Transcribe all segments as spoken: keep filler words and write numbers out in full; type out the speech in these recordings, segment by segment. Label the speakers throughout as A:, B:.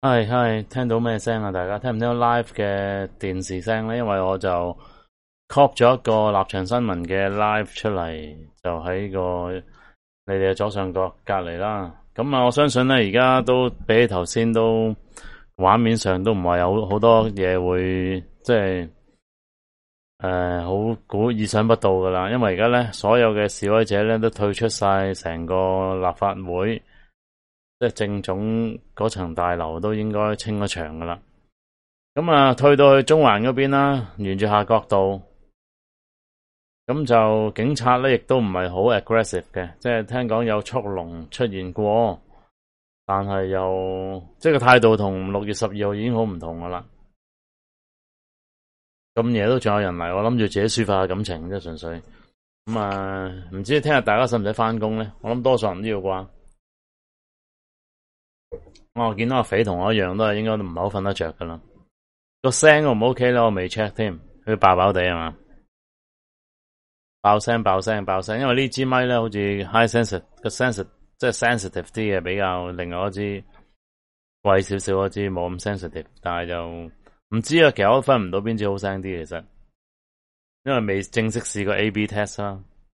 A: 係係，聽到咩聲啊？大家聽唔聽到 live 嘅電視聲咧？因為我就 copy 咗一個立場新聞嘅 live 出嚟，就喺個你哋嘅左上角隔籬啦。咁啊，我相信咧，而家都比起頭先都畫面上都唔係有好多嘢會即係誒好估意想不到噶啦。因為而家咧，所有嘅示威者咧都退出晒成個立法會。即係政總嗰層大樓都應該清咗場噶啦，咁啊退到去中環嗰邊啦，沿住夏慤道，咁就警察咧亦都唔係好 aggressive 嘅，即係聽講有速龍出現過，但係又即係個態度同六月十二號已經好唔同噶啦。咁夜都仲有人嚟，我諗住自己抒發下感情，即係純粹咁啊。唔知聽日大家使唔使翻工咧？我諗多數人都要啩。我見到阿肥同我一樣，都係應該都唔係好瞓得着噶啦。個聲我唔 OK 啦，我未 check 添，佢爆爆地係嘛？爆聲爆聲爆聲，因為呢支咪咧好似 high sensitive 個 sensitive 即係 sensitive 啲嘅，比較另外一支貴少少嗰支冇咁 sensitive， 但係就唔知啊。其實我都分唔到邊支好聲啲，其實因為未正式試過 A B test 啦。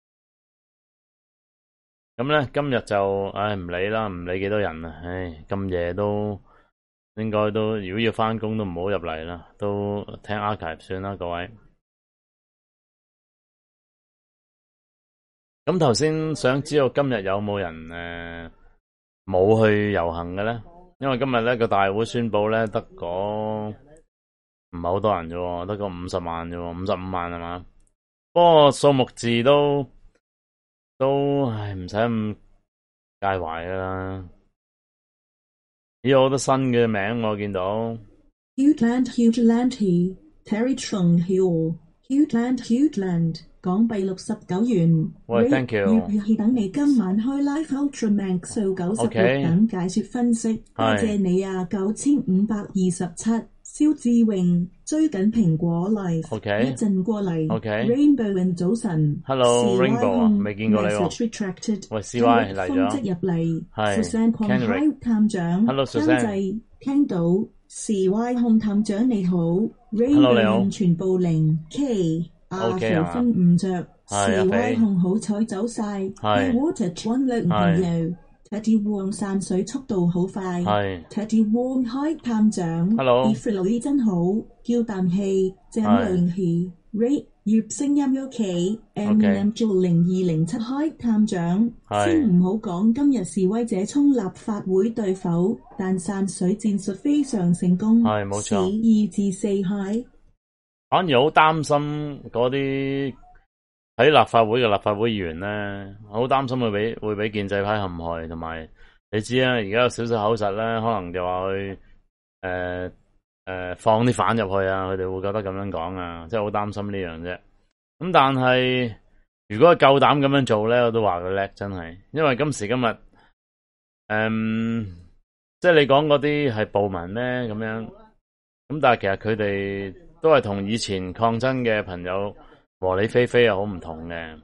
A: 咁咧今日就唉唔理啦，唔理幾多人啊，唉咁夜都應該都如果要翻工都唔好入嚟啦，都聽 archive 算啦，各位。咁頭先想知道今日有冇人誒冇、呃、去遊行嘅咧？因為今日咧個大會宣布咧得嗰唔係好多人啫，得個五十萬啫，五十五萬係嘛？不過數目字都。都唉唔使咁介懷噶啦，有好多新嘅名我見到。
B: Hugeland Hugeland Terry Chung Hill Hugeland Hugeland 港幣六十九元。
A: 喂 ，thank you。
B: 等你今晚開 Live Ultramax 數九十六等解說分析，多謝你啊！九千五百二十七。蕭志榮追緊蘋果 Live， 一陣過嚟。Rainbow 早晨
A: ，Hello Rainbow 未見過你喎。喂 ，C Y 嚟咗。
B: 風即入嚟。
A: 係。
B: Susan 狂嗨探長。
A: Hello Susan。
B: 聽到 C Y 控探長你好。
A: Hello 你好。
B: 全部零 K 阿肥瞓唔着 ，C Y 控好彩走晒。係。Water 溫略朋友。Teddy Wong 散水速度好快，係 Teddy Wong 開探長 ，Hello，Efrilo 真好，叫啖氣，正量氣 ，Ray 葉聲音 OK，Eminem 做零二零七開探長，先唔好講今日示威者衝立法會對否，但散水戰術非常成功，係冇錯，二至四開，
A: 反而好擔心嗰啲。喺立法會嘅立法會議員咧，好擔心會俾會俾建制派陷害，同埋你知啊，而家有少少口實咧，可能就話去誒誒放啲反入去啊，佢哋會覺得咁樣講啊，即係好擔心呢樣啫。咁但係如果夠膽咁樣做咧，我都話佢叻，真係，因為今時今日誒、嗯，即係你講嗰啲係暴民咩咁樣，咁但係其實佢哋都係同以前抗爭嘅朋友。和理非非又好唔同嘅。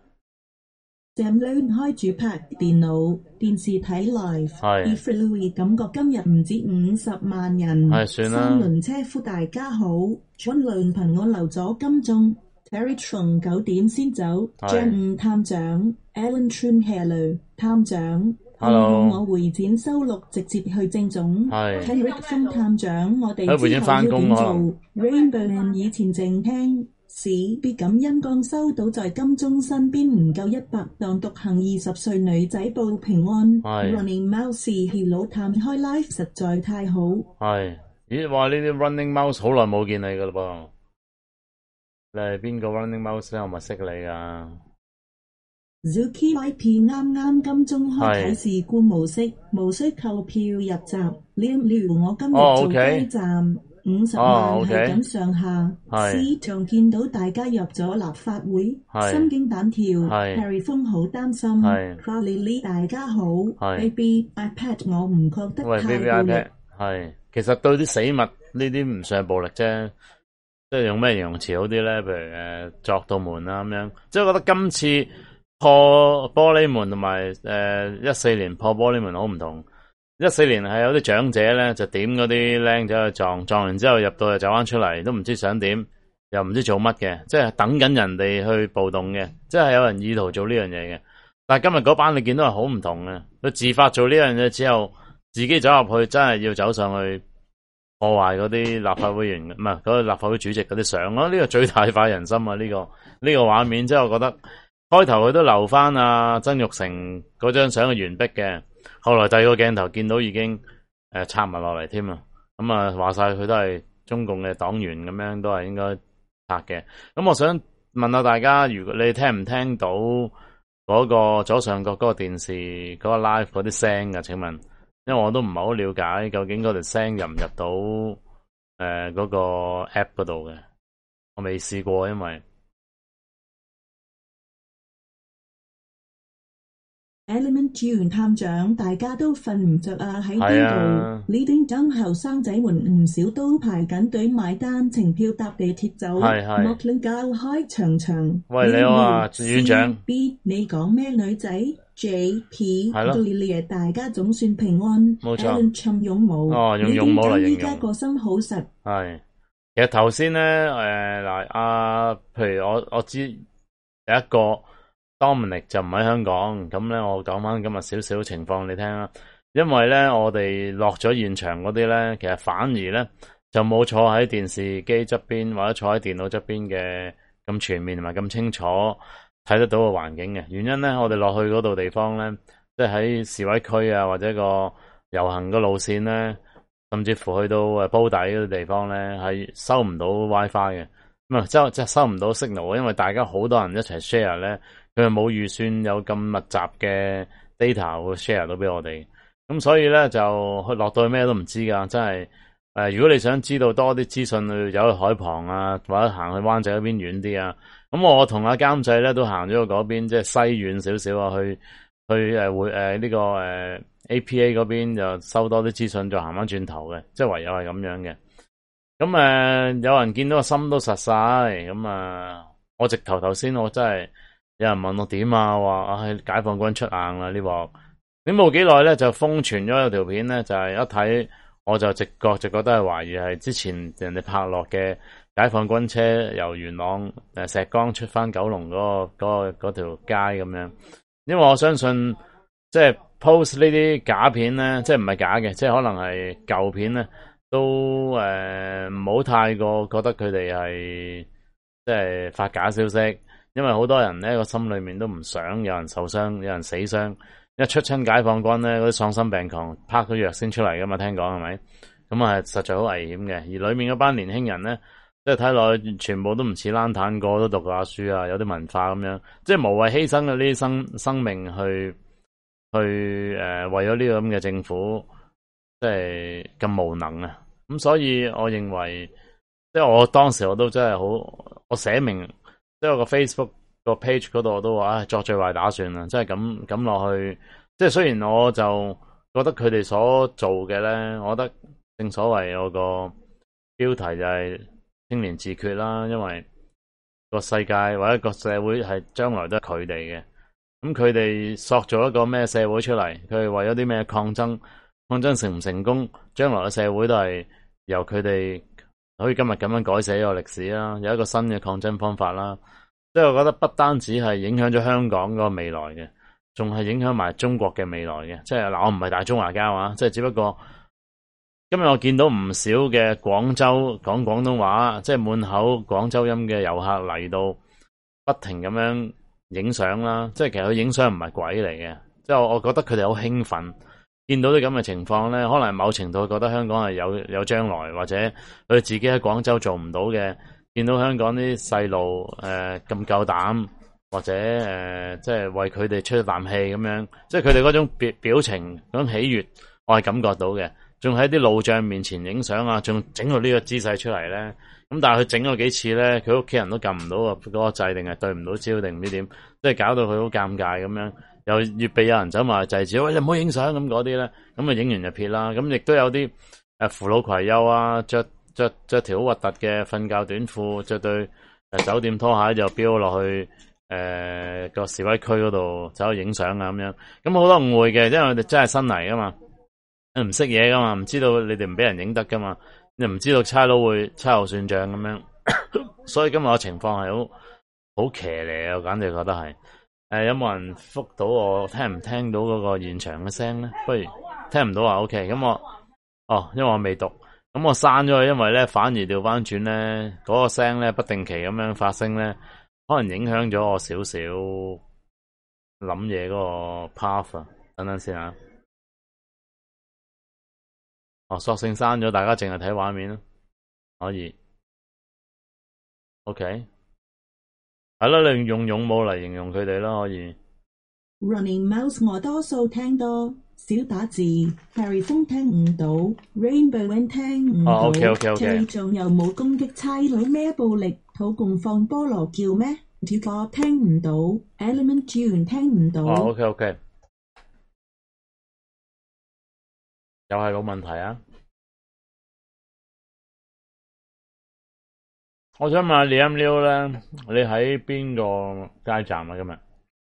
B: Sam Lane 開住拍電腦、電視睇 live，Efrilo 感覺今日唔止五十萬人。係算啦。三輪車夫大家好，溫良憑我留咗金鐘 ，Terry Chung 九點先走。張五探長 ，Alan Trim Hello 探長 ，Hello 我會展收錄直接去政總。係。Henrik 風探長，我哋之後要點做 ？Rainbow 以前淨聽。史必感陰光收到在金鐘身邊唔夠一百檔獨行二十歲女仔報平安。Running Mouse 係老探開 live 實在太好。係，咦？哇！呢啲 Running Mouse 好耐冇見你噶啦噃。你係邊個 Running Mouse 咧？我咪識你噶。Zuki Y P 啱啱金鐘開啟事故模式，無需購票入閘。撩撩我今日做雞站。五十萬係咁上下，市場見到大家入咗立法會，心驚膽跳。Harry 峰好擔心 ，Lily 大家好 ，Baby iPad 我唔覺得太暴力。係，其實對啲死物呢啲唔算係暴力啫，即係用咩形容詞好啲咧？譬如誒鑿到門啊咁樣，即係覺得今次破玻璃門同埋誒一四年破玻璃門好唔同。
A: 一四年係有啲長者咧就點嗰啲僆仔去撞，撞完之後入到就走翻出嚟，都唔知想點，又唔知做乜嘅，即係等緊人哋去暴動嘅，即係有人意圖做呢樣嘢嘅。但係今日嗰班你見到係好唔同嘅，佢自發做呢樣嘢之後，自己走入去真係要走上去破壞嗰啲立法會員，唔係嗰個立法會主席嗰啲相咯。呢個最大快人心啊！呢個呢個畫面，即係我覺得開頭佢都留翻阿曾鈺成嗰張相嘅原壁嘅。後來第二個鏡頭見到已經誒插埋落嚟添啊，咁啊話晒佢都係中共嘅黨員咁樣，都係應該拍嘅。咁我想問下大家，如果你聽唔聽到嗰個左上角嗰個電視嗰個 live 嗰啲聲㗎？請問，因為我都唔係好了解究竟嗰條聲入唔入到誒嗰個 app 嗰度嘅，我未試過，因為。
B: Element 住完探長，大家都瞓唔着啊！喺邊度？呢啲等後生仔們唔少都排緊隊買單程票搭地鐵走。係係。莫論教開長長。
A: 喂，你好啊，院長。
B: B， 你講咩女仔 ？J P 係咯。Lily 大家總算平安。冇錯。Alan 唱勇武。哦，用勇武嚟形容。依家個心好實。係。其實頭先咧，誒嗱，阿譬如我我知有一個。Dominic 就唔喺香港，咁咧我講翻今日少少情況你聽啦。因為咧我哋落咗現場嗰啲咧，其實反而咧就冇坐喺電視機側邊或者坐喺電腦側邊嘅咁全面同埋咁清楚睇得到個環境嘅。原因咧，我哋落去嗰度地方咧，即係喺示威區啊或者個遊行個路線咧，甚至乎去到誒煲底嗰啲地方咧，係收唔到 WiFi 嘅。咁啊，即係即係收唔到 signal，因為大家好多人一齊 share 咧。佢冇預算有咁密集嘅 data 會 share 到俾我哋，咁所以咧就去落到去咩都唔知噶，真係誒、呃！如果你想知道多啲資訊，去走去海旁啊，或者行去灣仔嗰邊遠啲啊，咁我同阿監製咧都行咗去嗰邊，即係西遠少少啊，去去誒會誒呢個誒、呃、A P A 嗰邊就收多啲資訊，再行翻轉頭嘅，即係唯有係咁樣嘅。咁誒、呃，有人見到個心都實晒，咁啊，我直頭頭先我真係。有人問我點啊，話唉解放軍出硬啦呢鑊，點冇幾耐咧就瘋傳咗有條片咧，就係、是、一睇我就直覺就覺得係懷疑係之前人哋拍落嘅解放軍車由元朗誒石崗出翻九龍嗰、那個嗰、那個條街咁樣，因為我相信即係 post 呢啲假片咧，即係唔係假嘅，即係可能係舊片咧，都誒唔好太過覺得佢哋係即係發假消息。因為好多人咧個心裏面都唔想有人受傷，有人死傷。一出親解放軍咧，嗰啲喪心病狂，拍咗藥先出嚟噶嘛？聽講係咪？咁啊，實在好危險嘅。而裏面嗰班年輕人咧，即係睇落去全部都唔似冷淡，個都讀過下書啊，有啲文化咁樣，即係無謂犧牲嘅呢啲生生命去去誒、呃，為咗呢個咁嘅政府，即係咁無能啊！咁所以我認為，即係我當時我都真係好，我寫明。即係我個 Facebook 個 page 嗰度我都話，唉，作最壞打算啦，即係咁咁落去。即係雖然我就覺得佢哋所做嘅咧，我覺得正所謂有個標題就係青年自決啦。因為個世界或者個社會係將來都係佢哋嘅。咁佢哋塑造一個咩社會出嚟？佢哋為咗啲咩抗爭？抗爭成唔成功？將來嘅社會都係由佢哋。可以今日咁樣改寫個歷史啦，有一個新嘅抗爭方法啦。即係我覺得不單止係影響咗香港個未來嘅，仲係影響埋中國嘅未來嘅。即係嗱，我唔係大中華膠啊，即係只不過今日我見到唔少嘅廣州講廣東話，即係滿口廣州音嘅遊客嚟到，不停咁樣影相啦。即係其實佢影相唔係鬼嚟嘅，即係我我覺得佢哋好興奮。見到啲咁嘅情況咧，可能某程度覺得香港係有有將來，或者佢自己喺廣州做唔到嘅，見到香港啲細路誒咁夠膽，或者誒、呃、即係為佢哋出一啖氣咁樣，即係佢哋嗰種表表情嗰種喜悅，我係感覺到嘅。仲喺啲路障面前影相啊，仲整到呢個姿勢出嚟咧。咁但係佢整咗幾次咧，佢屋企人都撳唔到啊嗰個掣，定係對唔到焦，定唔知點，即係搞到佢好尷尬咁樣。又越被有人走埋制止，喂，你唔好影相咁嗰啲咧，咁啊影完就撇啦。咁亦都有啲誒扶老攜幼啊，着着着條好核突嘅瞓覺短褲，着對誒酒店拖鞋就飆落去誒個、呃、示威區嗰度走去影相啊咁樣。咁好多誤會嘅，因為佢哋真係新嚟噶嘛。
A: 你唔識嘢噶嘛，唔知道你哋唔俾人影得噶嘛，你唔知道差佬會秋後算賬咁樣，所以今日嘅情況係好好騎呢啊，我簡直覺得係。誒，有冇人覆到我聽唔聽到嗰個現場嘅聲咧？不如聽唔到啊 ？OK，咁我哦，因為我未讀，咁我刪咗佢，因為咧反而調翻轉咧，嗰個聲咧不定期咁樣發聲咧，可能影響咗我少少諗嘢嗰個 path 啊。等等先啊。哦，索性刪咗，大家淨係睇畫面咯，可以。OK。係啦，你用勇武嚟形容佢哋啦，可以。
B: Running Mouse 我多數聽多，少打字。Harry 風聽唔到 ，Rainbow One 聽唔到。
A: 哦 ，OK OK OK。
B: 你仲有冇攻擊差佬咩暴力？土共放菠蘿叫咩？跳角聽唔到 ，Element June 聽唔到。
A: 哦 ，OK OK。又係個問題啊！我想問下李啱溜咧，你喺邊個街站啊？今日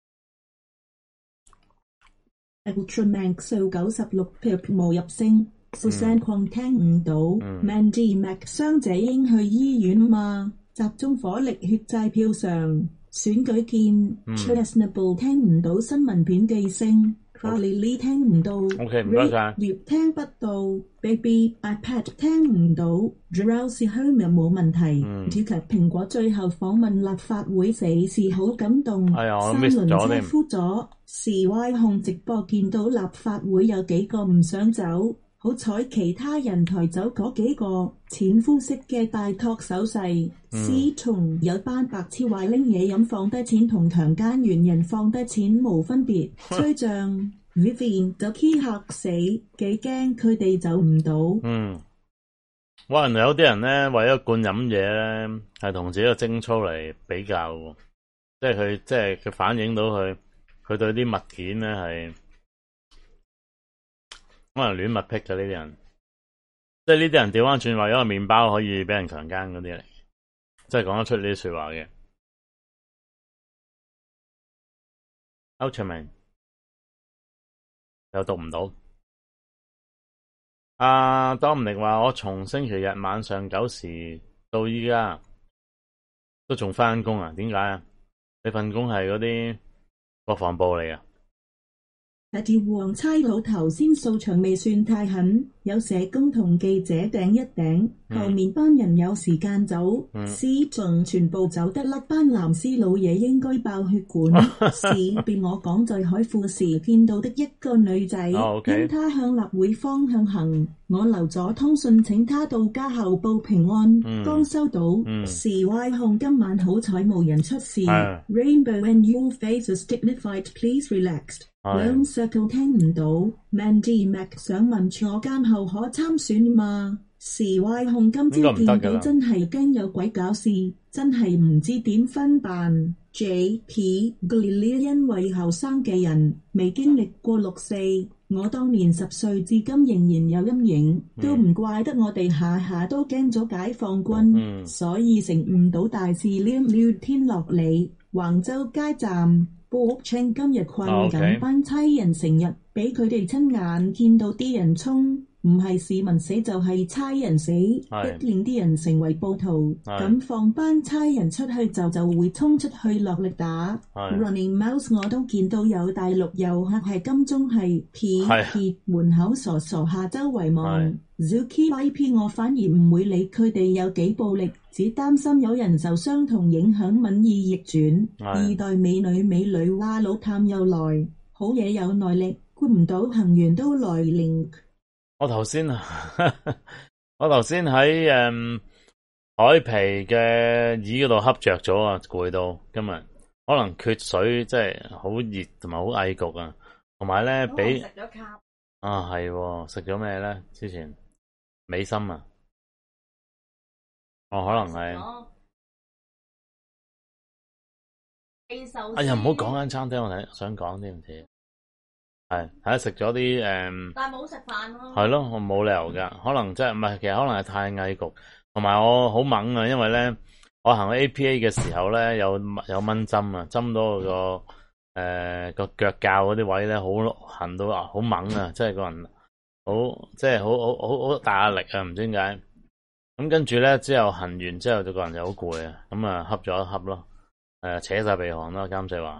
B: Ultramax 數九十六 Pip 冇入聲 ，Susan 礦聽唔到 ，Mandy Mac 傷者應去醫院嘛？集中火力血債票上，選舉見 ，Chesnable 聽唔到新聞片寄聲。Lily 聽唔到
A: ，OK 唔該晒。
B: 葉聽不到 ，Baby iPad 聽唔到 ，Drowsy Home 又冇問題。以及蘋果最後訪問立法會死事好感動，
A: 哎呀，我
B: 三
A: miss 咗
B: 輪車
A: 添。
B: 呼咗 C Y 控直播見到立法會有幾個唔想走，好彩其他人抬走嗰幾個，淺膚色嘅大托手勢。司從有班白痴話拎嘢飲放低錢同強姦完人放低錢冇分別，吹脹 Vivian 就 key 嚇死，幾驚佢哋走唔到。
A: 嗯，哇！原來有啲人咧為咗罐飲嘢咧，係同自己個貞操嚟比較嘅，即係佢即係佢反映到佢佢對啲物件咧係可能戀物癖嘅呢啲人，即係呢啲人調翻轉為咗個麵包可以俾人強姦嗰啲嚟。即係講得出呢啲說話嘅 Ultraman 又讀唔到。阿 Dominic 話我從星期日晚上九時到依家都仲返工啊？點解啊？你份工係嗰啲國防部嚟啊？
B: 阿條黃差佬頭先掃場未算太狠，有社工同記者頂一頂，
A: 嗯、
B: 後面班人有時間走，司仲、嗯、全部走得甩，班藍絲老嘢應該爆血管。事變我講在海富時見到的一個女仔，
A: 哦 okay、
B: 因她向立會方向行，我留咗通訊請她到家後報平安。剛、嗯、收到，示威控今晚好彩冇人出事。嗯、Rainbow and your face is dignified, please relax。兩 circle 聽唔到 ，Mandy Mac 想問坐監後可參選嘛？示威控今朝見到真係驚有鬼搞事，真係唔知點分辦。J P Glily 因為後生嘅人未經歷過六四，我當年十歲至今仍然有陰影，嗯、都唔怪得我哋下下都驚咗解放軍，嗯、所以成唔到大事撩撩天落嚟，橫州街站。Bob Chang 今日困緊班差人，成日俾佢哋親眼見到啲人衝，唔係市民死就係差人死，逼令啲人成為暴徒，咁放班差人出去就就會衝出去落力打。Running Mouse 我都見到有大陸遊客係金鐘係 P P 門口傻傻下周圍望。Zuki I P 我反而唔會理佢哋有幾暴力，只擔心有人受傷同影響民意逆轉。二代美女美女哇老探又來，好嘢有耐力，估唔到行完都來臨。
A: 我頭先啊，我頭先喺誒海皮嘅椅嗰度瞌着咗啊，攰到今日可能缺水，即係好熱同埋好翳焗啊，同埋咧俾食咗卡啊係食咗咩咧？之前美心啊，哦可能係哎呀唔好講間餐廳，我睇想講啲唔知。係，係食咗啲誒，
B: 但係冇食飯咯。係
A: 咯，我冇理由噶，可能即係唔係，其實可能係太翳焗，同埋我好猛啊，因為咧我行去 A P A 嘅時候咧有有蚊針啊，針到個誒個腳較嗰啲位咧好痕到啊，好猛啊，即係個人好即係好好好好大壓力啊，唔知點解。咁跟住咧之後行完之後，就個人就好攰啊，咁啊瞌咗一瞌咯，誒扯晒鼻鼾啦，監製話。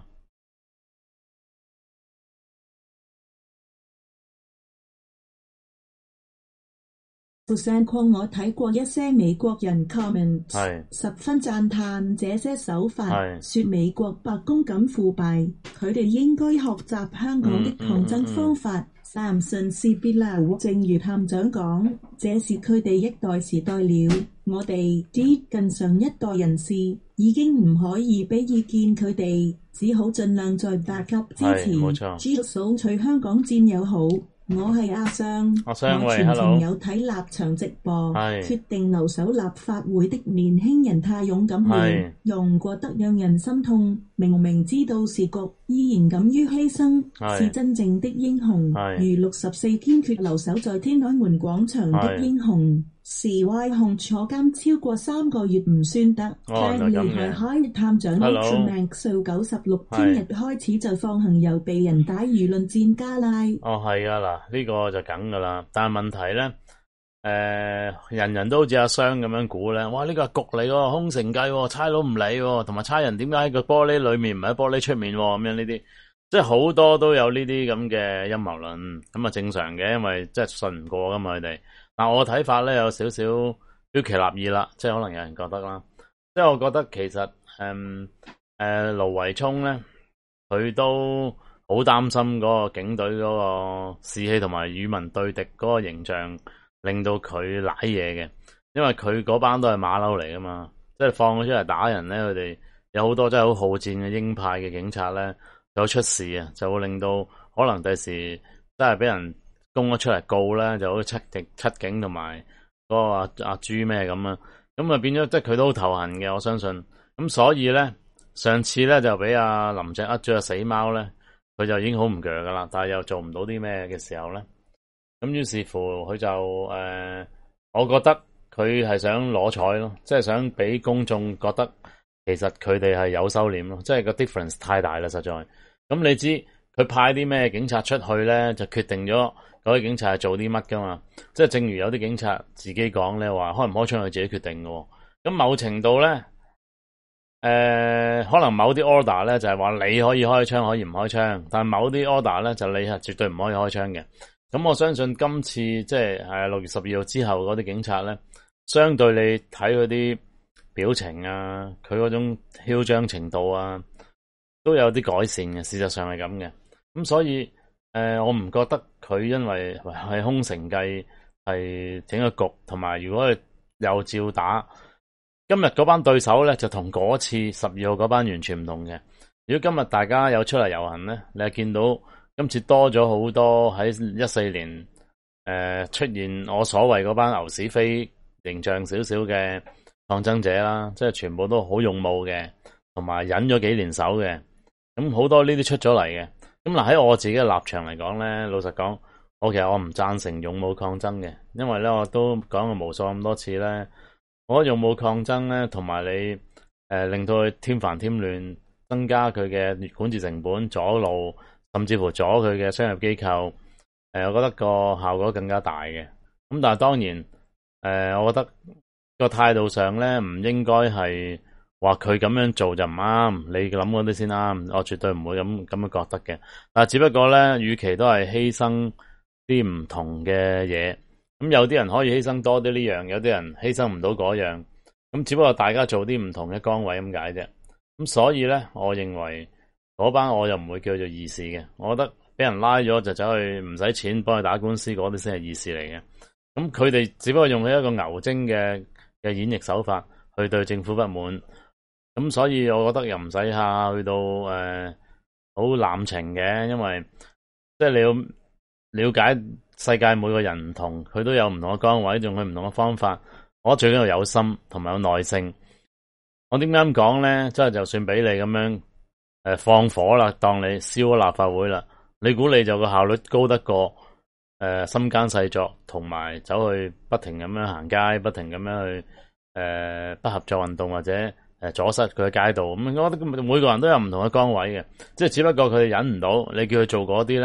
B: 附上框我睇過一些美國人 comments， 十分讚嘆這些手法，說美國白宮咁腐敗，佢哋應該學習香港的抗爭方法。三信是別流，正如探長講，這是佢哋一代時代了。我哋啲近上一代人士已經唔可以俾意見佢哋，只好盡量在八級支持。主數取香港戰友好。我係阿雙，我全程有睇立場直播，決定留守立法會的年輕人太勇敢了，用過得讓人心痛。明明知道是局，依然敢於犧牲，是真正的英雄。如六十四堅決留守在天安門廣場的英雄。示威控坐監超過三個月唔算得，太厲害！海探長的壽命數九十六，聽日開始就放行又被人打輿論戰加拉。
A: 哦，係啊，嗱，呢個就梗噶啦。但係問題咧，誒、呃，人人都好似阿雙咁樣估咧，哇，呢、這個係局嚟喎，空城計，差佬唔理，同埋差人點解喺個玻璃裏面唔喺玻璃出面咁樣呢啲，即係好多都有呢啲咁嘅陰謀論，咁啊正常嘅，因為即係信唔過噶嘛佢哋。嗱，我睇法咧有少少標奇立異啦，即係可能有人覺得啦，即係我覺得其實誒誒盧維聰咧，佢都好擔心嗰個警隊嗰個士氣同埋與民對敵嗰個形象，令到佢舐嘢嘅，因為佢嗰班都係馬騮嚟噶嘛，即係放咗出嚟打人咧，佢哋有好多真係好好戰嘅鷹派嘅警察咧，就出事啊，就會令到可能第時真係俾人供咗出嚟告咧，就好似七警七警同埋嗰個阿阿朱咩咁啊，咁啊變咗即係佢都好頭痕嘅，我相信。咁所以咧，上次咧就俾阿林鄭呃咗個死貓咧，佢就已經好唔鋸噶啦，但係又做唔到啲咩嘅時候咧，咁於是乎佢就誒、呃，我覺得佢係想攞彩咯，即係想俾公眾覺得其實佢哋係有收斂咯，即係個 difference 太大啦，實在。咁你知佢派啲咩警察出去咧，就決定咗嗰啲警察係做啲乜噶嘛？即係正如有啲警察自己講咧，話開唔開槍佢自己決定嘅。咁某程度咧，誒、呃，可能某啲 order 咧就係話你可以開槍，可以唔開槍，但係某啲 order 咧就你係絕對唔可以開槍嘅。咁我相信今次即係係六月十二號之後嗰啲警察咧，相對你睇佢啲表情啊，佢嗰種囂張程度啊，都有啲改善嘅。事實上係咁嘅。咁所以。誒、呃，我唔覺得佢因為係空城計係整個局，同埋如果佢又照打，今日嗰班對手咧就同嗰次十二號嗰班完全唔同嘅。如果今日大家有出嚟遊行咧，你係見到今次多咗好多喺一四年誒、呃、出現我所謂嗰班牛屎飛形象少少嘅抗爭者啦，即係全部都好勇武嘅，同埋忍咗幾年手嘅，咁好多呢啲出咗嚟嘅。咁嗱，喺我自己嘅立場嚟講咧，老實講，我其實我唔贊成勇武抗爭嘅，因為咧我都講過無數咁多次咧，我覺得勇武抗爭咧，同埋你誒、呃、令到佢添煩添亂，增加佢嘅管治成本，阻路，甚至乎阻佢嘅商業機構，誒、呃，我覺得個效果更加大嘅。咁但係當然，誒、呃，我覺得個態度上咧，唔應該係。話佢咁樣做就唔啱，你諗嗰啲先啱，我絕對唔會咁咁樣覺得嘅。但係只不過咧，與其都係犧牲啲唔同嘅嘢，咁有啲人可以犧牲多啲呢樣，有啲人犧牲唔到嗰樣，咁只不過大家做啲唔同嘅崗位咁解啫。咁所以咧，我認為嗰班我又唔會叫做義士嘅，我覺得俾人拉咗就走去唔使錢幫佢打官司嗰啲先係義士嚟嘅。咁佢哋只不過用咗一個牛精嘅嘅演繹手法去對政府不滿。咁所以我覺得又唔使下去到誒好濫情嘅，因為即係你要了解世界每個人唔同，佢都有唔同嘅崗位，用佢唔同嘅方法。我覺得最緊要有心同埋有耐性。我點解咁講咧？即係就算俾你咁樣誒、呃、放火啦，當你燒咗立法會啦，你估你就個效率高得過誒、呃、心奸細作，同埋走去不停咁樣行街，不停咁樣去誒、呃、不合作運動或者？誒，阻塞佢嘅街道咁，我覺得每個人都有唔同嘅崗位嘅，即係只不過佢哋忍唔到，你叫佢做嗰啲咧，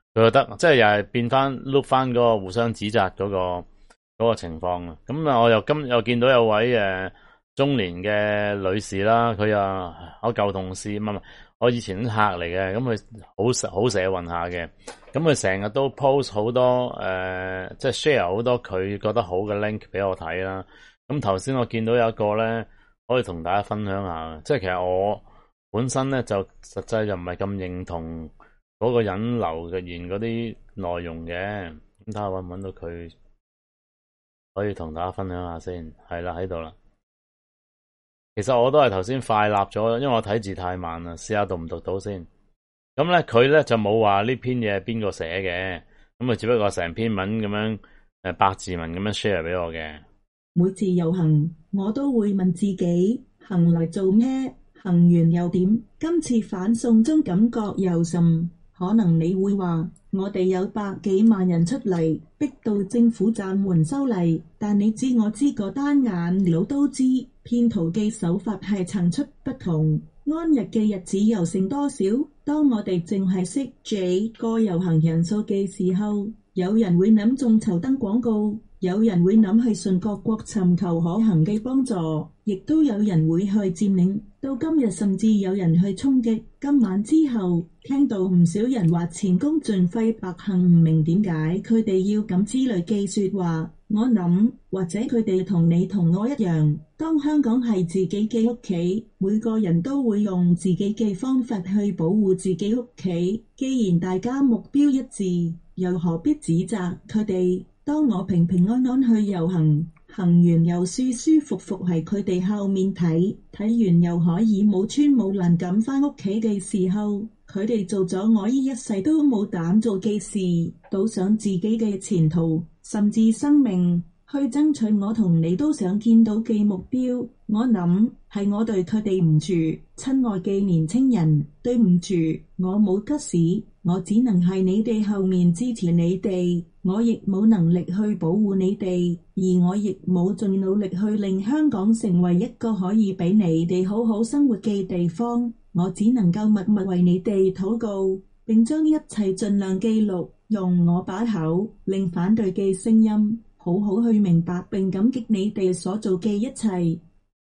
A: 佢覺得即係又係變翻碌翻嗰個互相指責嗰、嗰個嗰、嗰個情況啊。咁啊，我又今又見到有位誒、呃、中年嘅女士啦，佢又我舊同事唔係唔係我以前啲客嚟嘅，咁佢好好社運下嘅，咁佢成日都 post 好多誒、呃，即係 share 好多佢覺得好嘅 link 俾我睇啦。咁頭先我見到有一個咧，可以同大家分享下，即係其實我本身咧就實際就唔係咁認同嗰個人留嘅言嗰啲內容嘅，咁睇下搵唔搵到佢，可以同大家分享下先。係啦，喺度啦。其實我都係頭先快立咗，因為我睇字太慢啦，試下讀唔讀到先。咁咧佢咧就冇話呢篇嘢係邊個寫嘅，咁啊只不過成篇文咁樣誒百字文咁樣 share 俾我嘅。
B: 每次遊行，我都會問自己行嚟做咩，行完又點？今次反送中感覺又甚，可能你會話我哋有百幾萬人出嚟，逼到政府暫緩修例，但你知我知個單眼佬都知。騙徒嘅手法係層出不窮，安逸嘅日子又剩多少？當我哋淨係識幾個遊行人數嘅時候，有人會諗眾籌燈廣告，有人會諗去順各國尋求可行嘅幫助，亦都有人會去佔領。到今日甚至有人去衝擊。今晚之後，聽到唔少人話前功盡廢百幸，唔明點解佢哋要咁之類嘅說話。我諗，或者佢哋同你同我一樣，當香港係自己嘅屋企，每個人都會用自己嘅方法去保護自己屋企。既然大家目標一致，又何必指責佢哋？當我平平安安去遊行，行完又舒舒服服喺佢哋後面睇，睇完又可以冇穿冇爛咁返屋企嘅時候，佢哋做咗我依一世都冇膽做嘅事，賭上自己嘅前途，甚至生命，去爭取我同你都想見到嘅目標。我諗係我對佢哋唔住，親愛嘅年青人，對唔住，我冇吉士，我只能喺你哋後面支持你哋，我亦冇能力去保護你哋，而我亦冇盡努力去令香港成為一個可以俾你哋好好生活嘅地方。我只能夠默默為你哋禱告，並將一切盡量記錄，用我把口令反對嘅聲音好好去明白並感激你哋所做嘅一切。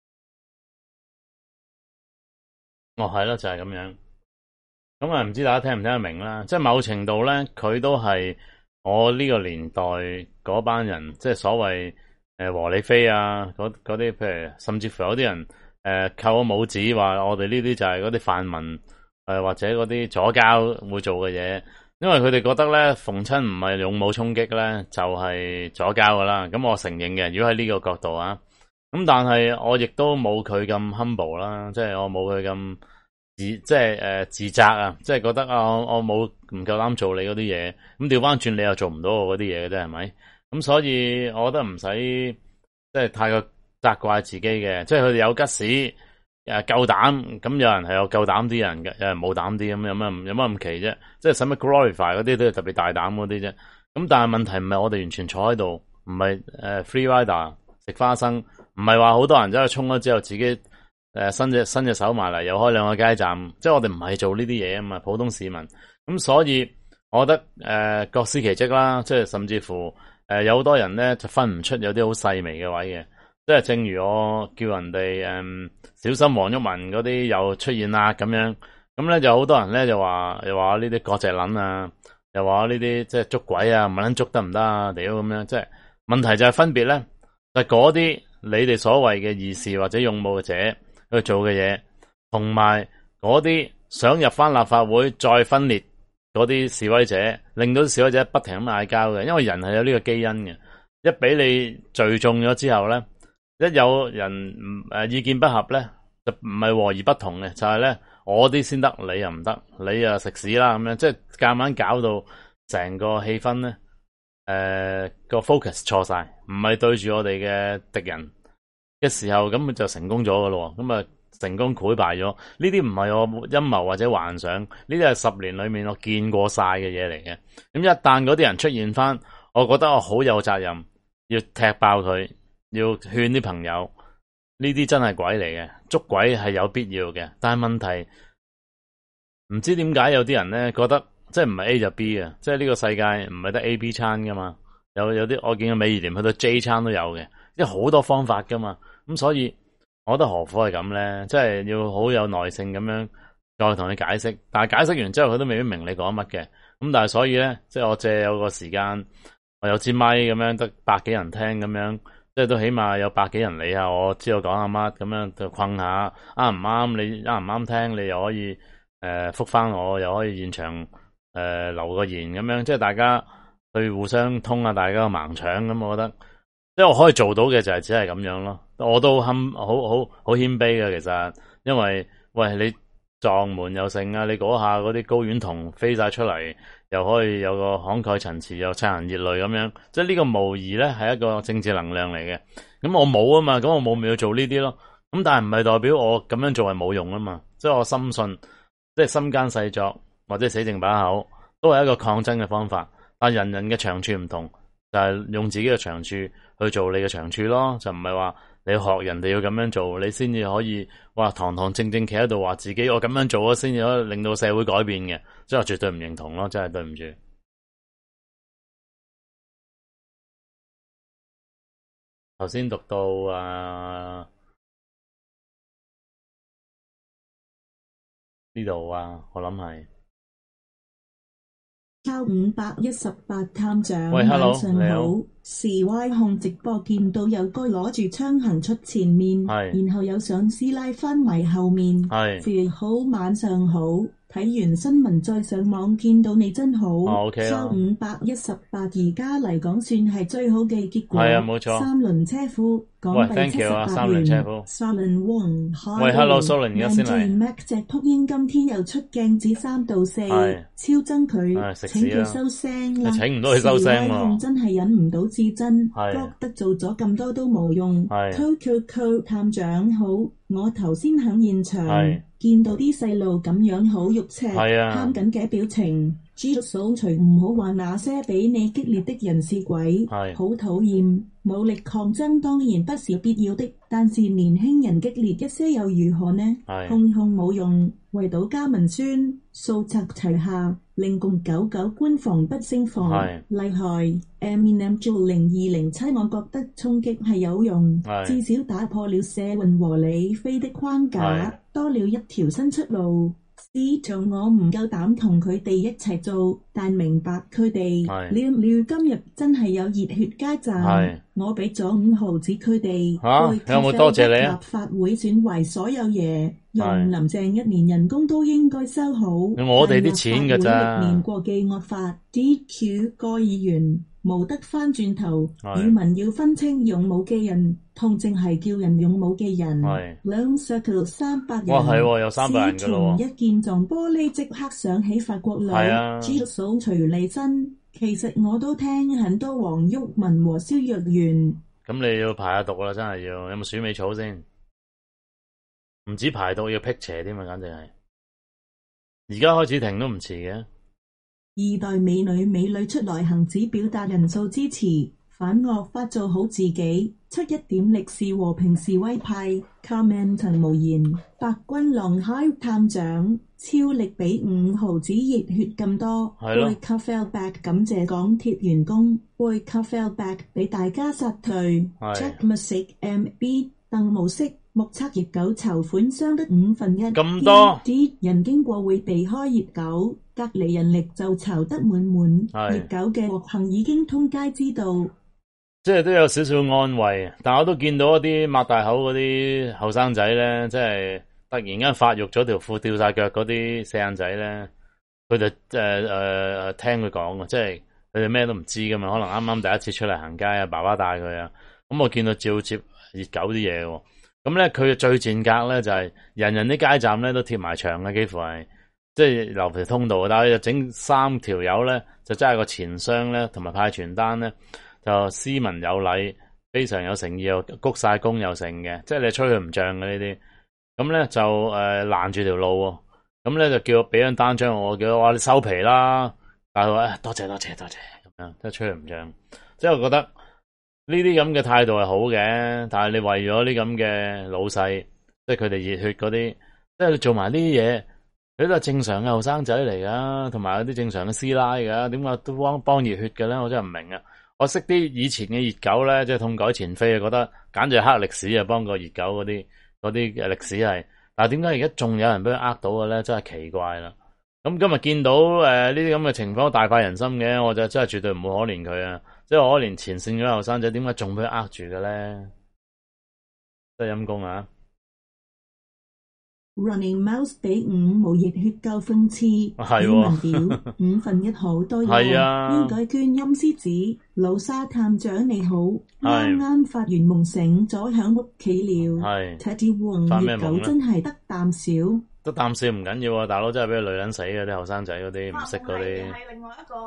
A: 哦，係咯，就係咁樣。咁啊，唔知大家聽唔聽得明啦？即係某程度咧，佢都係我呢個年代嗰班人，即係所謂誒和理非啊，嗰嗰啲，譬如甚至乎有啲人誒扣我帽子，話我哋呢啲就係嗰啲泛民誒、呃、或者嗰啲左膠會做嘅嘢，因為佢哋覺得咧，逢親唔係用武衝擊咧，就係左膠噶啦。咁我承認嘅，如果喺呢個角度啊。咁但係我亦都冇佢咁 humble 啦，即係我冇佢咁自即係誒、呃、自責啊，即係覺得啊我我冇唔夠膽做你嗰啲嘢，咁調翻轉你又做唔到我嗰啲嘢嘅啫，係咪？咁所以我覺得唔使即係太過責怪自己嘅，即係佢哋有吉屎誒夠膽，咁有人係有夠膽啲人嘅，有人冇膽啲，咁有乜有乜咁奇啫？即係使乜 glorify 嗰啲都係特別大膽嗰啲啫。咁但係問題唔係我哋完全坐喺度，唔係誒 free rider 食花生。唔係話好多人走去衝咗之後自己誒伸隻伸隻手埋嚟，又開兩個街站，即係我哋唔係做呢啲嘢啊嘛，普通市民。咁所以我覺得誒、呃、各司其職啦，即係甚至乎誒、呃、有好多人咧就分唔出有啲好細微嘅位嘅，即係正如我叫人哋誒、嗯、小心黃毓民嗰啲又出現啦咁樣，咁咧就好多人咧就話又話呢啲割蓆撚啊，又話呢啲即係捉鬼啊，唔撚捉得唔得啊？屌咁樣，即係問題就係分別咧，就嗰啲。你哋所謂嘅義士或者勇武者去做嘅嘢，同埋嗰啲想入翻立法會再分裂嗰啲示威者，令到示威者不停咁嗌交嘅，因為人係有呢個基因嘅。一俾你聚眾咗之後咧，一有人誒意見不合咧，就唔係和而不同嘅，就係咧我啲先得，你又唔得，你啊食屎啦咁樣，即係夾硬搞到成個氣氛咧。誒、呃，個 focus 錯晒，唔係對住我哋嘅敵人嘅時候，咁就成功咗噶咯。咁啊，成功潰敗咗。呢啲唔係我陰謀或者幻想，呢啲係十年裏面我見過晒嘅嘢嚟嘅。咁一旦嗰啲人出現翻，我覺得我好有責任要踢爆佢，要勸啲朋友，呢啲真係鬼嚟嘅，捉鬼係有必要嘅。但係問題唔知點解有啲人咧覺得即係唔係 A 就 B 啊，即係呢個世界唔係得 A、B 餐噶嘛，有有啲我見到美而廉去到 J 餐都有嘅，即係好多方法噶嘛，咁所以我覺得何苦係咁咧？即係要好有耐性咁樣再同你解釋，但係解釋完之後佢都未必明你講乜嘅，咁但係所以咧，即係我借有個時間，我有支咪咁樣得百幾人聽咁樣。即係都起碼有百幾人理下我，知道講下乜咁樣就困下，啱唔啱？你啱唔啱聽？你又可以誒覆翻我，又可以現場誒、呃、留個言咁樣，即係大家去互相通下大家個盲腸咁，我覺得即係我可以做到嘅就係只係咁樣咯。我都堪好好好謙卑嘅其實，因為喂你撞門又剩啊，你嗰下嗰啲睾丸酮飛晒出嚟。又可以有個慷慨陳詞，又潸人熱淚咁樣，即係呢個無疑咧係一個政治能量嚟嘅。咁我冇啊嘛，咁我冇咪要做呢啲咯。咁但係唔係代表我咁樣做係冇用啊嘛。即係我深信，即係心奸細作或者死剩把口，都係一個抗爭嘅方法。但係人人嘅長處唔同，就係用自己嘅長處去做你嘅長處咯。就唔係話你學人哋要咁樣做，你先至可以哇堂堂正正企喺度話自己我咁樣做啊，先至可以令到社會改變嘅。即係我絕對唔認同咯，真係對唔住。頭先讀到啊呢度啊，我諗係
B: 交五百一十八探長，
A: 喂 hello，
B: 晚上好。時 Y 控直播見到有個攞住槍行出前面，然後有上師奶翻埋後面。係好晚上好。睇完新聞再上網見到你真好，收五百一十八而家嚟講算係最好嘅結果。係啊，冇錯。三輪車夫港幣七十八元。三輪車夫。三輪王。喂 ，hello， 蘇倫而家先嚟。Mac 隻禿鷹今天又出鏡子三到四，超憎佢，請佢收聲啦。請唔到佢收聲喎。真係忍唔到至真，覺得做咗咁多都冇用。Q Q Q 探長好，我頭先響現場。見到啲細路咁樣好肉赤，喊緊嘅表情，知道掃除唔好話那些比你激烈的人是鬼，好討厭。武力抗爭當然不是必要的，但是年輕人激烈一些又如何呢？控控冇用，圍堵加文宣，掃賊齊下，令共九九官防不勝防，厲害。Eminem 做零二零七，我覺得衝擊係有用，至少打破了社運和理非的框架，多了一條新出路。試做我唔夠膽同佢哋一齊做，但明白佢哋。了了今日真係有熱血街站，我俾咗五毫子佢哋。嚇，有冇多謝你啊？立法會選為所有嘢，用林鄭一年人工都應該收好。我哋啲錢㗎咋？歷年過嘅惡法 D Q 個議員。冇得翻轉頭，語文要分清勇武嘅人同淨係叫人勇武嘅人。兩 circle 三百人，哇係喎，有三百人噶咯。一見撞玻璃即刻想起法國佬，知道數除離身。其實我都聽很多黃毓民和蕭若元。咁你要排下毒啦，真係要。有冇鼠尾草先？唔止排毒，要辟邪添啊，簡直係。而家開始停都唔遲嘅。二代美女美女出來行止表達人數支持，反惡法做好自己，出一點歷史和平示威派 comment 曾無言，白軍狼開探長超力俾五毫子熱血咁多，會 coffee back 感謝港鐵員工，會 coffee back 俾大家殺退 check music M B 鄧模式目測熱狗籌款傷得五分一咁多，啲人經過會避開熱狗。隔離人力就籌得滿滿，熱狗嘅惡行已經通街知道，即係都有少少安慰。但我都見到一啲擘大口嗰啲後生仔咧，即係突然間發育咗條褲掉晒腳嗰啲四眼仔咧，佢就誒誒誒聽佢講啊，即係佢哋咩都唔知噶嘛，可能啱啱第一次出嚟行街啊，爸爸帶佢啊，咁我見到照接熱狗啲嘢喎，咁咧佢最賤格咧就係、是、人人啲街站咧都貼埋牆嘅，幾乎係。即係留條通道，但係就整三條友咧，就真係個錢箱咧，同埋派傳單咧，就斯文有禮，非常有誠意，又鞠晒躬又成嘅，即係你吹佢唔脹嘅呢啲。咁咧就誒攔住條路，咁咧就叫我俾張單張我，叫我話你收皮啦。但係佢話多謝多謝多謝咁樣，即係吹佢唔脹。即係我覺得呢啲咁嘅態度係好嘅，但係你為咗呢咁嘅老細，即係佢哋熱血嗰啲，即係你做埋呢啲嘢。
A: 佢都係正常嘅後生仔嚟噶，同埋有啲正常嘅師奶噶，點解都幫幫熱血嘅咧？我真係唔明啊！我識啲以前嘅熱狗咧，即係痛改前非啊，覺得簡直係黑歷史啊，幫個熱狗嗰啲嗰啲嘅歷史係。但係點解而家仲有人俾佢呃到嘅咧？真係奇怪啦！咁今日見到誒呢啲咁嘅情況大快人心嘅，我就真係絕對唔會可憐佢啊！即係可憐前線嗰啲後生仔，點解仲俾佢呃住嘅咧？真係陰公啊！
B: Running Mouse 俾五毛熱血夠諷刺，
A: 係
B: 文表五分一好多嘢，應該捐陰司紙。老沙探長你好，啱啱發完夢醒咗響屋企了。Teddy Wong 熱狗真係得啖笑，
A: 得啖笑唔緊要啊！大佬真係俾個女人死嘅啲後生仔嗰啲唔識嗰啲。
B: 係另外一個。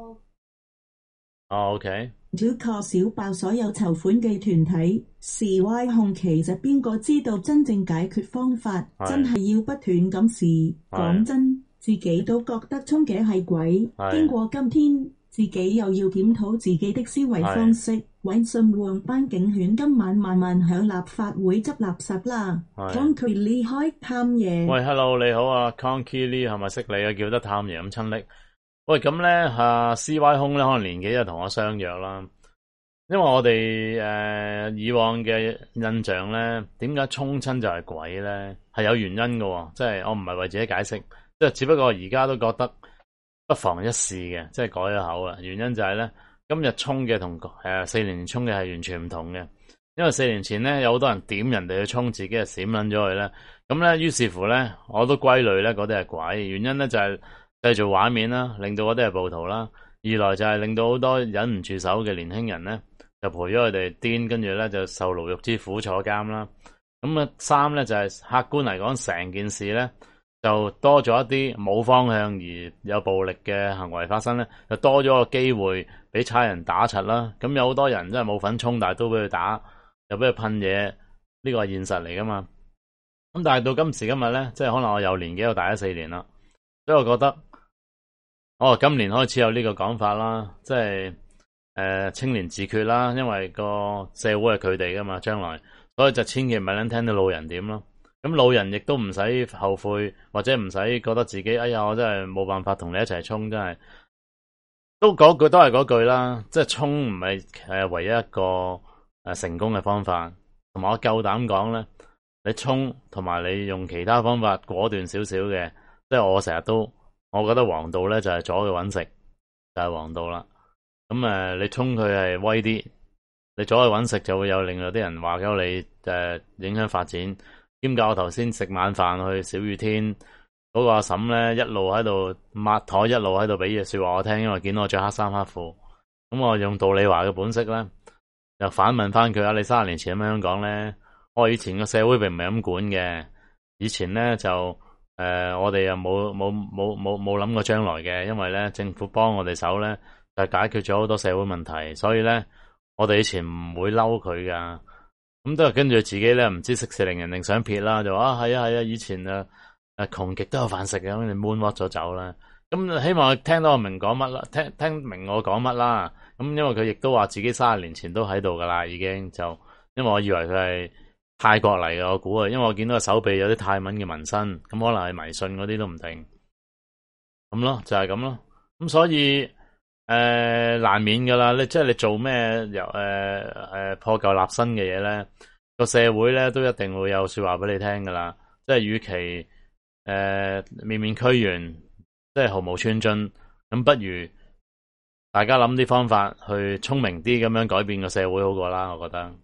A: 哦 ，OK。
B: 要確小爆所有籌款嘅團體示威控，其實邊個知道真正解決方法？真係要不斷咁試。講真，自己都覺得衝嘅係鬼。經過今天，自己又要檢討自己的思維方式。搵信旺班警犬今晚慢慢響立法會執垃圾啦。Conky Lee 開探爺。
A: 喂 ，Hello 你好啊 ，Conky Lee 係咪識你啊？叫得探爺咁親昵。喂，咁咧吓 C Y 空咧，可能年紀就同我相若啦。因為我哋誒、呃、以往嘅印象咧，點解沖親就係鬼咧？係有原因嘅，即係我唔係為自己解釋，即係只不過而家都覺得不妨一試嘅，即係改咗口啦。原因就係咧，今日沖嘅同誒四年前沖嘅係完全唔同嘅。因為四年前咧有好多人點人哋去沖，自己係閃撚咗佢咧。咁咧於是乎咧，我都歸類咧嗰啲係鬼。原因咧就係、是。製造畫面啦，令到嗰啲係暴徒啦；二來就係令到好多忍唔住手嘅年輕人咧，就陪咗佢哋癲，跟住咧就受牢獄之苦坐監啦。咁啊，三咧就係、是、客觀嚟講，成件事咧就多咗一啲冇方向而有暴力嘅行為發生咧，就多咗個機會俾差人打柒啦。咁有好多人真係冇份衝，但係都俾佢打，又俾佢噴嘢，呢、這個係現實嚟噶嘛。咁但係到今時今日咧，即係可能我有年紀又大咗四年啦，所以我覺得。哦，今年開始有呢個講法啦，即係誒、呃、青年自決啦，因為個社會係佢哋噶嘛，將來，所以就千祈唔係撚聽到老人點咯。咁老人亦都唔使後悔，或者唔使覺得自己哎呀，我真係冇辦法同你一齊衝，真係都嗰句都係嗰句啦，即係衝唔係誒唯一一個誒成功嘅方法。同埋我夠膽講咧，你衝同埋你用其他方法果斷少少嘅，即係我成日都。我覺得王道咧就係阻佢搵食，就係、是、王道啦。咁誒，你衝佢係威啲，你阻佢搵食就會有另外啲人話咗你誒、呃、影響發展。兼教我頭先食晚飯去小雨天，嗰、那個阿嬸咧一路喺度抹台，一路喺度俾嘢說話我聽，因為見到我着黑衫黑褲。咁我用杜麗華嘅本色咧，就反問翻佢啊，你三十年前咁樣講咧，我以前個社會並唔係咁管嘅，以前咧就。誒、呃，我哋又冇冇冇冇冇諗過將來嘅，因為咧政府幫我哋手咧，就解決咗好多社會問題，所以咧我哋以前唔會嬲佢噶，咁都係跟住自己咧唔知息事寧人定想撇啦，就話啊係啊係啊，以前啊誒窮極都有飯食嘅，咁你 moonwalk 咗走啦，咁希望佢聽到我明講乜啦，聽聽明我講乜啦，咁因為佢亦都話自己三十年前都喺度噶啦，已經就因為我以為佢係。泰國嚟嘅，我估啊，因為我見到個手臂有啲泰文嘅紋身，咁可能係迷信嗰啲都唔定，咁咯，就係咁咯，咁所以誒、呃、難免噶啦，你即係你做咩由誒誒破舊立新嘅嘢咧，個社會咧都一定會有說話俾你聽噶啦，即係與其誒、呃、面面俱圓，即係毫無寸進，咁不如大家諗啲方法去聰明啲咁樣改變個社會好過啦，我覺得。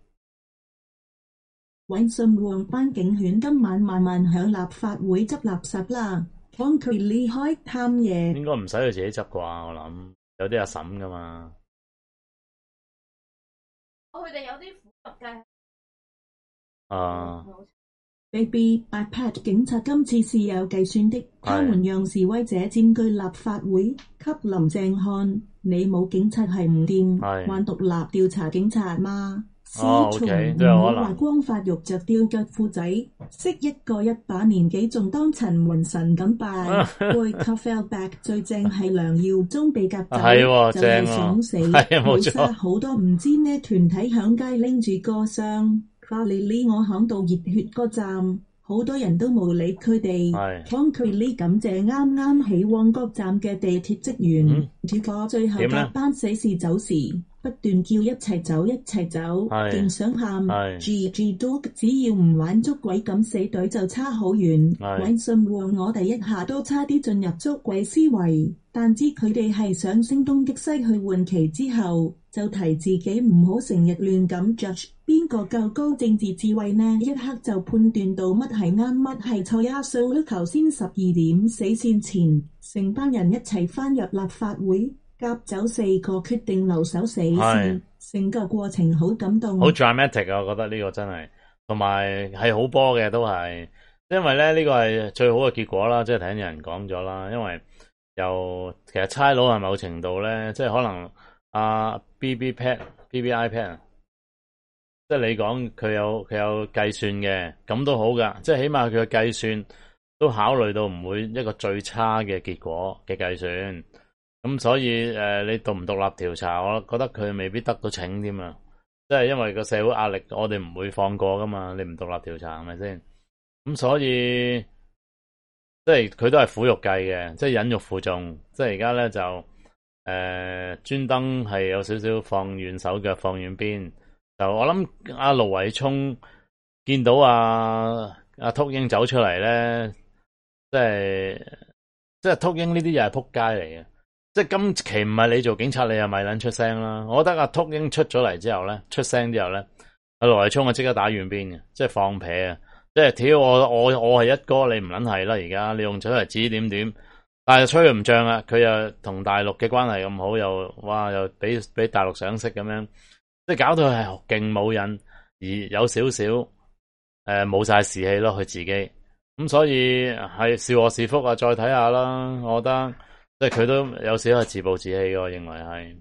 B: 搵信旺班警犬今晚慢慢響立法會執垃圾啦，幫佢離開探爺。
A: 應該唔使佢自己執啩，我諗有啲阿嬸噶嘛。
B: 佢哋有啲符合嘅。
A: 啊。
B: Baby iPad 警察今次是有計算的，他們讓示威者佔據立法會，給林鄭看，你冇警察係唔掂，還獨立調查警察嗎？
A: 哦 ，OK，都有可能。
B: 話光發育着吊腳褲仔，識一個一把年紀仲當陳雲神咁拜。背 Coffee Back 最正係梁耀忠被夾走，
A: 係
B: 就係想死。冇錯，好多唔知咩團體響街拎住個箱，花你呢我響度熱血個站， 好多人都冇理佢哋。concretely 感謝啱啱喺旺角站嘅地鐵職員，結果最後搭班死士走時不斷叫一齊走一齊走，勁想喊。G G Dog 只要唔玩捉鬼咁死隊就差好遠。搵信和我哋一下都差啲進入捉鬼思維，但知佢哋係想聲東擊西去換旗之後，就提自己唔好成日亂咁 judge 邊個夠高政治智慧呢？一刻就判斷到乜係啱乜係錯呀！數啦，頭先十二點死線前，成班人一齊翻入立法會，夾走四個決定留守死線，成個過程好感動，
A: 好 dramatic 啊！我覺得呢個真係，同埋係好波嘅都係，因為咧呢個係最好嘅結果啦，即係睇有人講咗啦，因為又其實差佬係某程度咧，即係可能阿 B B Pad、B B iPad， 即係你講佢有佢有計算嘅，咁都好噶，即係起碼佢嘅計算都考慮到唔會一個最差嘅結果嘅計算。咁所以誒、呃，你獨唔獨立調查，我覺得佢未必得到逞添啊！即係因為個社會壓力，我哋唔會放過噶嘛。你唔獨立調查係咪先？咁所以即係佢都係苦肉計嘅，即係忍辱負重。即係而家咧就誒專登係有少少放軟手腳，放軟邊。就我諗阿盧偉聰見到阿阿禿鷹走出嚟咧，即係即係禿鷹呢啲又係撲街嚟嘅。即係今期唔係你做警察，你又咪撚出聲啦！我覺得阿禿鷹出咗嚟之後咧，出聲之後咧，阿羅偉聰啊即刻打軟邊嘅，即係放屁啊！即係屌我我我係一哥，你唔撚係啦！而家你用咗嚟指點點，但係吹佢唔脹啊！佢又同大陸嘅關係咁好，又哇又俾俾大陸賞識咁樣，即係搞到佢係勁冇癮，而有少少誒冇晒士氣咯，佢自己咁，所以係是禍是福啊！再睇下啦，我覺得。即係佢都有少少自暴自棄，我認為係。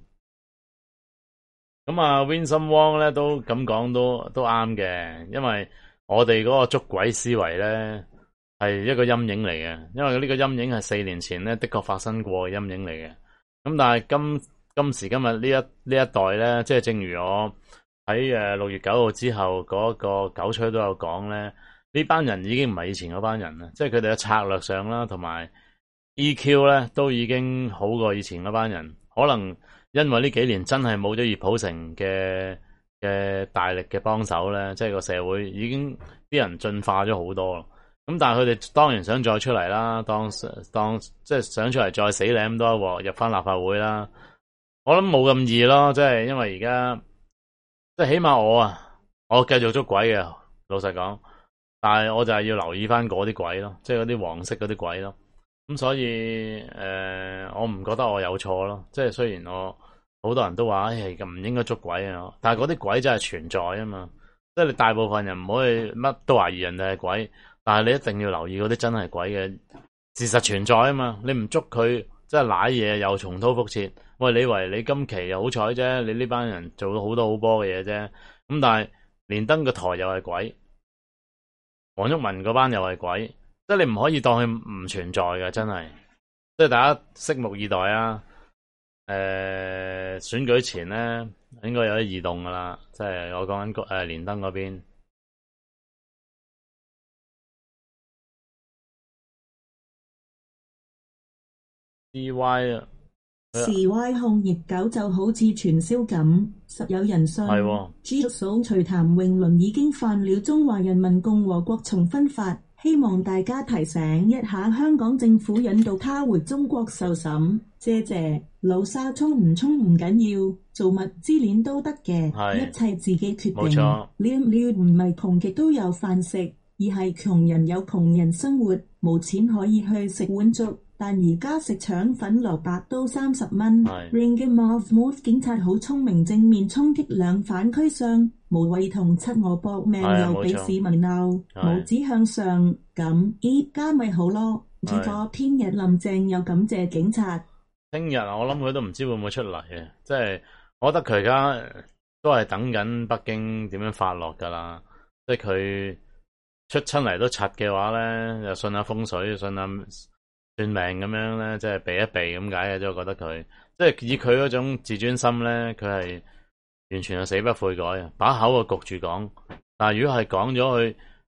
A: 咁啊 Vincent Wong 咧都咁講都都啱嘅，因為我哋嗰個捉鬼思維咧係一個陰影嚟嘅，因為呢個陰影係四年前咧的確發生過嘅陰影嚟嘅。咁但係今今時今日呢一呢一代咧，即係正如我喺誒六月九號之後嗰個九吹都有講咧，呢班人已經唔係以前嗰班人啦，即係佢哋嘅策略上啦，同埋。E Q 咧都已經好過以前嗰班人，可能因為呢幾年真係冇咗葉普成嘅嘅大力嘅幫手咧，即係個社會已經啲人進化咗好多咯。咁但係佢哋當然想再出嚟啦，當當即係想出嚟再死舐咁多一鑊入翻立法會啦。我諗冇咁易咯，即係因為而家即係起碼我啊，我繼續捉鬼嘅，老實講，但係我就係要留意翻嗰啲鬼咯，即係嗰啲黃色嗰啲鬼咯。咁所以誒、呃，我唔覺得我有錯咯。即係雖然我好多人都話誒咁唔應該捉鬼啊，但係嗰啲鬼真係存在啊嘛。即係你大部分人唔可以乜都懷疑人哋係鬼，但係你一定要留意嗰啲真係鬼嘅事實存在啊嘛。你唔捉佢，即係瀨嘢又重蹈覆轍。喂，你以為你今期又好彩啫？你呢班人做咗好多好波嘅嘢啫。咁但係連登個台又係鬼，黃毓民嗰班又係鬼。即係你唔可以當佢唔存在嘅，真係。即係大家拭目以待啊！誒、呃，選舉前咧，應該有啲異動噶啦。即係我講緊誒連登嗰邊。D Y 啊，
B: 示威控熱狗就好似傳銷咁，實有人信。係。G 嫂徐譚詠麟已經犯了中華人民共和國重分法。希望大家提醒一下香港政府引導他回中國受審。謝謝。老沙衝唔衝唔緊要，做物資鏈都得嘅，一切自己決定。冇錯。你你唔係窮極都有飯食，而係窮人有窮人生活，冇錢可以去食碗粥。但而家食腸粉蘿蔔都三十蚊。Ringgit Move Move 警察好聰明，正面衝擊兩反區上，無謂同七我搏命又俾市民鬧，無指向上，咁依家咪好咯。結果聽日林鄭又感謝警察。
A: 聽日我諗佢都唔知會唔會出嚟嘅，即係我覺得佢而家都係等緊北京點樣發落噶啦，即係佢出親嚟都柒嘅話咧，又信下風水，信下算命咁樣咧，即係避一避咁解嘅啫。我覺得佢即係以佢嗰種自尊心咧，佢係完全係死不悔改啊！把口就焗住講，但係如果係講咗佢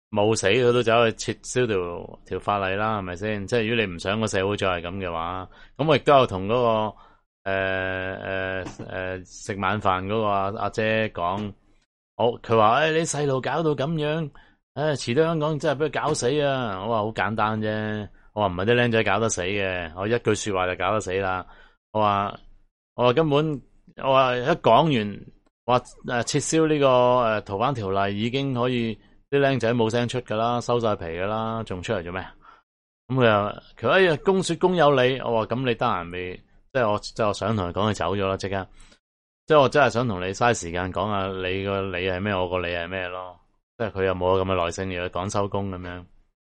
A: 冇死佢都走去撤銷條條法例啦，係咪先？即係如果你唔想個社會再係咁嘅話，咁我亦都有同嗰、那個誒誒誒食晚飯嗰個阿阿姐講，好佢話誒你細路搞到咁樣，誒遲啲香港真係俾佢搞死啊！我話好簡單啫，我話唔係啲僆仔搞得死嘅，我一句說話就搞得死啦。我話我話根本我話一講完話誒撤銷呢個誒逃犯條例已經可以。啲僆仔冇聲出噶啦，收晒皮噶啦，仲出嚟做咩？咁佢又佢哎呀，公說公有理。我話咁你得閒未？即係我即係我想同佢講，佢走咗啦，即刻。即係我真係想同你嘥時間講下你個理係咩，我個理係咩咯。即係佢又冇咁嘅耐性，要講收工咁樣。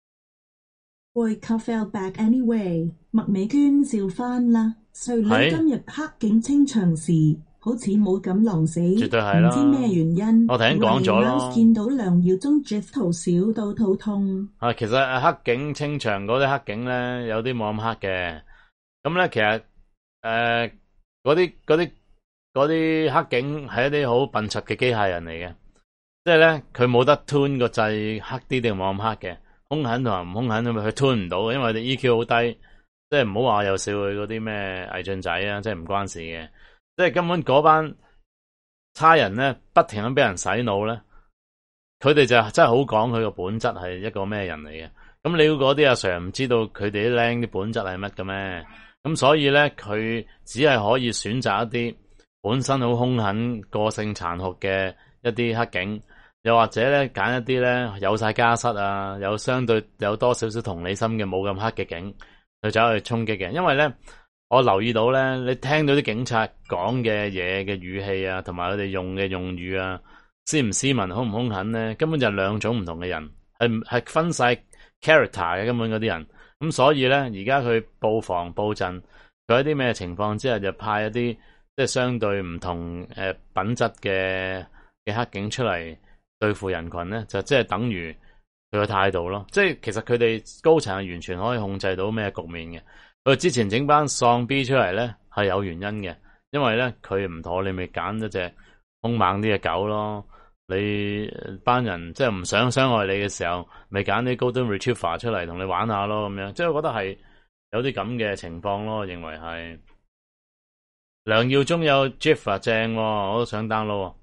B: Boy fell back anyway， 麥美娟笑翻啦。誰料今日黑警清場時。好似冇咁狼死，絕對係啦，唔知咩原因。
A: 我頭先講咗咯，
B: 見到梁耀忠 GIF 圖少到肚痛。
A: 啊，其實黑警清場嗰啲黑警咧，有啲冇咁黑嘅。咁咧，其實誒嗰啲嗰啲嗰啲黑警係一啲好笨柒嘅機械人嚟嘅，即係咧佢冇得 tune 個掣黑啲定冇咁黑嘅，兇狠同埋唔兇狠咁佢 tune 唔到，因為佢哋 E Q 好低，即係唔好話又笑佢嗰啲咩偽俊仔啊，即係唔關事嘅。即係根本嗰班差人咧，不停咁俾人洗腦咧，佢哋就真係好講佢個本質係一個咩人嚟嘅。咁你嗰啲阿 Sir 唔知道佢哋啲僆啲本質係乜嘅咩？咁所以咧，佢只係可以選擇一啲本身好兇狠、個性殘酷嘅一啲黑警，又或者咧揀一啲咧有晒家室啊，有相對有多少少同理心嘅冇咁黑嘅警去走去衝擊嘅，因為咧。我留意到咧，你聽到啲警察講嘅嘢嘅語氣啊，同埋佢哋用嘅用語啊，斯唔斯文、兇唔兇狠咧，根本就係兩種唔同嘅人，係係分晒 character 嘅根本嗰啲人。咁所以咧，而家佢布防布陣，佢喺啲咩情況之下就派一啲即係相對唔同誒品質嘅嘅黑警出嚟對付人群咧，就即係等於佢嘅態度咯。即係其實佢哋高層係完全可以控制到咩局面嘅。佢之前整班喪 B 出嚟咧，係有原因嘅，因為咧佢唔妥，你咪揀一隻兇猛啲嘅狗咯。你班人即係唔想傷害你嘅時候，咪揀啲 Golden Retriever 出嚟同你玩下咯，咁樣即係我覺得係有啲咁嘅情況咯。我認為係梁耀忠有 GIF 正，我都想 download。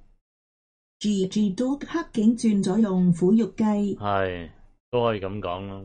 B: G G 都黑警轉咗用苦肉計，
A: 係都可以咁講咯。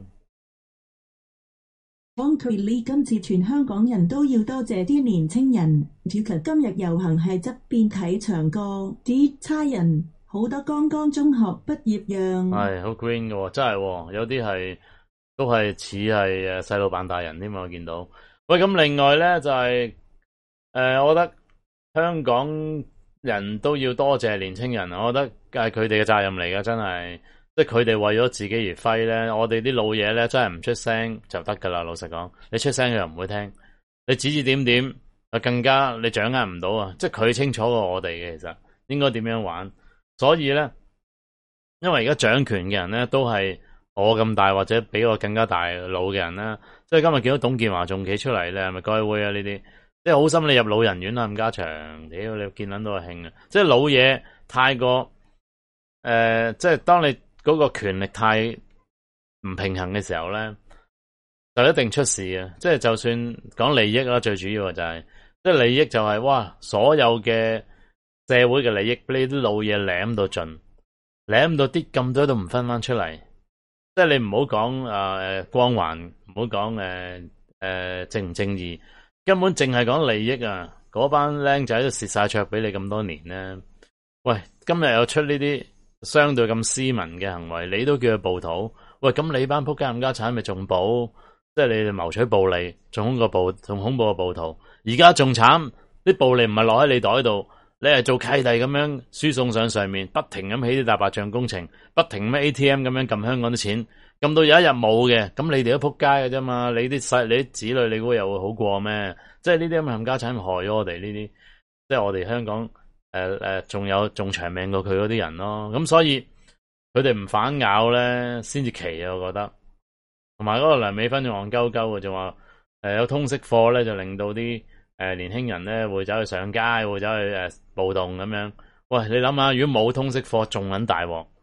B: 幫佢呢今次全香港人都要多謝啲年青人，以及今日遊行係側邊睇場歌，啲差人好多剛剛中學畢業樣，
A: 係好 green 嘅，真係有啲係都係似係誒細路扮大人添嘛，我見到。喂，咁另外咧就係、是、誒、呃，我覺得香港人都要多謝年青人，我覺得係佢哋嘅責任嚟嘅，真係。即係佢哋為咗自己而揮咧，我哋啲老嘢咧真係唔出聲就得噶啦。老實講，你出聲佢又唔會聽，你指指點點，就更加你掌握唔到啊！即係佢清楚過我哋嘅，其實應該點樣玩。所以咧，因為而家掌權嘅人咧都係我咁大或者比我更加大老嘅人啦。即係今日見到董建華仲企出嚟咧，係咪該會啊？呢啲即係好心你入老人院啊，冚家祥，屌你見捻到係興啊！即係老嘢太過誒、呃，即係當你。嗰個權力太唔平衡嘅時候咧，就一定出事啊！即係就算講利益啦，最主要嘅就係，即係利益就係哇，所有嘅社會嘅利益俾你啲老嘢舐到盡，舐到啲咁多都唔分翻出嚟。即係你唔好講誒光環，唔好講誒誒正唔正義，根本淨係講利益啊！嗰班僆仔都蝕晒桌俾你咁多年咧。喂，今日又出呢啲相對咁斯文嘅行為，你都叫佢暴徒？喂，咁你班仆街冚家鏟咪仲暴？即係你哋謀取暴利，仲恐個暴，仲恐怖個暴徒。而家仲慘，啲暴利唔係落喺你袋度，你係做契弟咁樣輸送上上面，不停咁起啲大白象工程，不停咁 A T M 咁樣撳香港啲錢，撳到有一日冇嘅，咁你哋都仆街嘅啫嘛。你啲細，你啲子女，你估又會好過咩？即係呢啲咁嘅冚家鏟害咗我哋呢啲，即係我哋香港。誒、呃、誒，仲有仲長命過佢嗰啲人咯，咁所以佢哋唔反咬咧，先至奇啊！我覺得，同埋嗰個梁美芬仲戇鳩鳩嘅，就話誒有通識課咧，就令到啲誒、呃、年輕人咧會走去上街，會走去誒、呃、暴動咁樣。喂，你諗下，如果冇通識課，仲撚大鑊，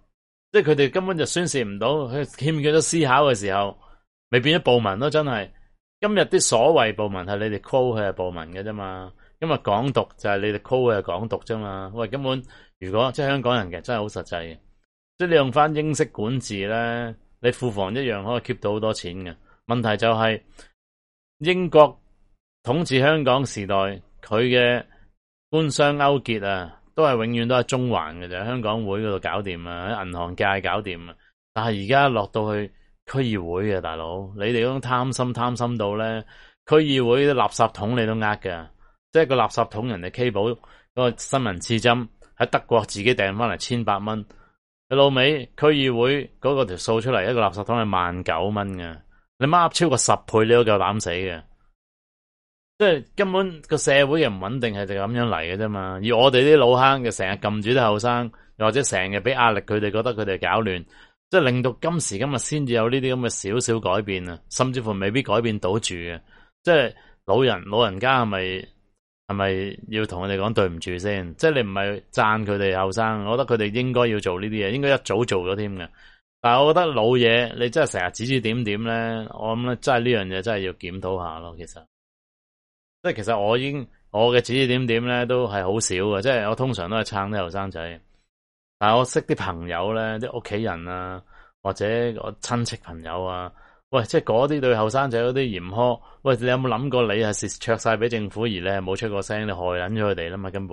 A: 即係佢哋根本就宣泄唔到，佢欠缺咗思考嘅時候，咪變咗暴民咯。真係今日啲所謂暴民係你哋 call 佢係暴民嘅啫嘛。因為港獨就係你哋 call 佢係港獨啫嘛。喂，根本如果即係香港人嘅真係好實際嘅，即係你用翻英式管治咧，你庫房一樣可以 keep 到好多錢嘅。問題就係英國統治香港時代，佢嘅官商勾結啊，都係永遠都係中環嘅啫，香港會嗰度搞掂啊，喺銀行界搞掂啊。但係而家落到去區議會嘅大佬，你哋嗰種貪心貪心到咧，區議會啲垃圾桶你都呃㗎，即係個垃圾桶人哋 K 寶嗰個新聞刺針喺德國自己訂翻嚟千八蚊，你老味區議會嗰個條數出嚟，一個垃圾桶係萬九蚊嘅，你孖超過十倍你都夠膽死嘅。即係根本個社會嘅唔穩定係就咁樣嚟嘅啫嘛，而我哋啲老坑嘅成日撳住啲後生，又或者成日俾壓力佢哋，覺得佢哋搞亂，即係令到今時今日先至有呢啲咁嘅少少改變啊，甚至乎未必改變到住嘅。即係老人老人家係咪係咪要同佢哋講對唔住先？即係你唔係讚佢哋後生，我覺得佢哋應該要做呢啲嘢，應該一早做咗添嘅。但係我覺得老嘢你真係成日指指點點咧，我諗咧真係呢樣嘢真係要檢討下咯，其實。即係其實我已經我嘅指指點點咧都係好少嘅，即係我通常都係撐啲後生仔。但係我識啲朋友咧，啲屋企人啊，或者我親戚朋友啊，喂，即係嗰啲對後生仔嗰啲嚴苛，喂，你有冇諗過你係蝕灼晒俾政府，而你係冇出過聲，你害撚咗佢哋啦嘛？根本。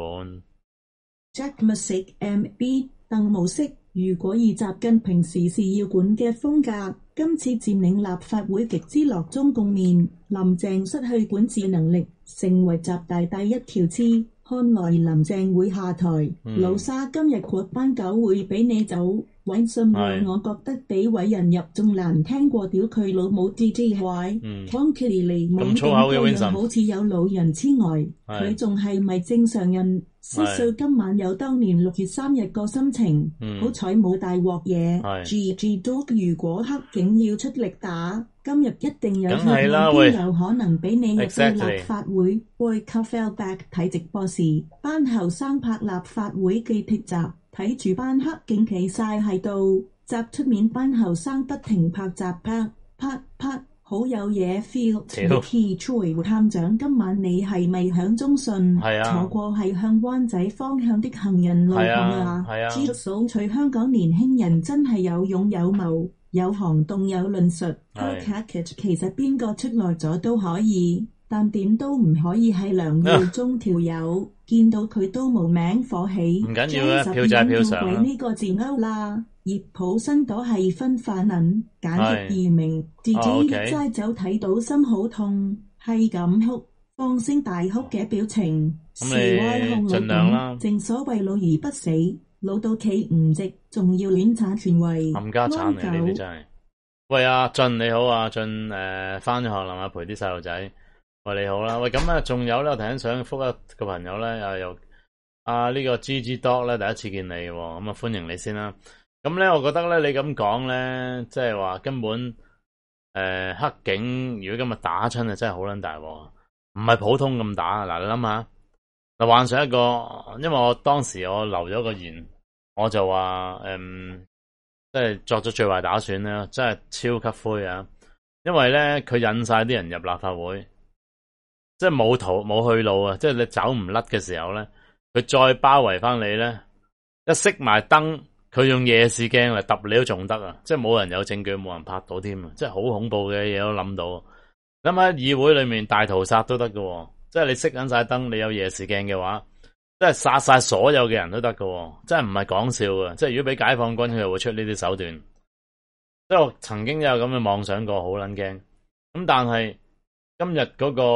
B: Jack Music M B 鄧無色，如果以習近平時事要管嘅風格，今次佔領立法會極之落中共面，林鄭失去管治能力，成為習大大一條刺，看來林鄭會下台。嗯、老沙今日擴班狗會俾你走，委信讓我覺得比委人入仲難聽過屌佢老母 G G 壞。康克里尼冇點個樣好似有老人痴呆，佢仲係咪正常人？失碎今晚有當年六月三日個心情，嗯、好彩冇大鑊嘢。G G 都如果黑警要出力打，今日一定有血案，邊有可能俾你入到立法會？Boy fell back 睇直播時，班後生拍立法會記鐵閘，睇住班黑警企晒喺度，閘出面班後生不停拍閘拍拍拍。好有嘢 feel。Key Troy 探長，今晚你係咪響中信？係啊，坐過係向灣仔方向的行人路旁啊！係啊，知數取香港年輕人真係有勇有謀，有行動有論述。Package 其實邊個出來咗都可以，但點都唔可以係梁耀忠條友。見到佢都無名火起，唔緊要啊，票債票償啦。呢個字勾啦。葉普新朵係分化能簡潔易明，自己一齋走睇到心好痛，係咁哭，放聲大哭嘅表情，示威控老點。正所謂老而不死，老到企唔直，仲要亂產權位。冚家產嚟呢啲真係。喂，阿俊你好啊，俊誒翻咗學啦嘛，陪啲細路仔。喂，你好啦，喂咁啊，仲有咧，我頭先想覆一個朋友咧，又又啊呢個 G G Dog 咧，第一次見你嘅，咁啊歡迎你先啦。咁咧，我覺得咧，你咁講咧，即係話根本誒、呃、黑警如果今日打親啊，真係好撚大鑊，唔係普通咁打。嗱，你諗下，嗱，幻想一個，因為我當時我留咗個言，我就話誒，即係作咗最壞打算咧，真係超級灰啊！因為咧，佢引晒啲人入立法會，即係冇途冇去路啊！即係你走唔甩嘅時候咧，佢再包圍翻你咧，一熄埋燈。佢用夜視鏡嚟揼你都仲得啊！即係冇人有證據，冇人拍到添啊！即係好恐怖嘅嘢都諗到。諗下議會裏面大屠殺都得㗎，即係你熄緊晒燈，你有夜視鏡嘅話，即係殺晒所有嘅人都得㗎，即係唔係講笑嘅。即係如果俾解放軍，佢又會出呢啲手段。即係我曾經有咁嘅妄想過，好撚驚。咁但係今日嗰個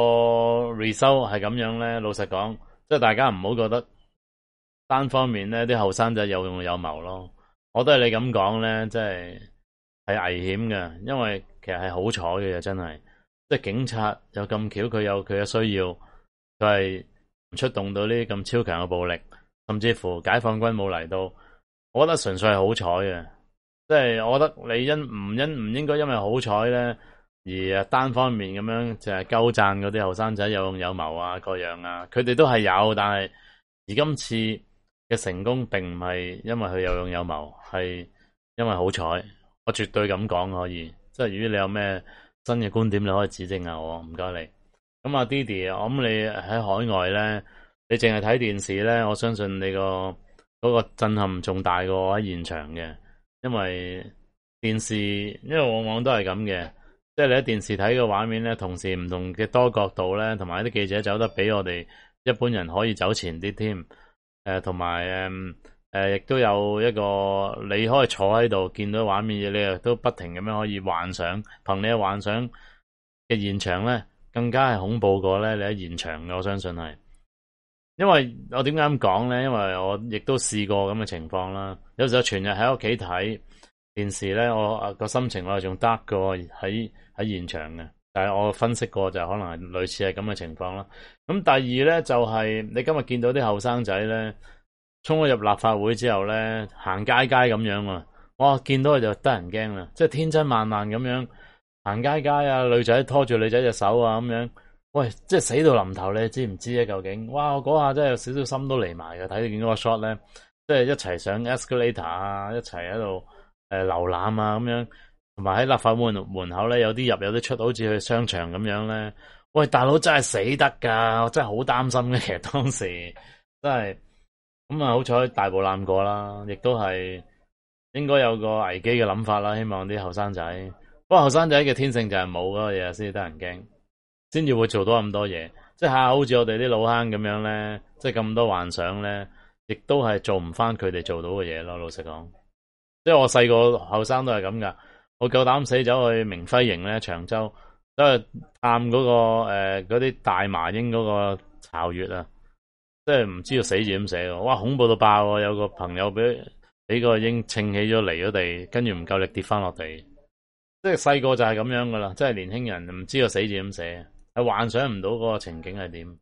B: result 係咁樣咧，老實講，即係大家唔好覺得。單方面咧，啲後生仔有勇有謀咯。我都係你咁講咧，即係係危險嘅，因為其實係好彩嘅，真係。即係警察有咁巧，佢有佢嘅需要，佢係唔出動到呢啲咁超強嘅暴力，甚至乎解放軍冇嚟到。我覺得純粹係好彩嘅，即係我覺得你因唔因唔應該因為好彩咧，而單方面咁樣就係鳩讚嗰啲後生仔有勇有謀啊，各樣啊，佢哋都係有，但係而今次嘅成功並唔係因為佢有勇有謀，係
A: 因為好彩，我絕對咁講可以。即係如果你有咩新嘅觀點，你可以指正下我，唔該你。咁啊 Didi，我諗你喺海外咧，你淨係睇電視咧，我相信你個嗰個震撼仲大過我喺現場嘅，因為電視，因為往往都係咁嘅，即係你喺電視睇嘅畫面咧，同時唔同嘅多角度咧，同埋啲記者走得比我哋一般人可以走前啲添。誒，同埋誒誒，亦都有一個你可以坐喺度見到畫面嘅，你又都不停咁樣可以幻想，憑你嘅幻想嘅現場咧，更加係恐怖過咧你喺現場嘅，我相信係。因為我點解咁講咧？因為我亦都試過咁嘅情況啦。有時候全日喺屋企睇電視咧，我個心情我係仲得過喺喺現場嘅。但係我分析過就可能係類似係咁嘅情況啦。咁第二咧就係、是、你今日見到啲後生仔咧，衝咗入立法會之後咧，行街街咁樣啊！哇，見到佢就得人驚啦，即係天真爛漫咁樣行街街啊，女仔拖住女仔隻手啊咁樣，喂，即係死到臨頭，你知唔知啊？究竟，哇，我嗰下真係有少少心都離埋嘅，睇到見嗰個 shot 咧，即係一齊上 escalator 啊，一齊喺度誒瀏覽啊咁樣。同埋喺立法會門口咧，有啲入有啲出，好似去商場咁樣咧。喂，大佬真係死得噶，我真係好擔心嘅。其實當時真係咁啊，好彩大步攬過啦，亦都係應該有個危機嘅諗法啦。希望啲後生仔，不過後生仔嘅天性就係冇嗰個嘢先至得人驚，先至會做到咁多嘢。即係下好似我哋啲老坑咁樣咧，即係咁多幻想咧，亦都係做唔翻佢哋做到嘅嘢咯。老實講，即係我細個後生都係咁噶。我夠膽死走去明輝營咧，長洲走去探嗰、那個誒嗰啲大麻鷹嗰個巢穴啊，即係唔知道死字點寫喎，哇，恐怖到爆啊！有個朋友俾俾個鷹稱起咗離咗地，跟住唔夠力跌翻落地，即係細個就係咁樣噶啦，即係年輕人唔知道死字點寫，係幻想唔到嗰個情景係點。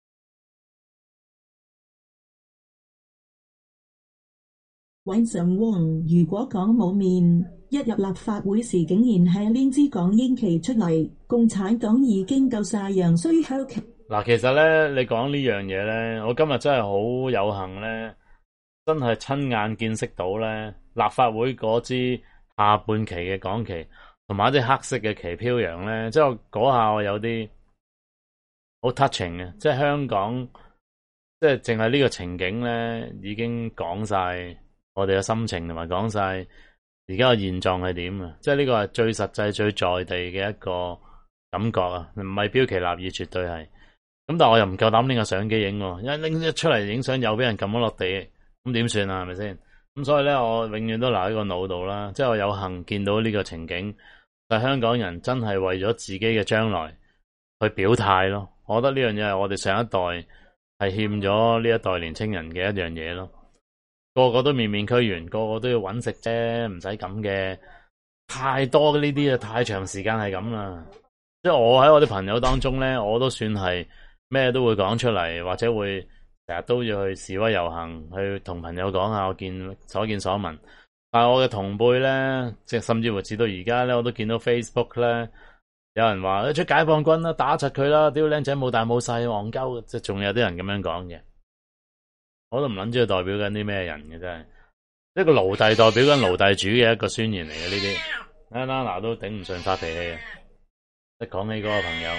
B: Vincent Wong 如果講冇面，一入立法會時竟然係拎支港英旗出嚟，共產黨已經夠晒樣衰香劇。
A: 嗱，其實咧，你講呢樣嘢咧，我今日真係好有幸咧，真係親眼見識到咧，立法會嗰支下半旗嘅港旗，同埋一啲黑色嘅旗飄揚咧，即係嗰下我有啲好 touching 嘅，即係香港，即係淨係呢個情景咧，已經講晒我哋嘅心情，同埋講晒而家嘅現狀係點啊！即係呢個係最實際、最在地嘅一個感覺啊，唔係標奇立異，絕對係。咁但係我又唔夠膽拎個相機影，一拎一出嚟影相又俾人撳咗落地，咁點算啊？係咪先？咁所以咧，我永遠都留喺個腦度啦。即係我有幸見到呢個情景，但係香港人真係為咗自己嘅將來去表態咯。我覺得呢樣嘢係我哋上一代係欠咗呢一代年青人嘅一樣嘢咯。個個都面面俱圓，個個都要搵食啫，唔使咁嘅。太多呢啲啊，太長時間係咁啦。即係我喺我啲朋友當中咧，我都算係咩都會講出嚟，或者會成日都要去示威遊行，去同朋友講下我見所見所聞。但係我嘅同輩咧，即係甚至乎至到而家咧，我都見到 Facebook 咧，有人話出解放軍啦，打柒佢啦，屌靚仔冇大冇細，戇鳩，即係仲有啲人咁樣講嘅。我都唔諗知佢代表緊啲咩人嘅，真係一個奴隸代表緊奴隸主嘅一個宣言嚟嘅呢啲。阿 Nana 都頂唔順發脾氣啊！一講起嗰個朋友，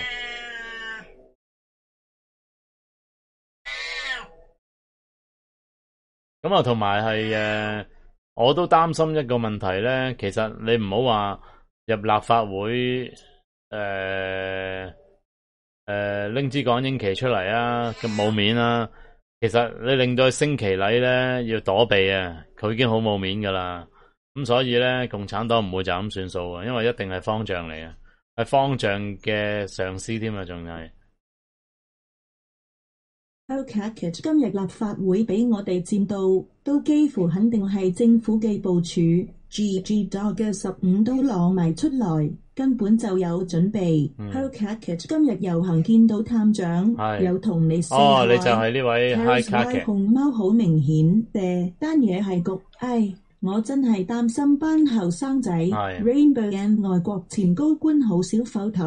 A: 咁啊，同埋係誒，我都擔心一個問題咧。其實你唔好話入立法會誒誒拎支港英旗出嚟啊，咁冇面啊！其實你令到佢升旗禮咧要躲避啊，佢已經好冇面噶啦。咁所以咧，共產黨唔會就咁算數啊，因為一定係方丈嚟啊，係方丈嘅上司添啊，仲係。
B: 今日立法會俾我哋佔到，都幾乎肯定係政府嘅部署。G G Dog 嘅十五都攞埋出來，根本就有準備。
A: 嗯、
B: 今日遊行見到探長，有同你
A: 哦，你就係呢位 High Cat
B: 熊貓，好明顯嘅單嘢係局。唉，我真係擔心班後生仔。Rainbow and 外國前高官好少否頭。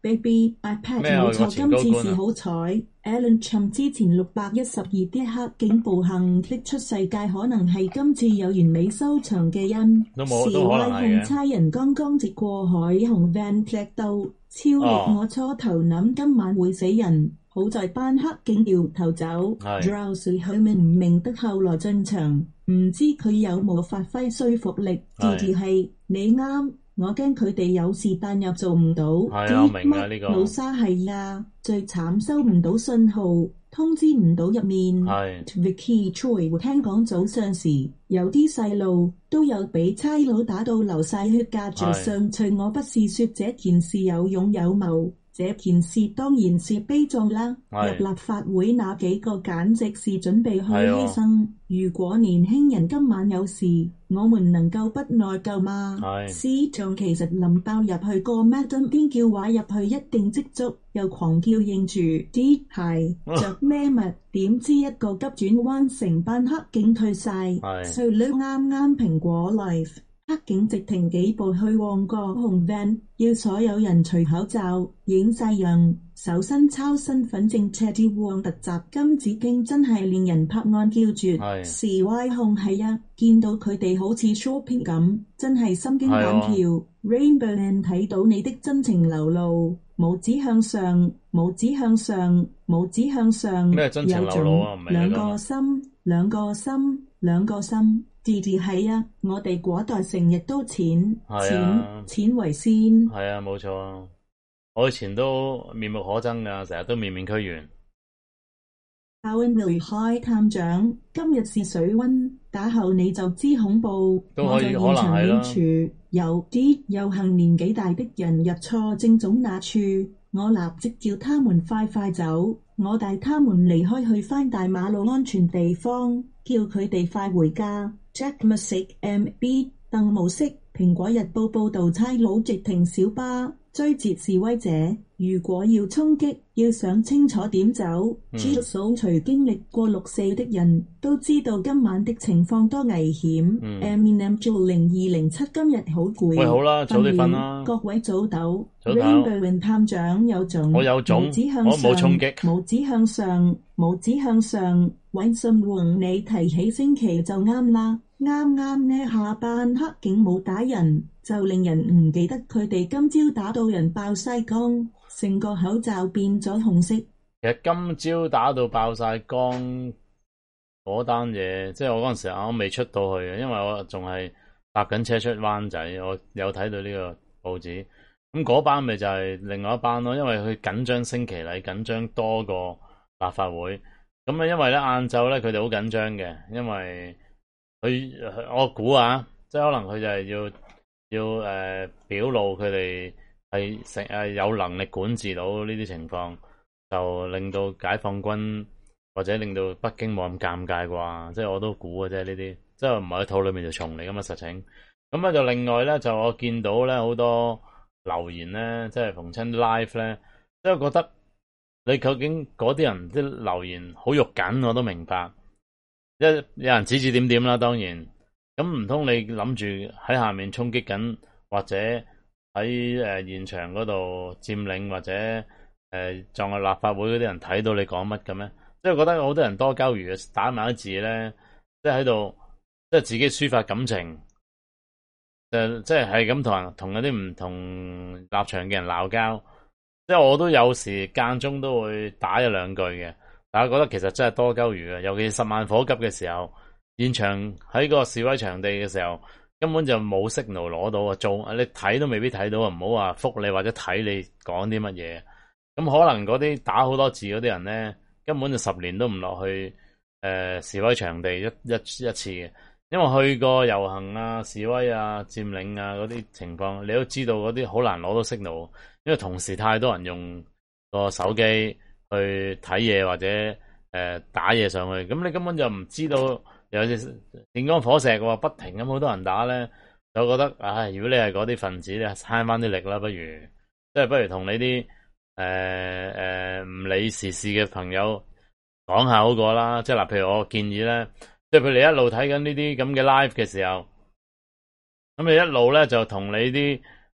B: Baby iPad 冇錯，今次是好彩。Alan 尋之前六百一十二啲黑警暴行剔出世界，可能係今次有完美收場嘅因。示威控差人剛剛直過海，紅 van 踢到超力，哦、我初頭諗今晚會死人，好在班黑警掉頭走。Drowsy 佢明唔明得後來進場，唔知佢有冇發揮說服力。條條係你啱。我驚佢哋有事但又做唔到，啲乜老沙係啊，最慘收唔到信號，通知唔到入面。Vicky Choi 聽講早上時有啲細路都有俾差佬打到流晒血㗎，最上隨我不是說這件事有勇有謀。這件事當然是悲壯啦，入立法會那幾個簡直是準備去犧牲。如果年輕人今晚有事，我們能夠不內疚嗎？司長其實臨爆入去個 Madam 邊叫話入去一定即足，又狂叫認住啲鞋着咩襪，點知一個急轉彎成班黑警退晒，衰女啱啱蘋果 Live。黑警直停幾步去旺角紅 van， 要所有人除口罩、影晒樣、手伸抄身份證 Chatty Wong 突襲金紫荊真係令人拍案叫絕。示威控係啊，見到佢哋好似 shopping 咁，真係心驚膽跳。Rainbow Man 睇到你的真情流露，拇指向上，拇指向上，拇指向上，
A: 咩真情流露啊？
B: 兩個心，兩個心，兩個心。字字係啊，我哋嗰代成日都錢、啊、錢錢為先。
A: 係啊，冇錯啊，我以前都面目可憎噶，成日都面面俱圓。
B: 阿 Win 雷開探長，今日是水溫，打後你就知恐怖。
A: 都可以，
B: 我在現場演處，
A: 可能係
B: 有啲遊行年紀大的人入錯正總那處，我立即叫他們快快走，我帶他們離開去返大馬路安全地方，叫佢哋快回家。Jack Music M B 鄧無色，蘋果日報報導差佬截停小巴追截示威者，如果要衝擊，要想清楚點走。G 數除經歷過六四的人都知道今晚的情況多危險。
A: 嗯、
B: Eminem 做零二零七今日好攰。
A: 喂，好啦，早啲瞓啦。
B: 各位早唞。Rainbow 探長有種，
A: 我有種，
B: 拇指向上，
A: 我冇衝擊。
B: 拇指向上，拇指向上。搵信換你提起星期就啱啦。啱啱呢下班黑警冇打人，就令人唔記得佢哋今朝打到人爆晒光，成個口罩變咗紅色。
A: 其實今朝打到爆晒光嗰單嘢，即係我嗰陣時我未出到去嘅，因為我仲係搭緊車出灣仔，我有睇到呢個報紙。咁嗰班咪就係另外一班咯，因為佢緊張升旗禮，緊張多過立法會。咁啊，因為咧晏晝咧佢哋好緊張嘅，因為佢我估啊，即係可能佢就係要要誒、呃、表露佢哋係成誒有能力管治到呢啲情況，就令到解放軍或者令到北京冇咁尷尬啩，即係我都估嘅啫呢啲，即係唔係喺肚裏面就蟲嚟㗎嘛實情。咁啊就另外咧就我見到咧好多留言咧，即係逢親 live 咧，即係覺得你究竟嗰啲人啲留言好肉緊，我都明白。一有人指指點點啦，當然咁唔通你諗住喺下面衝擊緊，或者喺誒、呃、現場嗰度佔領，或者誒撞去立法會嗰啲人睇到你講乜嘅咩？即係覺得好多人多鳩餘打埋啲字咧，即係喺度即係自己抒發感情，就即係係咁同人同嗰啲唔同立場嘅人鬧交。即係我都有時間中都會打一兩句嘅。大家覺得其實真係多鳩餘嘅，尤其是十萬火急嘅時候，現場喺個示威場地嘅時候，根本就冇 signal 攞到啊！做你睇都未必睇到啊！唔好話覆你或者睇你講啲乜嘢。咁可能嗰啲打好多字嗰啲人咧，根本就十年都唔落去誒、呃、示威場地一一一次嘅，因為去過遊行啊、示威啊、佔領啊嗰啲情況，你都知道嗰啲好難攞到 signal，因為同時太多人用個手機去睇嘢或者誒、呃、打嘢上去，咁你根本就唔知道有隻電光火石喎，不停咁好多人打咧，就覺得唉，如果你係嗰啲分子，你慳翻啲力啦，不如即係不如同你啲誒誒唔理時事嘅朋友講下好過啦。即係嗱，譬如我建議咧，即係佢哋一路睇緊呢啲咁嘅 live 嘅時候，咁你一路咧就同你啲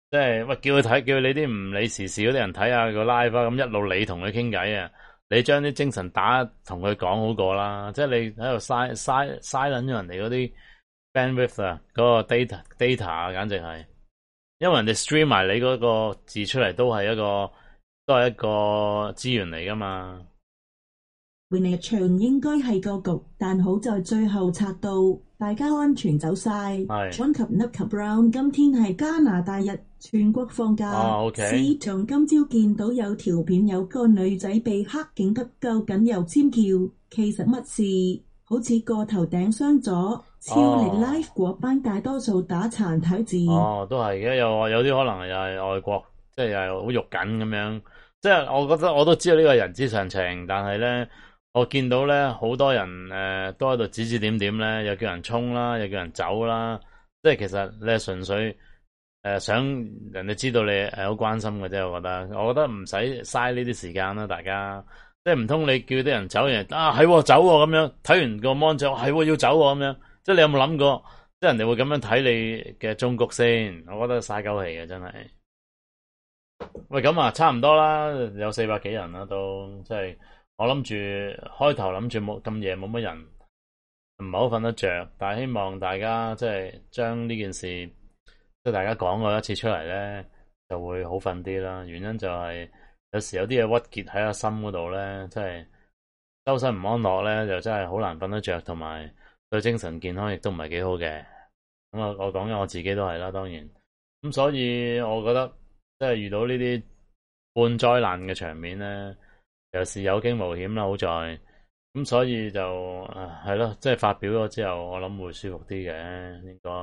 A: 即係喂，叫佢睇，叫你啲唔理時事嗰啲人睇下個 live 啊，咁一路你同佢傾偈啊，你將啲精神打同佢講好過啦。即係你喺度嘥嘥嘥捻咗人哋嗰啲 bandwidth 啊，嗰個 data data 啊，簡直係，因為人哋 stream 埋你嗰個字出嚟都係一個都係一個資源嚟噶嘛。
B: 換嚟場應該係個局，但好在最後拆到大家安全走晒。John 及 Nick 及 Brown 今天係加拿大日，全國放假。
A: 哦 OK。
B: 市場今朝見到有條片，有個女仔被黑警急救緊又尖叫，其實乜事？好似個頭頂傷咗。超嚟 live 嗰班大多數打殘體字。
A: 哦，都係嘅，有有啲可能又係外國，即係又係好肉緊咁樣。即係我覺得我都知道呢個人之常情，但係咧。我見到咧，好多人誒、呃、都喺度指指點點咧，又叫人衝啦，又叫人走啦。即係其實你係純粹誒、呃、想人哋知道你係好關心嘅啫。我覺得，我覺得唔使嘥呢啲時間啦，大家。即係唔通你叫啲人走，人啊係、哦、走咁、哦、樣，睇完個 mon 就係要走咁、哦、樣。即係你有冇諗過，即係人哋會咁樣睇你嘅終局先？我覺得嘥鳩氣嘅真係。喂，咁啊，差唔多啦，有四百幾人啦，都即係。我諗住開頭諗住冇咁夜冇乜人，唔係好瞓得着，但係希望大家即係將呢件事即係大家講過一次出嚟咧，就會好瞓啲啦。原因就係有時有啲嘢鬱結喺個心嗰度咧，即係周身唔安樂咧，就真係好難瞓得着，同埋對精神健康亦都唔係幾好嘅。咁啊，我講緊我自己都係啦，當然咁，所以我覺得即係遇到呢啲半災難嘅場面咧。又是有驚無險啦，好在咁，所以就係咯，即係發表咗之後，我諗會舒服啲嘅，應該。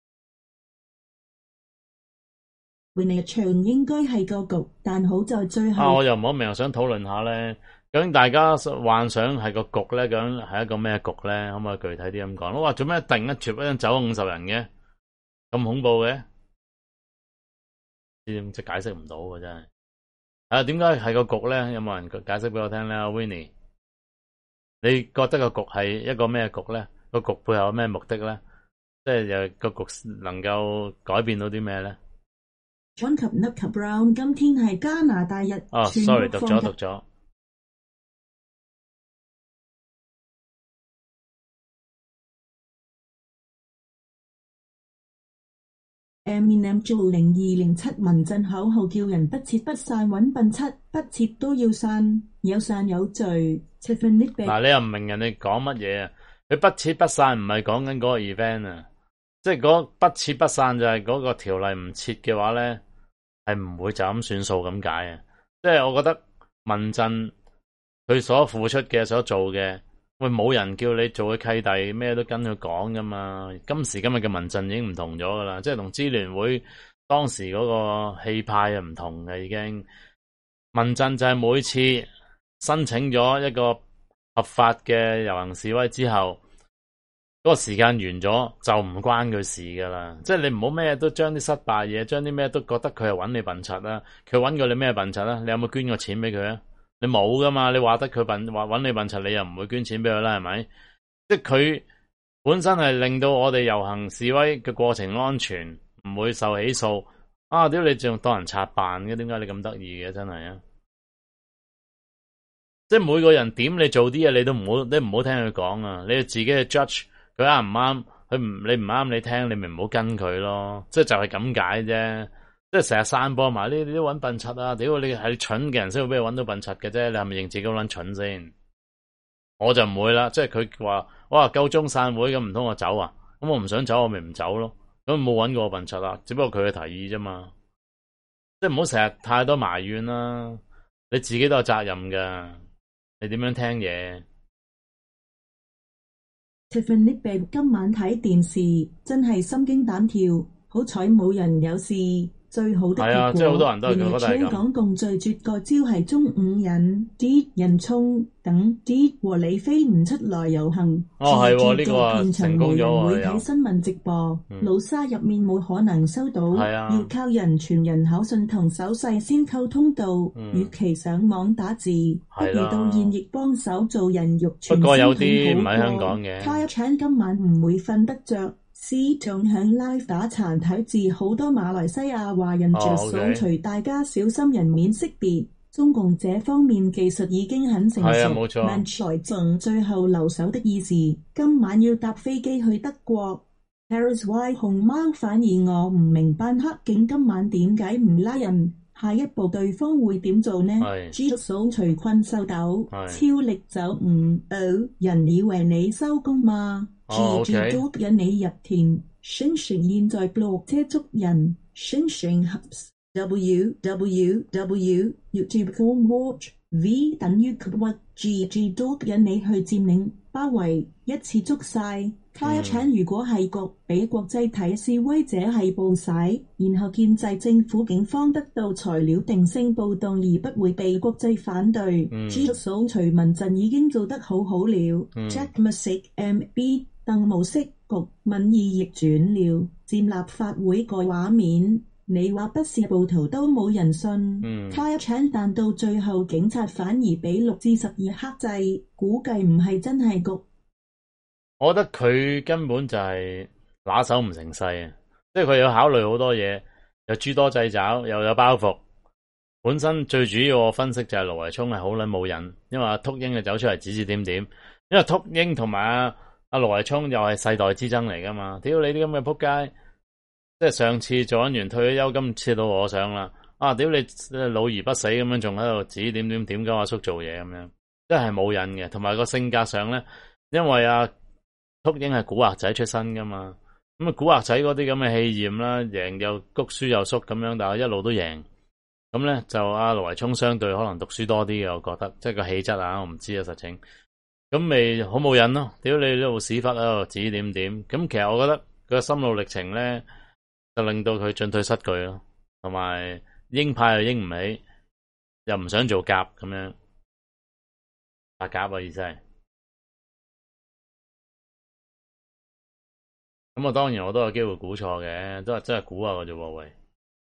B: 換嚟場應該係個局，但好在最後。
A: 啊，我又唔好明，想討論下咧，究竟大家幻想係個局咧，究竟係一個咩局咧？可唔可以具體啲咁講？我話做咩突然一撮一走五十人嘅，咁恐怖嘅？點即解釋唔到嘅真係。啊，點解係個局咧？有冇人解釋俾我聽咧 Winnie， 你覺得個局係一個咩局咧？個局背後有咩目的咧？即係又個局能夠改變到啲咩咧
B: ？John 及 Nick 及 Brown 今天係加拿大日。
A: 哦 ，sorry， 讀咗讀咗。
B: Eminem 做零二零七民陣口號，叫人不撤不散，搵笨七不撤都要散，有散有序。
A: 嗱，你又唔明人哋講乜嘢啊？佢不撤不散唔係講緊嗰個 event 啊，即係嗰不撤不散就係嗰個條例唔撤嘅話咧，係唔會就咁算數咁解啊！即係我覺得民陣佢所付出嘅、所做嘅。喂，冇人叫你做佢契弟，咩都跟佢講噶嘛。今時今日嘅民陣已經唔同咗噶啦，即係同支聯會當時嗰個氣派啊唔同嘅已經。民陣就係每次申請咗一個合法嘅遊行示威之後，嗰個時間完咗就唔關佢事噶啦。即係你唔好咩都將啲失敗嘢，將啲咩都覺得佢係揾你笨柒啦。佢揾過你咩笨柒啦？你有冇捐過錢俾佢啊？你冇噶嘛？你話得佢笨，話揾你笨柒，你又唔會捐錢俾佢啦，係咪？即係佢本身係令到我哋遊行示威嘅過程安全，唔會受起訴。啊，屌你仲當人賊辦嘅？點解你咁得意嘅？真係啊！即係每個人點你做啲嘢，你都唔好，你唔好聽佢講啊！你要自己去 judge 佢啱唔啱，佢唔你唔啱你聽，你咪唔好跟佢咯。即係就係咁解啫。即係成日散播埋呢啲揾笨柒啊！屌你係蠢嘅人先會俾你揾到笨柒嘅啫，你係咪認自己好撚蠢先？我就唔會啦，即係佢話哇夠鐘散會咁，唔通我走啊？咁我唔想走，我咪唔走咯。咁冇揾過我笨柒啊，只不過佢嘅提議啫嘛。即係唔好成日太多埋怨啦，你自己都有責任噶。你點樣聽嘢
B: ？Tiffany Babe 今晚睇電視真係心驚膽跳，好彩冇人有事。最好的結果，
A: 即係好多人都係覺得係咁。
B: 香港共聚絕個招係中午人啲人衝等啲和理非唔出來遊行。
A: 哦，係喎，呢個成功咗喎。
B: 會睇新聞直播，老沙入面冇可能收到，要靠人傳人口信同手勢先溝通到。與其上網打字，不如到現役幫手做人肉傳先好過。不過有啲唔喺香港嘅。Fire Chan 今晚唔會瞓得着。 司長響 live 打殘體字，好多馬來西亞華人着數，除大家小心人面識別。中共這方面技術已經很成熟，萬財仲最後留守的意思，今晚要搭飛機去德國。Harris Y 熊貓反而我唔明班黑警今晚點解唔拉人，下一步對方會點做呢 ？G 數除困獸鬥，超力走唔到，人以為你收工嘛 ？G G 捉引你入田，星星現在 block 車捉人，星星 W W W YouTube Home Watch V 等於曲屈 G G 捉引你去佔領包圍，一次捉晒。Fire Chan 如果係局俾國際睇示威者係暴晒，然後建制政府警方得到材料定性暴動而不會被國際反對。G 數徐文振已經做得好好了。嗯、Jack Music M B 鄧模式局民意逆轉了，佔立法會個畫面。你話不是暴徒都冇人信。嗯、Fire Chan 但到最後警察反而俾六至十二克制，估計唔係真係局。
A: 我覺得佢根本就係拿手唔成勢啊！即係佢要考慮好多嘢，又諸多掣肘，又有包袱。本身最主要我分析就係盧維聰係好撚冇癮，因為阿禿鷹就走出嚟指指點點。因為禿鷹同埋阿阿盧維聰又係世代之爭嚟噶嘛。屌你啲咁嘅撲街！即係上次做緊完退咗休，今次到我上啦。啊！屌你老而不死咁樣，仲喺度指點點點咁阿叔做嘢咁樣，真係冇癮嘅。同埋個性格上咧，因為阿禿鷹係古惑仔出身噶嘛，咁啊古惑仔嗰啲咁嘅氣焰啦，贏又谷輸又縮咁樣，但係一路都贏。咁咧就阿盧維聰相對可能讀書多啲嘅，我覺得即係個氣質啊，我唔知啊實情。咁咪好冇癮咯！屌你呢度屎忽喺度指點點，咁其實我覺得佢個心路歷程咧，就令到佢進退失據咯，同埋鷹派又鷹唔起，又唔想做鴿咁樣，白鴿啊意思係。咁啊，當然我都有機會估錯嘅，都係真係估下嘅啫喎喂。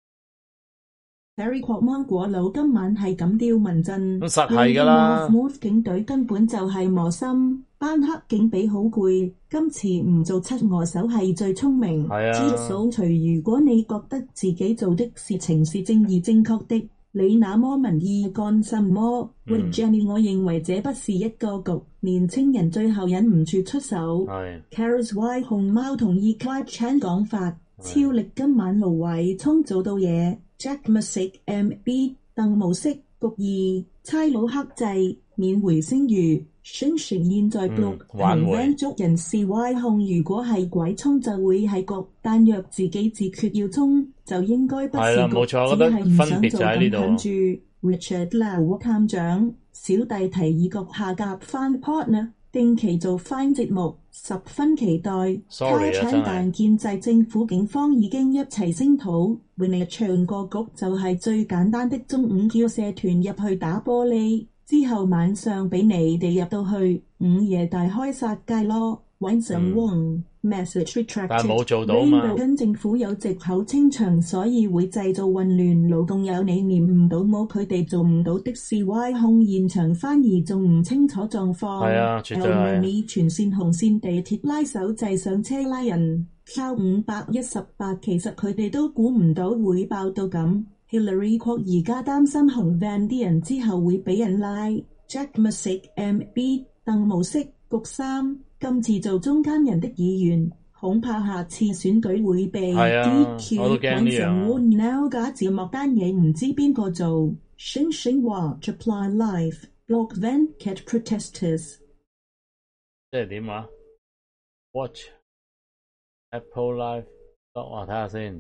B: Harry 國芒果佬今晚係咁刁民陣，
A: 咁實係㗎啦。
B: Move 警隊根本就係磨心，班黑警比好攰。今次唔做七鵝手係最聰明。
A: 係啊。
B: 知數除如果你覺得自己做的事情是正義正確的，你那麼民意幹什麼？喂 Jenny，我認為這不是一個局。年青人最後忍唔住出手。
A: 係。
B: Carers Y 熊貓同意 Clive Chan 講法，超力今晚盧偉聰做到嘢。Jack Music M B 鄧模式局二差佬克制免回聲譽，宣傳現在 block 行 van 捉人示威控，如果係鬼衝就會係局，但若自己自決要衝就應該不是局，只係唔想做咁近住。Richard Lau 探長小弟提議局下夾翻 partner，定期做翻節目，十分期待。
A: Sorry 啊，真係。
B: 但建制政府警方已經一齊聲討，永利唱歌局就係最簡單的中午叫社團入去打玻璃，之後晚上俾你哋入到去，午夜大開殺戒咯。揾上 one message retracted，
A: 但冇做到嘛。
B: 跟政府有藉口清場，所以會製造混亂。勞動有你念唔到冇佢哋做唔到的示威控現場，反而仲唔清楚狀況。
A: 係啊，絕對係。
B: 你全線紅線地鐵拉手掣上車拉人，靠五百一十八，其實佢哋都估唔到會爆到咁。Hillary 確而家擔心紅 van 啲人之後會俾人拉。Jack Music M B 鄧模式局三。今次做中間人的議員，恐怕下次選舉會被 D Q。
A: 我都驚呢樣。
B: Now 假字幕單嘢唔知邊個做。星星話 Reply Live Block Van Cat Protesters。
A: 即係點啊 ？Watch Apple Live， 我睇下先。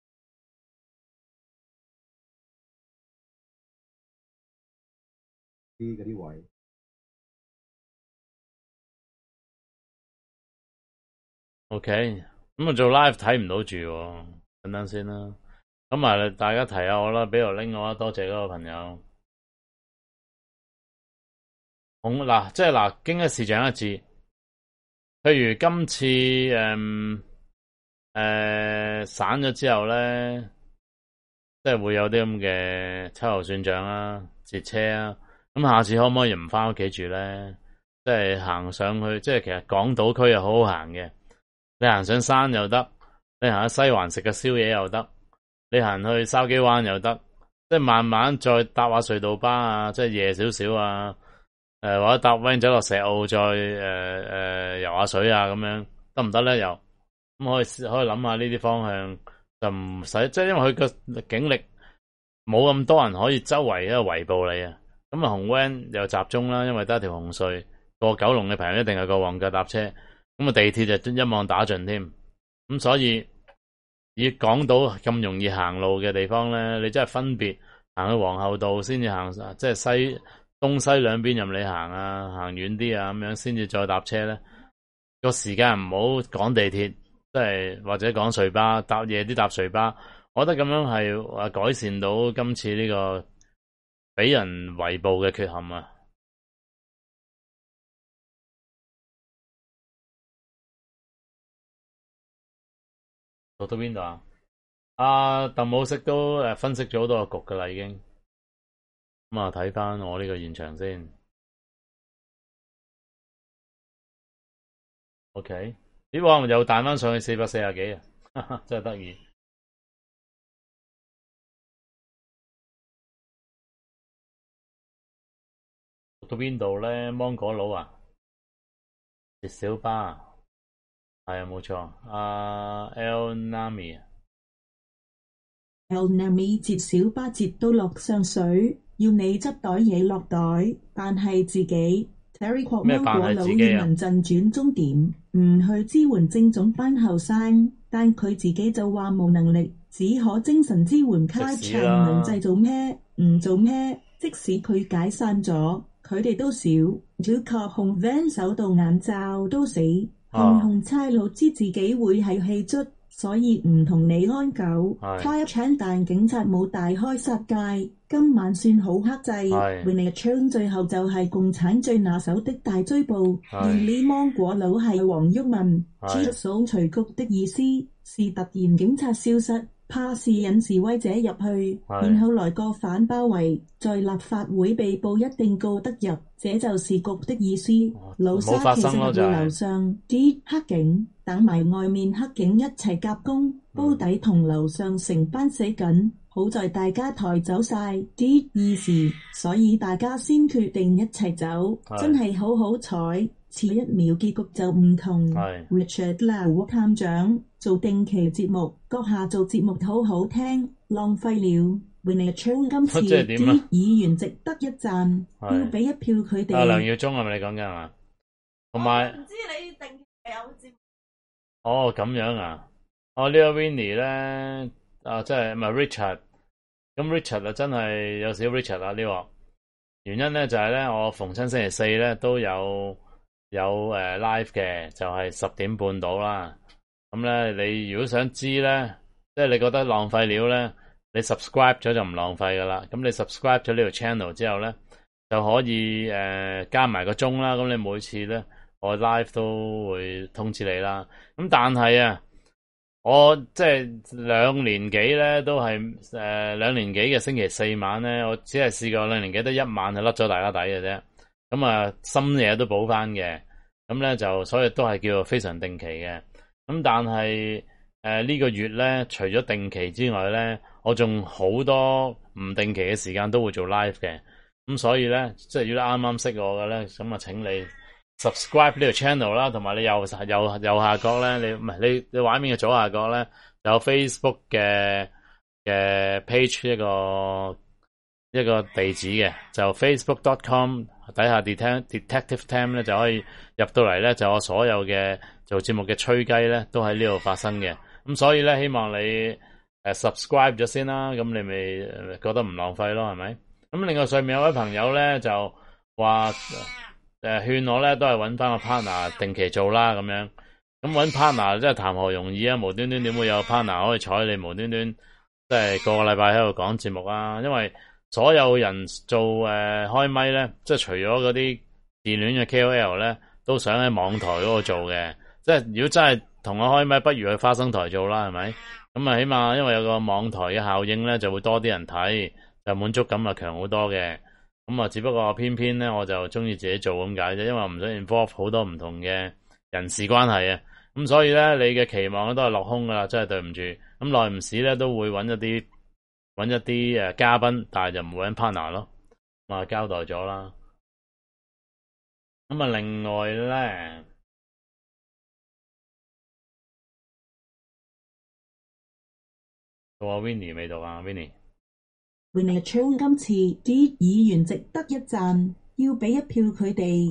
C: 啲嗰啲位。
A: OK，咁啊做 live 睇唔到住，等等先啦。咁啊，大家提下我啦，俾條 link 我啦，多謝嗰個朋友。好嗱，即係嗱，經一事長一智。譬如今次誒誒、嗯呃、散咗之後咧，即係會有啲咁嘅秋後算賬啦、截車啊。咁下次可唔可以唔翻屋企住咧？即係行上去，即係其實港島區又好好行嘅。 你行上山又得，你行去西環食個宵夜又得，你行去筲箕灣又得，即係慢慢再搭下隧道巴啊，即係夜少少啊，誒、呃、或者搭 van 走落石澳再誒誒、呃呃、游下水啊咁樣得唔得咧？又咁可以可以諗下呢啲方向，就唔使即係因為佢個警力冇咁多人可以周圍一個圍捕你啊。咁啊紅 van 又集中啦，因為得一條紅隧過九龍嘅朋友一定係過旺角搭車，咁啊地鐵就一網打盡添。咁所以以港島咁容易行路嘅地方咧，你真係分別行去皇后道先至行，即係西東西兩邊任你行啊，行遠啲啊咁樣先至再搭車咧。個時間唔好趕地鐵，即係或者趕隧巴，搭夜啲搭隧巴。我覺得咁樣係話改善到今次呢個俾人圍捕嘅缺陷啊！讀到邊度啊？阿鄧武飾都誒分析咗好多個局噶啦，已經咁啊，睇翻我呢個現場先。OK，咦？哇！又彈翻上去四百四十幾啊，真係得意。讀到邊度咧？芒果佬啊，截小巴係啊，冇錯。阿 El Nami，El
B: Nami 截小巴截到落上水，要你執袋嘢落袋，但係自己 Terry 芒果佬要民陣轉終點，唔去支援政總班後生，但佢自己就話冇能力，只可精神支援卡場能製造咩？唔做咩？即使佢解散咗，佢哋都少，要靠紅 van 手到眼罩都死。紅紅差佬知自己會係氣卒，所以唔同你安狗。開一槍，但警察冇大開殺戒。今晚算好克制。永利槍最後就係共產最拿手的大追捕。而呢芒果佬係黃毓民，知數隨局的意思是突然警察消失，怕是引示威者入去，然後來個反包圍，在立法會被捕一定告得入，這就是局的意思。老沙其實係樓上啲黑警，等埋外面黑警一齊夾攻，煲底同樓上成班死緊，好在大家抬走晒啲意思，所以大家先決定一齊走，真係好好彩。遲一秒結局就唔同。Richard Lau 探長做定期節目，閣下做節目好好聽，浪費了。Winnie Chong 今次啲議員值得一讚，要俾一票佢哋。
A: 阿梁耀忠係咪你講緊係嘛？同埋
B: 唔知你定期有節目。
A: 哦咁樣啊？哦呢個 Winnie 咧啊，即係唔係 Richard？咁 Richard 啊，真係有少 Richard 啊呢個原因咧，就係咧我逢親星期四咧都有。有誒、uh, live 嘅就係、是、十點半到啦，咁咧你如果想知咧，即係你覺得浪費料咧，你 subscribe 咗就唔浪費噶啦。咁你 subscribe 咗呢條 channel 之後咧，就可以誒、呃、加埋個鐘啦。咁你每次咧我 live 都會通知你啦。咁但係啊，我即係兩年幾咧都係誒兩年幾嘅星期四晚咧，我只係試過兩年幾得一晚係甩咗大家底嘅啫。咁啊，深夜都補翻嘅，咁咧就所以都係叫做非常定期嘅。咁但係誒呢個月咧，除咗定期之外咧，我仲好多唔定期嘅時間都會做 live 嘅。咁所以咧，即係如果啱啱識我嘅咧，咁啊請你 subscribe 呢條 channel 啦，同埋你右右右下角咧，你唔係你你畫面嘅左下角咧，有 Facebook 嘅嘅 page 一個一個地址嘅，就 facebook dot com。底下 detective time 咧就可以入到嚟咧，就我所有嘅做節目嘅吹雞咧都喺呢度發生嘅。咁所以咧希望你誒 subscribe 咗先啦，咁你咪覺得唔浪費咯，係咪？咁另外上面有位朋友咧就話誒勸我咧都係揾翻個 partner 定期做啦咁樣。咁揾 partner 真係談何容易啊！無端端點會有 partner 可以睬你無端端即係個個禮拜喺度講節目啊？因為所有人做誒、呃、開咪咧，即係除咗嗰啲電戀嘅 K O L 咧，都想喺網台嗰度做嘅。即係如果真係同我開咪，不如去花生台做啦，係咪？咁啊，起碼因為有個網台嘅效應咧，就會多啲人睇，就滿足感啊強好多嘅。咁啊，只不過偏偏咧，我就中意自己做咁解啫，因為我唔想 involve 好多唔同嘅人事關係啊。 咁所以咧，你嘅期望咧都係落空噶啦，真係對唔住。咁耐唔時咧都會揾一啲揾一啲誒嘉賓，但係就唔會揾 partner 咯。咁啊交代咗啦。咁啊，另外咧，到阿 Winnie 未到啊 ，Winnie。Winnie
B: 超今次啲議員值得一讚，要俾一票佢哋。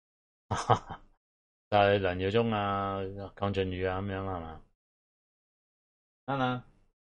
A: 就係梁耀忠啊、鄺俊宇啊咁樣係嘛？得啦。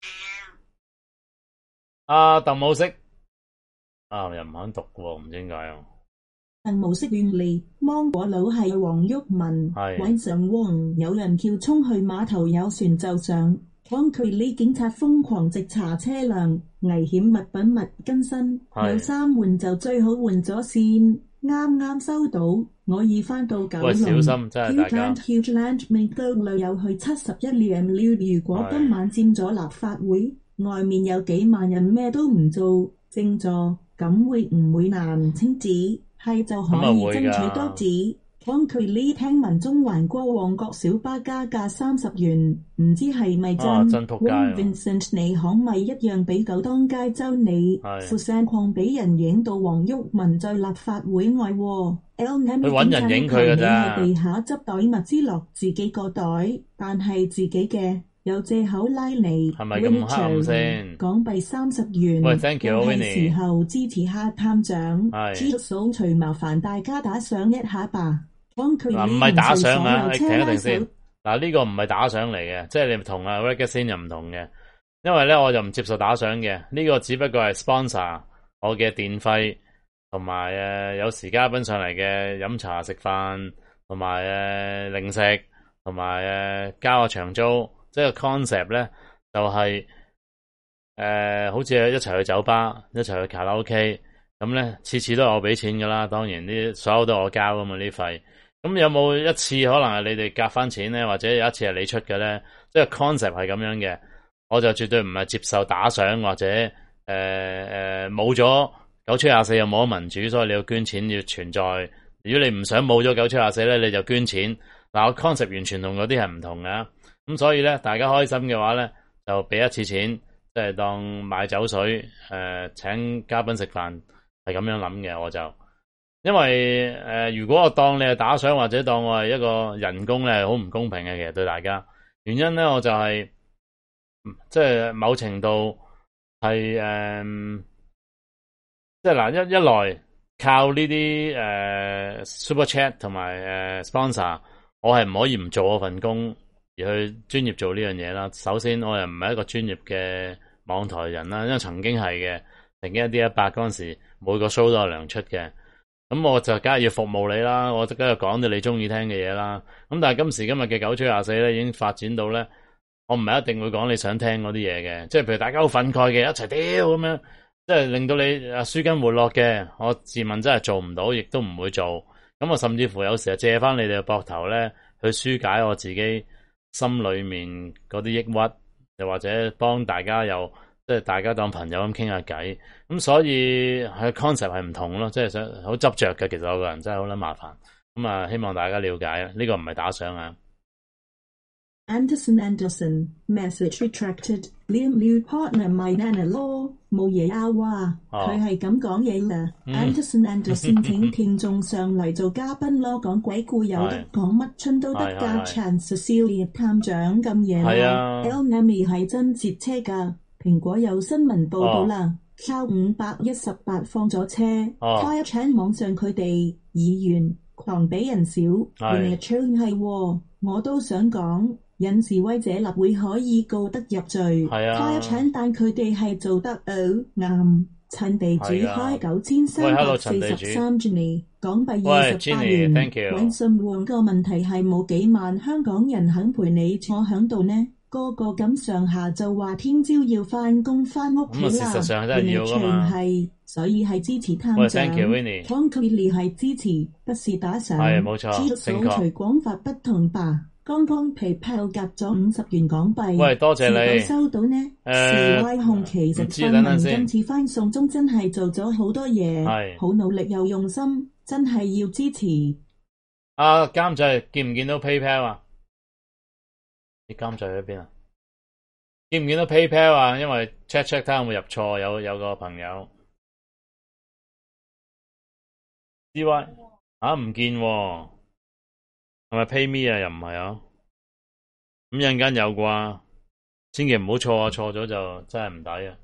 A: 啊，鄧武飾啊，又唔肯讀喎，唔知點解啊。
B: 鄧武飾原嚟芒果佬係黃毓民，晚上汪有人叫衝去碼頭有船就上，幫佢呢警察瘋狂直查車輛，危險物品物更新，有衫換就最好換咗先。啱啱收到，我已返到九龍。喂，小
A: 心真係大家。
B: Huge Land 未夠旅遊去七十一年了，如果今晚佔咗立法會，外面有幾萬人咩都唔做，靜坐，咁會唔會難清子？係就可以爭取多子。幫佢呢聽聞中環過旺角小巴加價三十元，唔知係咪真？
A: 啊，真仆街啊
B: Vincent 你可咪一樣俾狗當街周你？副相框俾人影到黃毓民在立法會外喎。
A: 佢揾人影佢㗎咋？
B: 地下執袋物資落自己個袋，但係自己嘅。有借口拉你，
A: 係咪咁黑先？
B: 港幣三十元，
A: 喂 ，thank you，
B: 係時候支持下探長，知數除麻煩大家打賞一下吧。幫佢
A: 嗱，唔係打賞啊，你停一停先。嗱，呢個唔係打賞嚟嘅，即係你同阿 Reggae 又唔同嘅，因為咧我就唔接受打賞嘅。呢個只不過係 sponsor 我嘅電費，同埋誒有時嘉賓上嚟嘅飲茶食飯，同埋誒零食，同埋誒交個長租。即係個 concept 咧，就係、是、誒、呃，好似一齊去酒吧，一齊去卡拉 OK，咁咧次次都係我俾錢噶啦，當然啲所有都係我交噶嘛呢費。咁有冇一次可能係你哋夾翻錢咧，或者有一次係你出嘅咧？即係 concept 係咁樣嘅，我就絕對唔係接受打賞或者誒誒冇咗九七廿四又冇咗民主，所以你要捐錢要存在。如果你唔想冇咗九七廿四咧，你就捐錢。嗱，個 concept 完全同嗰啲係唔同嘅。咁所以咧，大家開心嘅話咧，就俾一次錢，即係當買酒水，誒、呃，請嘉賓食飯，係咁樣諗嘅。我就因為誒、呃，如果我當你係打賞或者當我係一個人工咧，好唔公平嘅。其實對大家原因咧，我就係、是、即係某程度係誒、呃，即係嗱一一來靠呢啲誒 super chat 同埋誒 sponsor，我係唔可以唔做我份工。而去專業做呢樣嘢啦。首先，我又唔係一個專業嘅網台人啦，因為曾經係嘅，曾經一啲一百嗰陣時，每個 show 都有糧出嘅。咁我就梗係要服務你啦，我梗係講到你中意聽嘅嘢啦。咁但係今時今日嘅九吹廿四咧，已經發展到咧，我唔係一定會講你想聽嗰啲嘢嘅，即係譬如大家好憤慨嘅，一齊屌咁樣，即係令到你啊舒筋活絡嘅。我自問真係做唔到，亦都唔會做。咁我甚至乎有時係借翻你哋嘅膊頭咧，去紓解我自己心裏面嗰啲抑鬱，又或者幫大家又即係大家當朋友咁傾下偈，咁所以係 concept 係唔同咯，即係想好執着嘅。其實我個人真係好撚麻煩，咁啊希望大家了解啊，呢個唔係打賞啊。
B: Anderson Anderson message retracted. Liam Liu partner my nana law 冇嘢啊哇，佢係咁講嘢啦。Anderson Anderson 請聽眾上嚟做嘉賓咯，講鬼故有得講，乜春都得噶。Chance Cecilia 探長咁嘢啦。El Nami 係真截車噶，蘋果有新聞報道啦。抄五百一十八放咗車，開一場網上佢哋議員狂俾人少，原來唱係，我都想講。引示威者立會可以告得入罪，開一場，但佢哋係做得好啱。陳地主開九千三百四十三 Jenny 港幣二十八元。揾信換個問題係冇幾萬香港人肯陪你坐響度呢？個個咁上下就話聽朝要翻工翻屋企啦。咁啊，事實上真係要噶嘛。係，所以係支持探長。Thank you, Winnie。Concretely 係支持，不是打賞。係冇錯，正確。掃除講法不同吧。剛剛 PayPal 夾咗五十元港幣，喂，多謝你收到呢。示威控其實泛民今次翻送中真係做咗好多嘢，好努力又用心，真係要支持。啊，監製見唔見到 PayPal 啊？
A: 啲監製喺邊啊？見唔見到 PayPal 啊？因為 check check 睇下有冇入錯，有有個朋友 C Y 啊唔見喎，係咪 PayMe 啊？又唔係啊？咁一陣間有啩，千祈唔好錯啊！錯咗就真係唔抵啊！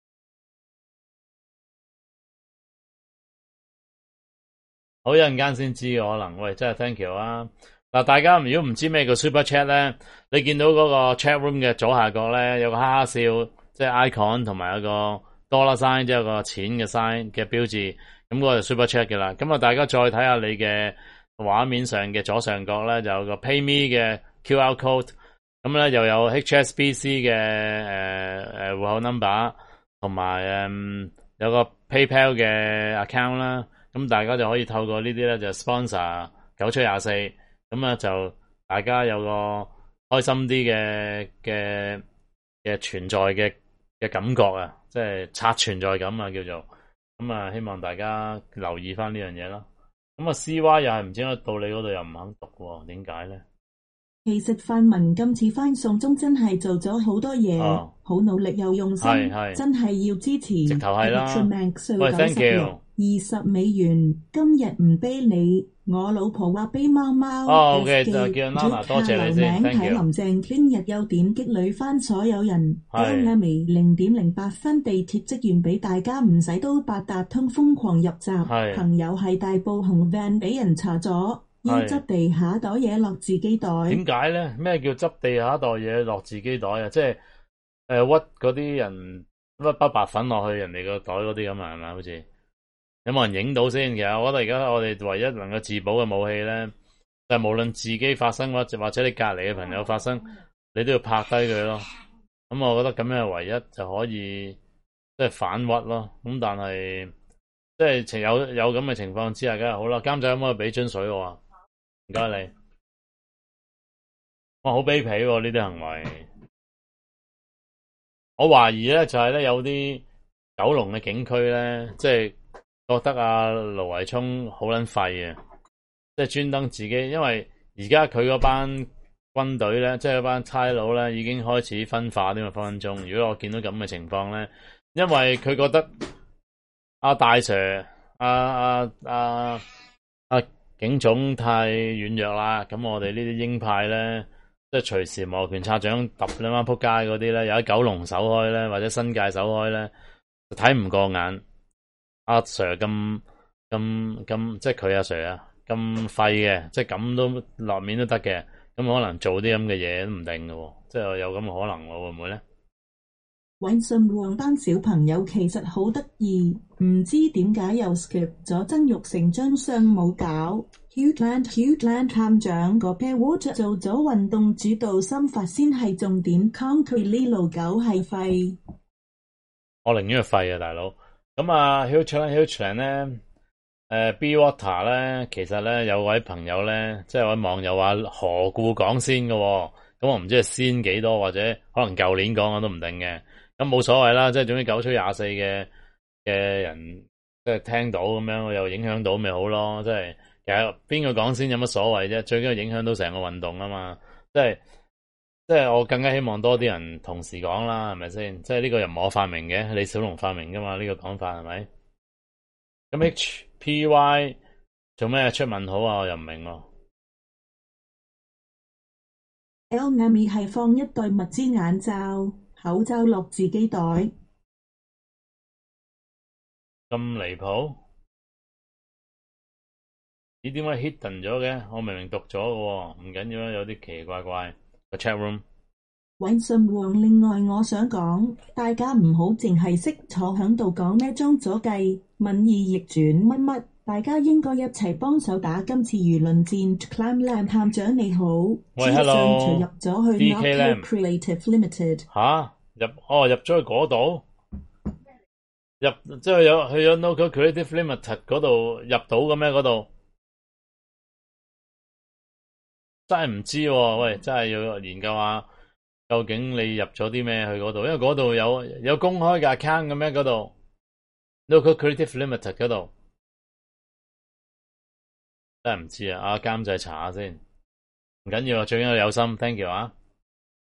A: 好，一陣間先知可能，喂，真係 thank you 啊！嗱，大家如果唔知咩叫 Super Chat 咧，你見到嗰個 chat room 嘅左下角咧有個哈哈笑，即係 icon 同埋有個 dollar sign，即係有個錢嘅 sign 嘅標誌，咁嗰個就 Super Chat 嘅啦。咁啊，大家再睇下你嘅畫面上嘅左上角咧，就有個 PayMe 嘅 Q R code，咁咧又有 H S B C 嘅誒誒戶口 number，同埋誒有個 PayPal 嘅 account 啦。咁大家就可以透過呢啲咧就 sponsor 九七廿四，咁啊就大家有個開心啲嘅嘅嘅存在嘅嘅感覺啊，即係刷存在感啊叫做，咁啊希望大家留意翻呢樣嘢咯。咁啊 C Y 又係唔知點解到你嗰度又唔肯讀喎，點解咧？
B: 其實泛民今次翻送中真係做咗好多嘢，好、哦、努力又用心，真係要支持。
A: 直頭係啦。
B: 喂 ，thank you。二十美元，今日唔俾你，我老婆話俾貓貓。
A: 哦 ，OK， 就叫 Nana， 多謝你先 ，thank you。
B: 睇林鄭聽日又點擊女翻所有人 ，Emily 零點零八分地鐵職員俾大家唔使都八達通瘋狂入閘，朋友係大埔紅 van 俾人查咗。要執地下袋嘢落自己袋。
A: 點解咧？咩叫執地下袋嘢落自己袋啊？即係誒、呃、屈嗰啲人屈包白粉落去人哋個袋嗰啲咁啊？係咪？好似有冇人影到先？其實我覺得而家我哋唯一能夠自保嘅武器咧，就係、無論自己發生或者或者你隔籬嘅朋友發生，你都要拍低佢咯。咁我覺得咁樣唯一就可以即係反屈咯。咁但係即係情有有咁嘅情況之下，梗係好啦。監仔可唔可以俾樽水我啊？唔該你，哇，好卑鄙喎呢啲行為。我懷疑咧就係咧有啲九龍嘅警區咧，即係覺得阿盧偉聰好撚廢啊，即係專登自己，因為而家佢嗰班軍隊咧，即係嗰班差佬咧，已經開始分化啲嘛分分鐘。如果我見到咁嘅情況咧，因為佢覺得阿大 Sir、阿阿阿阿警總太軟弱啦，咁我哋呢啲鷹派咧，即係隨時摩拳擦掌揼兩班撲街嗰啲咧，有喺九龍守開咧，或者新界守開咧，就睇唔過眼。阿 Sir 咁咁咁，即係佢阿 Sir 啊，咁廢嘅，即係咁都落面都得嘅，咁可能做啲咁嘅嘢都唔定嘅，即係有咁嘅可能，會唔會咧？
B: 搵信旺班小朋友其實好得意，唔知點解又 skip 咗曾鈺成張相冇搞。Hughland Hughland 探長個 pair water 做咗運動主導心法先係重點 ，concrete 呢路狗係廢。
A: 我寧願係廢啊，大佬。咁啊 Hughland Hughland 咧，誒 B Water 咧，其實咧有位朋友咧，即係有位網友話何故講先嘅，咁我唔知係先幾多，或者可能舊年講我都唔定嘅。咁冇所謂啦，即係總之九吹廿四嘅嘅人，即係聽到咁樣，又影響到咪好咯。即係其實邊個講先有乜所謂啫？最緊要影響到成個運動啊嘛。即係即係我更加希望多啲人同時講啦，係咪先？即係呢個又唔係我發明嘅，李小龍發明噶嘛？呢個講法係咪？咁 H P Y 做咩出問號啊？我又唔明喎。
B: Elnamy 係放一對物資眼罩。口罩落自己袋，咁
A: 離譜？咦？點解 hidden 咗嘅？我明明讀咗嘅，唔緊要啦，有啲奇奇怪怪。個 chat room。
B: 搵信旺，另外我想講，大家唔好淨係識坐響度講咩裝咗計，民意逆轉乜乜，大家應該一齊幫手打今次輿論戰。Climland 探長你好，
A: 喂 ，hello，
B: 入咗去 Not Creative Limited。
A: 吓？入哦，入咗去嗰度，入即係有去咗 Not Creative Limited 嗰度入到嘅咩？嗰度真係唔知喎，喂，真係要研究下，究竟你入咗啲咩去嗰度？因為嗰度有有公開嘅 account 嘅咩？嗰度 Not Creative Limited 嗰度真係唔知啊！阿監製查下先，唔緊要啊，最緊要有心 ，thank you 啊！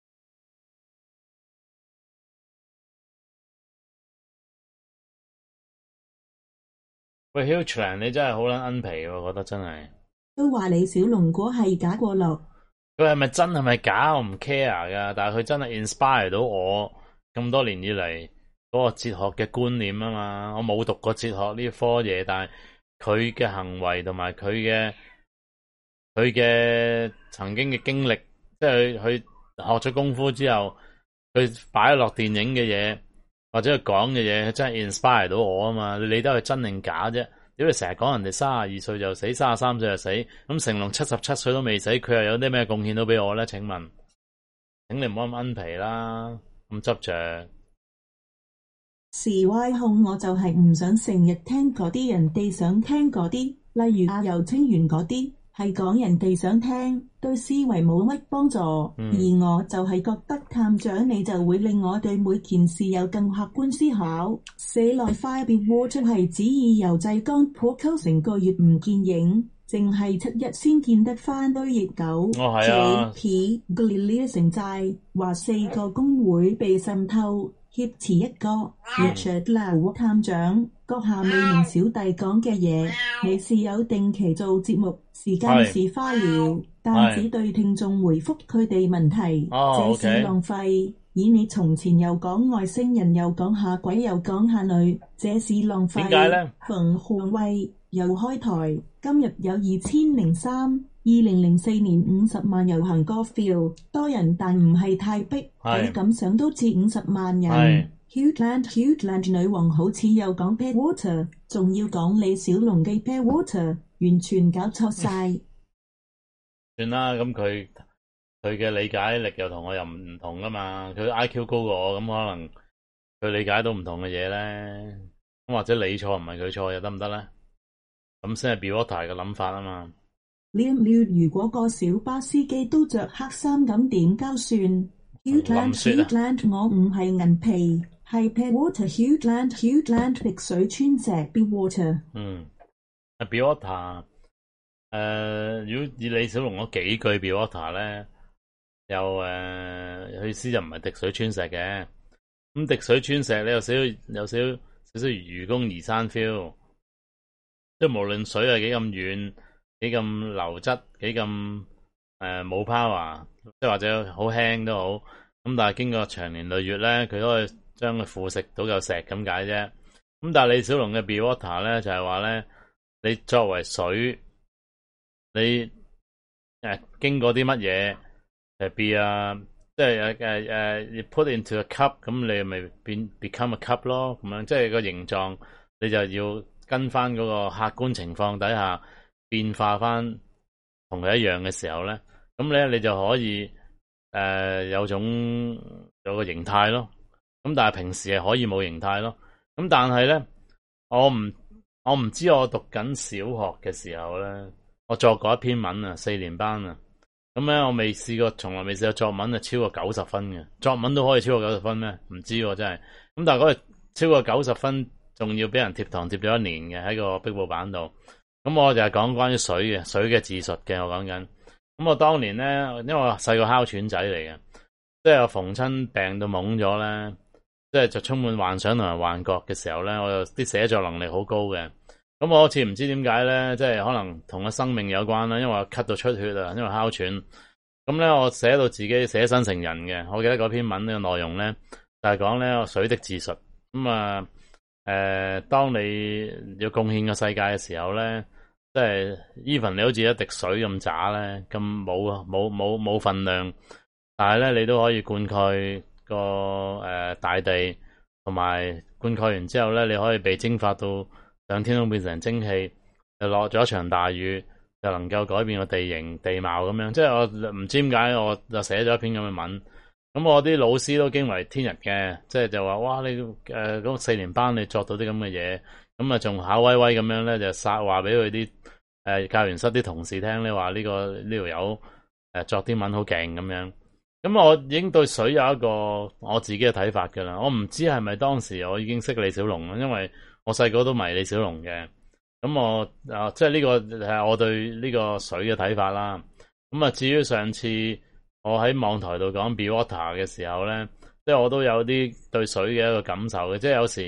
A: 喂 Hughland 你真係好撚奀皮喎，我覺得真係。
B: 都話李小龍果係假過落。
A: 佢係咪真係咪假？我唔 care 噶，但係佢真係 inspire 到我咁多年以嚟嗰個哲學嘅觀念啊嘛。我冇讀過哲學呢科嘢，但係佢嘅行為同埋佢嘅佢嘅曾經嘅經歷，即係佢學咗功夫之後，佢擺落電影嘅嘢或者佢講嘅嘢，真係 inspire 到我啊嘛。你理得佢真定假啫？如果你成日講人哋三十二歲就死，三十三歲就死，咁成龍七十七歲都未死，佢又有啲咩貢獻到俾我咧？請問，請你唔好咁奀皮啦，咁執着。
B: 時歪控我就係唔想成日聽嗰啲人哋想聽嗰啲，例如阿游清源嗰啲，係講人哋想聽，對思維冇乜幫助。嗯、而我就係覺得探長你就會令我對每件事有更客觀思考。寫內 Fire Be Water 係指意由濟江浦溝成個月唔見影，淨係七日先見得翻堆熱狗。
A: 哦係啊
B: J P Galileo 城寨話四個工會被滲透。挾持一個 Richard Lau 探長閣下未明小弟講嘅嘢，你是有定期做節目，時間是花了，但只對聽眾回覆佢哋問題，
A: 哦、
B: 這是浪費。Okay. 以你從前又講外星人，又講下鬼，又講下女，這是浪費。點解呢？馮漢威又開台，今日有二千零三。二零零四年五十萬遊行個 feel 多人，但唔係太逼，睇感想都似五十萬人。Hughland Hughland 女王好似又講 Pet Water， 仲要講李小龍嘅 Pet Water， 完全搞錯晒。
A: 算啦，咁佢佢嘅理解力又同我又唔唔同噶嘛，佢 I Q 高過我，咁可能佢理解到唔同嘅嘢咧。咁或者你錯唔係佢錯又得唔得咧？咁先係 Be Water 嘅諗法啊嘛。
B: Liam Liam 如果個小巴司機都着黑衫咁點交算 ？Hughland Hughland 我唔係銀皮，係 Be Water Hughland Hughland 滴水穿石 Be Water。
A: 嗯 ，Be Water，誒，如果以李小龍嗰幾句 Be Water 咧，又誒，意思就唔係滴水穿石嘅。咁滴水穿石咧有少少有少少少愚公移山 feel， 即係無論水係幾咁遠。幾咁流質，幾咁誒冇 power，即係或者好輕都好，咁但係經過長年累月咧，佢都可以將佢腐蝕到嚿石咁解啫。咁但係李小龍嘅 Be Water 咧就係話咧，你作為水，你誒、呃、經過啲乜嘢誒 be 啊，即係誒誒誒，你 put into a cup， 咁你咪變 become a cup 咯，咁樣即係個形狀，你就要跟翻嗰個客觀情況底下。變化翻同佢一樣嘅時候咧，咁咧你就可以誒、呃、有種有個形態咯。咁但係平時係可以冇形態咯。咁但係咧，我唔我唔知我讀緊小學嘅時候咧，我作過一篇文啊，四年班啊。咁咧我未試過，從來未試過作文啊超過九十分嘅。作文都可以超過九十分咩？唔知喎真係。咁但係嗰個超過九十分，仲要俾人貼堂貼咗一年嘅喺個壁報板度。咁我就係講關於水嘅，水嘅自述嘅，我講緊。咁我當年咧，因為我細個哮喘仔嚟嘅，即係我逢親病到懵咗咧，即係就充滿幻想同埋幻覺嘅時候咧，我又啲寫作能力好高嘅。咁我好似唔知點解咧，即係可能同個生命有關啦，因為我咳到出血啊，因為哮喘。咁咧我寫到自己寫身成人嘅，我記得嗰篇文嘅內容咧，就係講咧水的自述。咁啊。誒、呃，當你要貢獻個世界嘅時候咧，即係 even 你好似一滴水咁渣咧，咁冇冇冇冇份量，但係咧你都可以灌溉個誒、呃、大地，同埋灌溉完之後咧，你可以被蒸發到上天空變成蒸汽，就落咗一場大雨，就能夠改變個地形地貌咁樣。即係我唔知點解，我就寫咗一篇咁嘅文。咁我啲老師都驚為天人嘅，即係就話哇你誒嗰、呃、四年班你作到啲咁嘅嘢，咁啊仲考威威咁樣咧，就撒話俾佢啲誒教員室啲同事聽咧，話呢、這個呢條友誒作啲文好勁咁樣。咁我已經對水有一個我自己嘅睇法噶啦。我唔知係咪當時我已經識李小龍啦，因為我細個都迷李小龍嘅。咁我啊即係呢個係我對呢個水嘅睇法啦。咁啊至於上次。我喺網台度講 Be Water 嘅時候咧，即係我都有啲對水嘅一個感受嘅，即係有時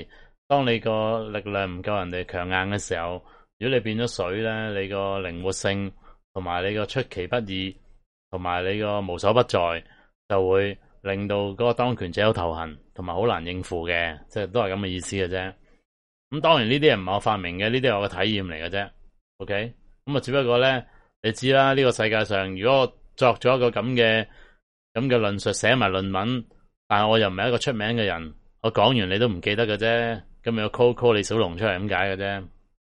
A: 當你個力量唔夠人哋強硬嘅時候，如果你變咗水咧，你個靈活性同埋你個出其不意同埋你個無所不在，就會令到嗰個當權者好頭痕，同埋好難應付嘅，即係都係咁嘅意思嘅啫。咁當然呢啲唔係我發明嘅，呢啲係我嘅體驗嚟嘅啫。OK，咁啊只不過咧，你知啦，呢個世界上如果我作咗一個咁嘅咁嘅論述，寫埋論文，但係我又唔係一個出名嘅人，我講完你都唔記得嘅啫，咁咪要 call call 李小龍出嚟咁解嘅啫。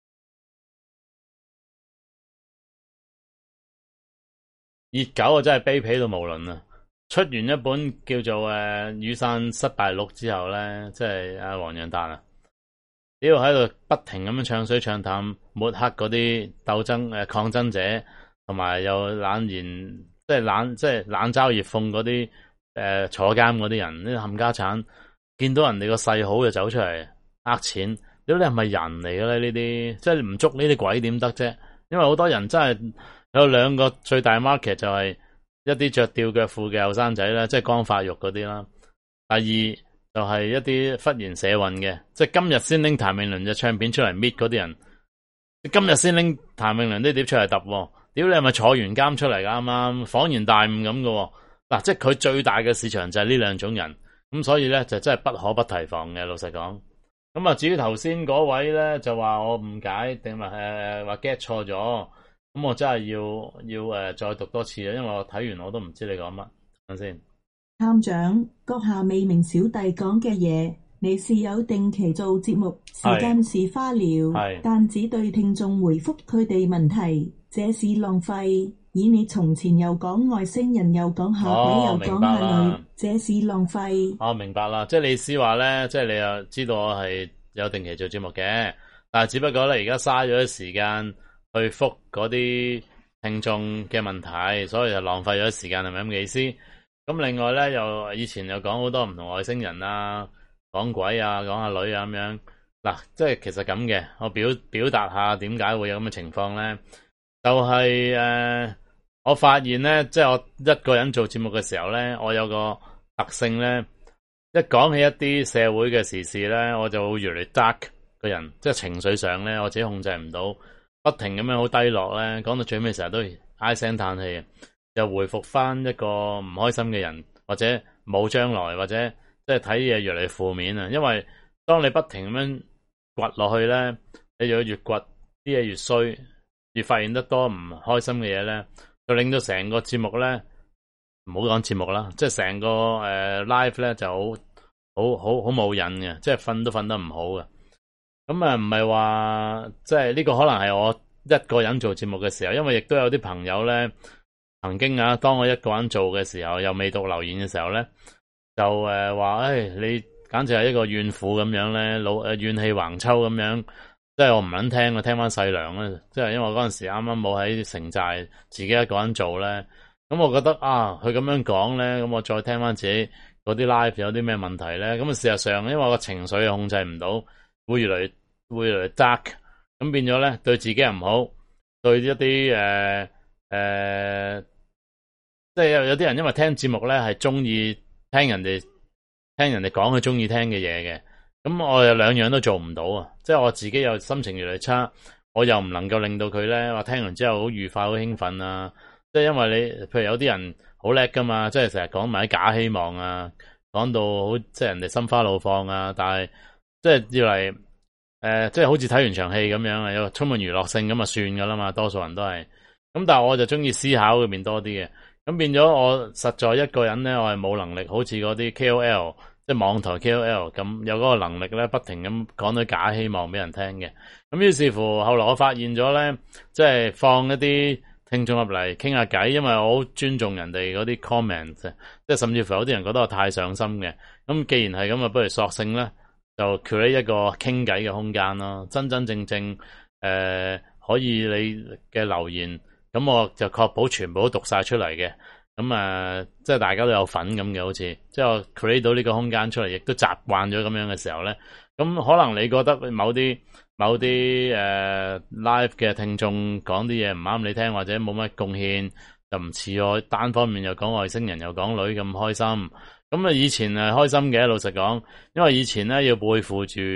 A: 熱狗啊真係卑鄙到無倫啊！出完一本叫做誒雨傘失敗錄之後咧，即係阿黃洋達啊，呢度喺度不停咁樣唱水唱淡，抹黑嗰啲鬥爭誒、呃、抗爭者，同埋又冷言，即係冷即係冷嘲熱諷嗰啲誒坐監嗰啲人，呢啲冚家產見到人哋個勢好就走出嚟呃錢，屌你係咪人嚟嘅咧？呢啲即係唔捉呢啲鬼點得啫？因為好多人真係有兩個最大 market 就係、是。一啲着吊腳褲嘅後生仔啦，即係剛發育嗰啲啦。第二就係一啲忽然社運嘅，即係今日先拎譚詠麟隻唱片出嚟搣嗰啲人，今日先拎譚詠麟啲碟出嚟揼，屌你係咪坐完監出嚟㗎？啱啱恍然大悟咁嘅，嗱，即係佢最大嘅市場就係呢兩種人，咁所以咧就真係不可不提防嘅。老實講，咁啊至於頭先嗰位咧就話我誤解定話誒話 get 錯咗。咁我真係要要誒、呃、再讀多次啊，因為我睇完我都唔知你講乜。等先。
B: 探長，閣下未明小弟講嘅嘢，你是有定期做節目，時間是花了，但只對聽眾回覆佢哋問題，這是浪費。以你從前又講外星人，又講下鬼，哦、又講下女，這是浪費。哦，明白啦，即係你意思話咧，即係你又知道我係有定期做節目嘅，但係只不過咧而家嘥咗啲時間去覆嗰啲聽眾嘅問題，所以就浪費咗時間，係咪咁嘅意思？咁另外咧，又以前又講好多唔同外星人啊，講鬼啊，講下女啊咁樣。嗱，即係其實咁嘅，我表表達下點解會有咁嘅情況咧，就係、是、誒、呃，我發現咧，即係我一個人做節目嘅時候咧，我有個特性咧，一講起一啲社會嘅時事咧，我就會越嚟越 dark 個人，即係情緒上咧，我自己控制唔到。不停咁樣好低落咧，講到最尾成日都唉聲嘆氣，又回復翻一個唔開心嘅人，或者冇將來，或者即係睇嘢越嚟越負面啊！因為當你不停咁樣掘落去咧，你就越掘啲嘢越衰，越發現得多唔開心嘅嘢咧，就令到成個節目咧，唔好講節目啦，即係成個誒、呃、live 咧就好好好好冇癮嘅，即係瞓都瞓得唔好嘅。咁啊，唔係話即係呢個可能係我一個人做節目嘅時候，因為亦都有啲朋友咧，曾經啊，當我一個人做嘅時候，又未讀留言嘅時候咧，就誒話誒，你簡直係一個怨婦咁樣咧，老誒怨氣橫秋咁樣，即係我唔肯聽，我聽翻細娘啦，即係因為嗰陣時啱啱冇喺城寨自己一個人做咧，咁我覺得啊，佢咁樣講咧，咁我再聽翻自己嗰啲 live 有啲咩問題咧，咁啊事實上，因為我個情緒又控制唔到。會越嚟越會越嚟越 dark，咁變咗咧對自己又唔好，對一啲誒誒，即係有有啲人因為聽節目咧係中意聽人哋聽人哋講佢中意聽嘅嘢嘅，咁我又兩樣都做唔到啊！即係我自己又心情越嚟越差，我又唔能夠令到佢咧話聽完之後好愉快好興奮啊！即係因為你譬如有啲人好叻噶嘛，即係成日講埋啲假希望啊，講到好即係人哋心花怒放啊，但係。即係要嚟，誒、呃，即係好似睇完場戲咁樣啊，有充滿娛樂性咁啊，算噶啦嘛，多數人都係。咁但係我就中意思考嗰邊多啲嘅，咁變咗我實在一個人咧，我係冇能力好似嗰啲 K O L，即係網台 K O L 咁有嗰個能力咧，不停咁講到假希望俾人聽嘅。咁於是乎，後來我發現咗咧，即係放一啲聽眾入嚟傾下偈，因為我好尊重人哋嗰啲 comment，即係甚至乎有啲人覺得我太上心嘅。咁既然係咁啊，不如索性咧。就 create 一個傾偈嘅空間咯，真真正正誒、呃、可以你嘅留言，咁我就確保全部都讀晒出嚟嘅，咁啊、呃、即係大家都有份咁嘅，好似即係我 create 到呢個空間出嚟，亦都習慣咗咁樣嘅時候咧，咁可能你覺得某啲某啲誒、呃、live 嘅聽眾講啲嘢唔啱你聽，或者冇乜貢獻，就唔似我單方面又講外星人又講女咁開心。咁啊，以前係開心嘅，老實講，因為以前咧要背負住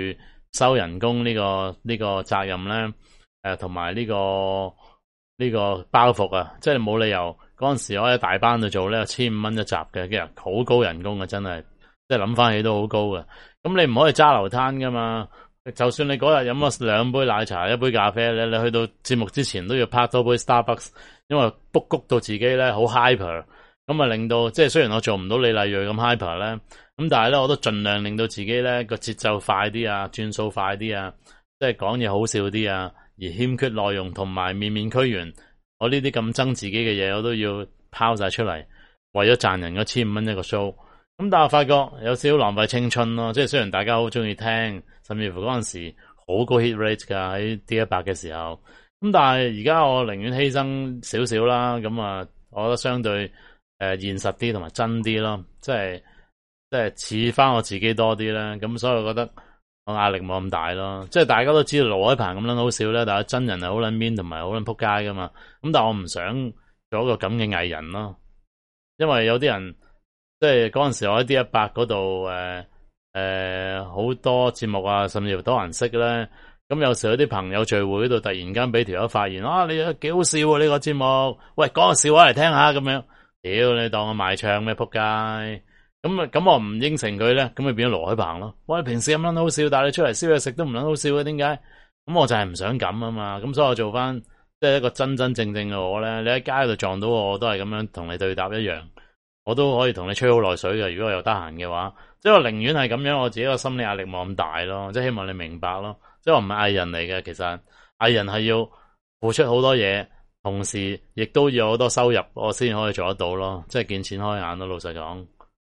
A: 收人工呢、這個呢、這個責任咧，誒同埋呢個呢、這個包袱啊，即係冇理由嗰陣時我喺大班度做咧，千五蚊一集嘅，其實好高人工啊，真係，即係諗翻起都好高嘅。咁你唔可以揸流攤噶嘛，就算你嗰日飲咗兩杯奶茶、一杯咖啡咧，你去到節目之前都要拍多杯 Starbucks， 因為卜谷到自己咧好 hyper， 咁啊令到即係雖然我做唔到李麗蕊咁 hyper 咧。咁但係咧，我都盡量令到自己咧個節奏快啲啊，轉數快啲啊，即係講嘢好笑啲啊，而欠缺內容同埋面面俱圓，我呢啲咁憎自己嘅嘢，我都要拋晒出嚟，為咗賺人嗰千五蚊一個 show。咁但係我發覺有少少浪費青春咯，即係雖然大家好中意聽，甚至乎嗰陣時好高 hit rate 噶喺 D 一百嘅時候。咁但係而家我寧願犧牲少少啦，咁啊，我覺得相對誒、呃、現實啲同埋真啲咯，即係。即係似翻我自己多啲啦，咁所以我覺得我壓力冇咁大咯。即係大家都知道盧海鵬咁撚好笑咧，但係真人係好撚 mean 同埋好撚仆街噶嘛。咁但係我唔想做一個咁嘅藝人咯，因為有啲人即係嗰陣時我喺 D 一百嗰度誒誒好多節目啊，甚至乎多人識咧。咁有時有啲朋友聚會嗰度突然間俾條友發現啊，你幾好笑啊呢個節目，喂講個笑話嚟聽下咁樣。屌你當我賣唱咩仆街？咁啊，咁我唔應承佢咧，咁咪變咗盧海鵬咯。喂，平時咁撚好笑，但係你出嚟燒嘢食都唔撚好笑嘅，點解？咁我就係唔想咁啊嘛。咁所以我做翻即係一個真真正正嘅我咧。你喺街度撞到我，我都係咁樣同你對答一樣，我都可以同你吹好耐水嘅。如果我有得閒嘅話，即係我寧願係咁樣，我自己個心理壓力冇咁大咯。即係希望你明白咯。即係我唔係藝人嚟嘅，其實藝人係要付出好多嘢，同時亦都要有好多收入，我先可以做得到咯。即係見錢開眼咯，老實講。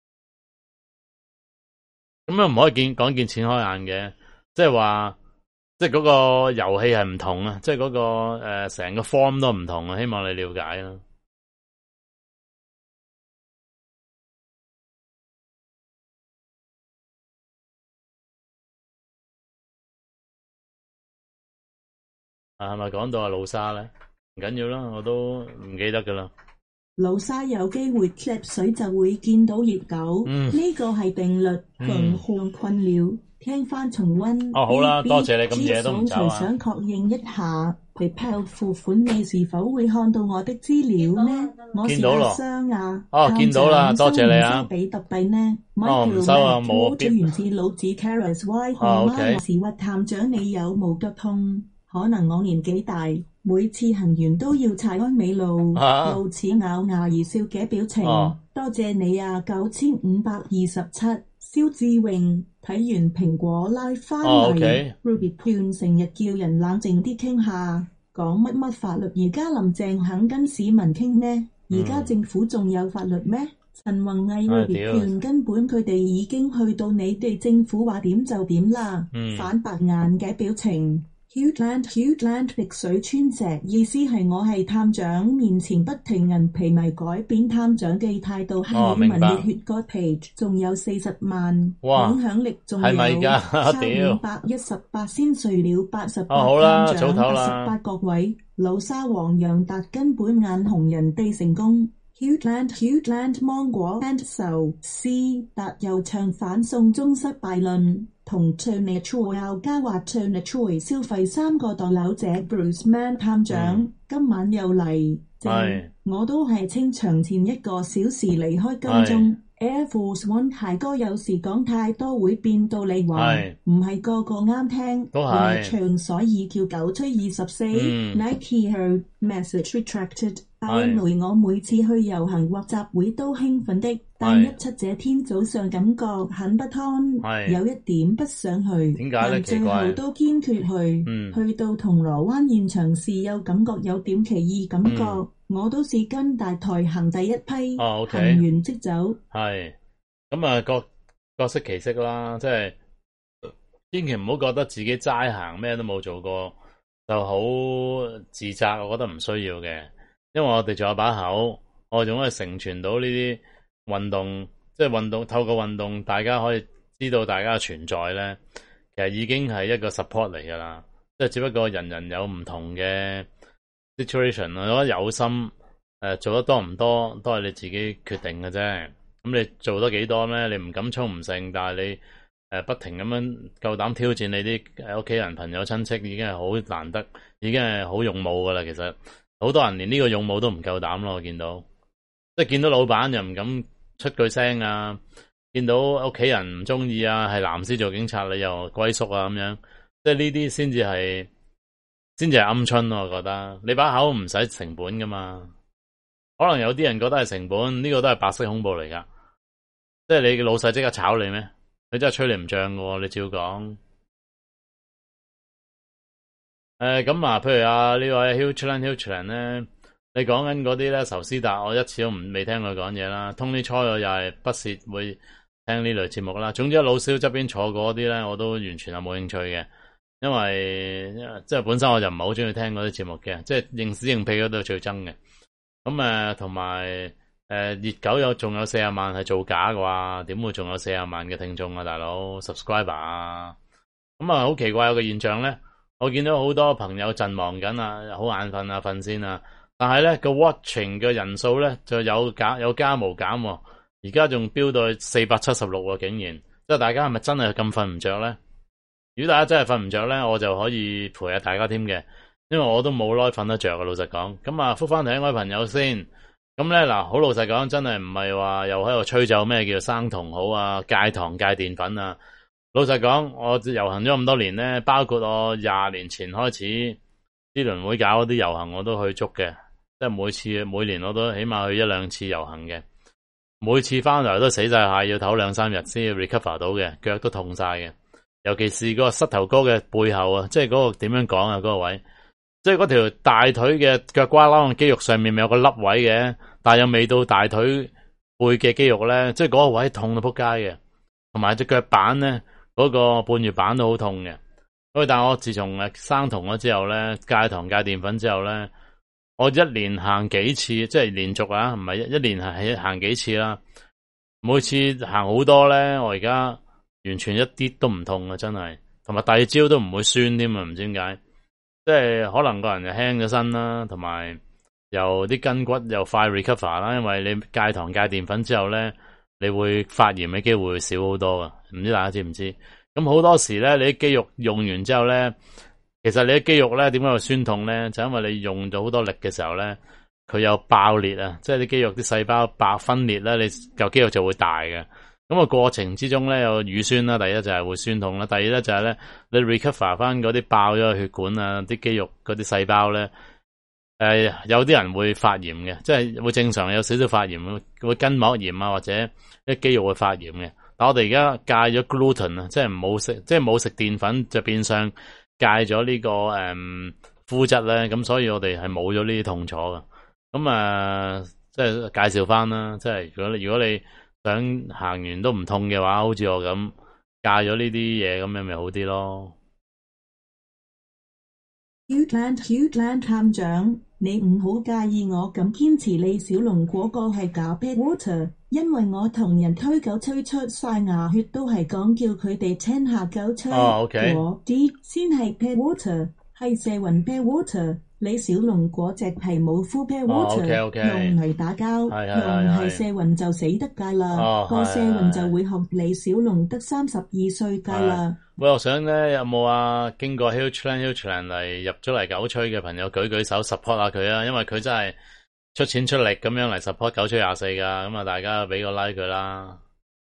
A: 咁又唔可以見講見錢開眼嘅，即係話，即係嗰個遊戲係唔同啊，即係嗰個誒成個 form 都唔同啊，希望你了解啦。啊，係咪講到阿老沙咧？唔緊要啦，我都唔記得噶啦。
B: 老沙有機會踢水就會見到熱狗，呢、嗯、個係定律。強項困擾，聽翻重溫。
A: 哦，好啦，多謝你咁嘢都唔走啊。
B: 想確認一下 PayPal 付款，你是否會看到我的資料呢？我是阿雙啊。
A: 哦，見到啦，多謝你啊。
B: 比特幣呢？
A: 哦，唔收啊，冇必。
B: 源自老子 Caras Y 號媽時話探長你有冇腳痛？可能我年紀大，每次行完都要踩安美路，
A: 啊、
B: 露齒咬牙而笑嘅表情。哦、多謝你啊，九千五百二十七。蕭志榮睇完蘋果拉翻嚟、哦 okay、，Ruby 判成日叫人冷靜啲傾下，講乜乜法律？而家林鄭肯跟市民傾咩？而家政府仲有法律咩？陳宏毅 Ruby 判根本佢哋已經去到你哋政府話點就點啦，嗯、反白眼嘅表情。Hugeland Hugeland 滴水穿石，意思係我係探長面前不停銀皮咪改變探長嘅態度，係民熱血個 page 仲有四十萬影響力，仲有差五百一十八先睡了八十八探長八十八各位老沙黃楊達根本眼紅人哋成功。Hugeland Hugeland 芒果 and so C 達又唱反送中失敗論。同 Tony Choi 加話 Tony Choi 消費三個代樓者 Bruce Mann 探長、嗯、今晚又嚟，我都係清場前一個小時離開金鐘。Air Force One 太歌有時講太多會變到你話，唔係個個啱聽，都係唱所以叫九吹二十四。Nike heard message retracted。因為我每次去遊行或集會都興奮的，但一七這天早上感覺很不安，有一點不想去，但最後都堅決去。嗯、去到銅鑼灣現場時又感覺有點奇異感覺。嗯我都是跟大台行第一批，哦 okay、行完即走。係
A: 咁啊，各各色其色啦，即係千祈唔好覺得自己齋行咩都冇做過就好自責，我覺得唔需要嘅，因為我哋仲有把口，我仲可以成傳到呢啲運動，即係運動透過運動，大家可以知道大家嘅存在咧，其實已經係一個 support 嚟噶啦，即係只不過人人有唔同嘅。situation 我覺得有心誒、呃、做得多唔多都係你自己決定嘅啫。咁你做得幾多咧？你唔敢衝唔勝，但係你誒不停咁樣夠膽挑戰你啲屋企人、朋友、親戚，已經係好難得，已經係好勇武噶啦。其實好多人連呢個勇武都唔夠膽咯，我見到，即係見到老闆又唔敢出句聲啊，見到屋企人唔中意啊，係藍絲做警察你又龜縮啊咁樣，即係呢啲先至係先至係鵪鶉咯。我覺得你把口唔使成本噶嘛，可能有啲人覺得係成本，呢個都係白色恐怖嚟噶，即係你嘅老細即刻炒你咩？你真係吹你唔脹喎，你照講。誒咁啊，譬如啊呢位 Hughland Hughland 咧，你講緊嗰啲咧仇斯達，我一次都唔未聽佢講嘢啦。Tony Choi 我又係不屑會聽呢類節目啦。總之老蕭側邊坐過嗰啲咧，我都完全係冇興趣嘅，因為即係本身我就唔係好中意聽嗰啲節目嘅，即係認屎認屁嗰度最憎嘅。咁誒同埋誒熱狗有仲有四十萬係造假嘅話，點會仲有四十萬嘅聽眾啊，大佬 subscriber 啊？咁啊好奇怪有個現象咧。我見到好多朋友陣亡緊啊，好眼瞓啊，瞓先啊。但係咧個 watching 嘅人數咧就有減有加無減，而家仲飆到去四百七十六喎，竟然！即係大家係咪真係咁瞓唔着咧？如果大家真係瞓唔着咧，我就可以陪下大家添嘅，因為我都冇耐瞓得着嘅，老實講。咁啊，復翻第一位朋友先。咁咧嗱，好老實講，真係唔係話又喺度吹奏咩叫生酮好啊，戒糖戒澱粉啊。老實講，我遊行咗咁多年咧，包括我廿年前開始啲輪會搞嗰啲遊行，我都去足嘅，即係每次每年我都起碼去一兩次遊行嘅，每次翻嚟都死晒下，要唞兩三日先要 recover 到嘅，腳都痛晒嘅，尤其是嗰個膝頭哥嘅背後啊，即係嗰個點樣講啊，嗰個位，即係嗰條大腿嘅腳瓜撈嘅肌肉上面咪有個凹位嘅，但係又未到大腿背嘅肌肉咧，即係嗰個位痛到撲街嘅，同埋隻腳板咧。嗰個半月板都好痛嘅，喂！但係我自從誒生酮咗之後咧，戒糖戒澱粉之後咧，我一年行幾次，即係連續啊，唔係一一年係行幾次啦。每次行好多咧，我而家完全一啲都唔痛啊，真係，同埋第二朝都唔會酸添啊，唔知點解，即係可能個人就輕咗身啦，同埋又啲筋骨又快 recover 啦，因為你戒糖戒澱粉之後咧。你會發炎嘅機會少好多啊！唔知大家知唔知？咁好多時咧，你啲肌肉用完之後咧，其實你啲肌肉咧點解會酸痛咧？就因為你用咗好多力嘅時候咧，佢有爆裂啊！即係啲肌肉啲細胞爆分裂咧，你嚿肌肉就會大嘅。咁個過程之中咧有乳酸啦，第一就係會酸痛啦，第二咧就係咧你 recover 翻嗰啲爆咗嘅血管啊，啲肌肉嗰啲細胞咧。誒、呃，有啲人會發炎嘅，即係會正常有少少發炎，會筋膜炎啊，或者啲肌肉會發炎嘅。但我哋而家戒咗 gluten 啊，即係唔好食，即係冇食澱粉，就變相戒咗呢、這個誒、嗯、麩質咧。咁所以我哋係冇咗呢啲痛楚噶。咁啊、呃，即係介紹翻啦，即係如果如果你想行完都唔痛嘅話，好似我咁戒咗呢啲嘢，咁樣咪好啲咯。
B: Hughland Hughland 探長，你唔好介意我咁堅持李小龍嗰個係假 pet water，因為我同人推狗吹出晒牙血都係講叫佢哋聽下狗吹，
A: 哦 OK，
B: 嗰啲先係 pet water，係社運 pet water。李小龍嗰隻係冇 full pet water，
A: 哦 okay, okay，
B: 用嚟打交，
A: 係係
B: 用係社運就死得㗎啦，
A: 哦，
B: 個社運就會學李小龍得三十二歲㗎啦。
A: 喂，我想咧有冇啊經過 Hughland Hughland 嚟入咗嚟狗吹嘅朋友舉舉手 support 下佢啊，因為佢真係出錢出力咁樣嚟 support 狗吹廿四㗎，咁啊大家俾個 like 佢啦。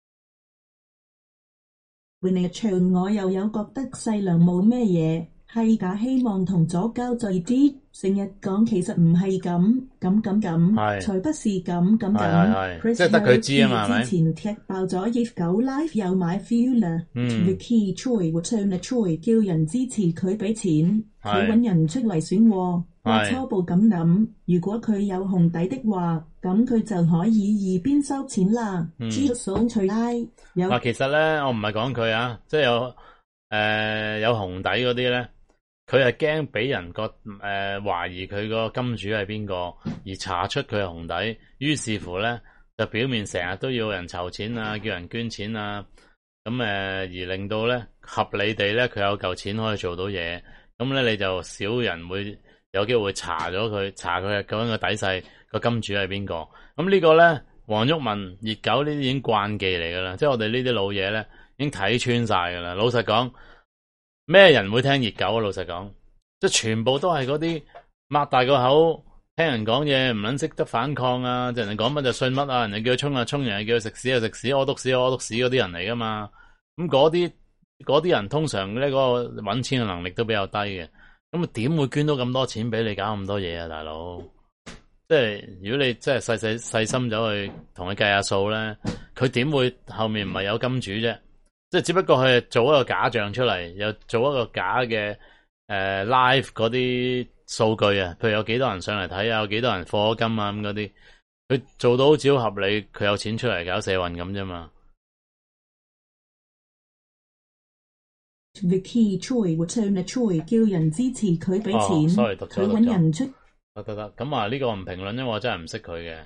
B: Winnie Chan 我又有覺得細良冇咩嘢。係假希望同左交在啲，成日講其實唔係咁，咁咁咁，才不是咁咁咁。
A: 即係得佢知啊嘛，係咪？
B: 之前踢爆咗 If 狗 Life 有買 Fuller，嗯 Ricky Choi 活唱啊 Choi 叫人支持佢俾錢，佢搵人出嚟選喎。我初步咁諗，如果佢有紅底的話，咁佢就可以二邊收錢啦。知數除拉有。
A: 嗱，其實咧，我唔係講佢啊，即係有誒、呃、有紅底嗰啲咧。佢係驚俾人覺誒懷疑佢個金主係邊個，而查出佢係紅底，於是乎咧就表面成日都要人籌錢啊，叫人捐錢啊，咁誒而令到咧合理地咧佢有嚿錢可以做到嘢，咁咧你就少人會有機會查咗佢，查佢究竟個底細個金主係邊個。咁呢個咧黃毓民熱狗呢啲已經慣技嚟噶啦，即係我哋呢啲老嘢咧， 已經睇穿晒噶啦。老實講，咩人會聽熱狗啊？老實講，即係全部都係嗰啲擘大個口聽人講嘢，唔捻識得反抗啊！即係人哋講乜就信乜啊！人哋叫佢衝啊衝，人哋叫佢食屎就食屎，屙篤屎屙篤屎嗰啲人嚟噶嘛。咁嗰啲嗰啲人通常咧嗰個搵錢嘅能力都比較低嘅。咁啊點會捐到咁多錢俾你搞咁多嘢啊，大佬？即係如果你真係細細細心走去同佢計下數咧，佢點會後面唔係有金主啫？即係只不過佢係做一個假象出嚟，又做一個假嘅誒、呃、live 嗰啲數據啊，譬如有幾多人上嚟睇啊，有幾多人課金啊咁嗰啲，佢做到好似好合理，佢有錢出嚟搞社運咁啫嘛。
B: Vicky Choi 活唱啊 Choi 叫人支持佢俾錢，佢揾、哦、人出。
A: 得得得，咁啊呢個唔評論，因為我真係唔識佢嘅。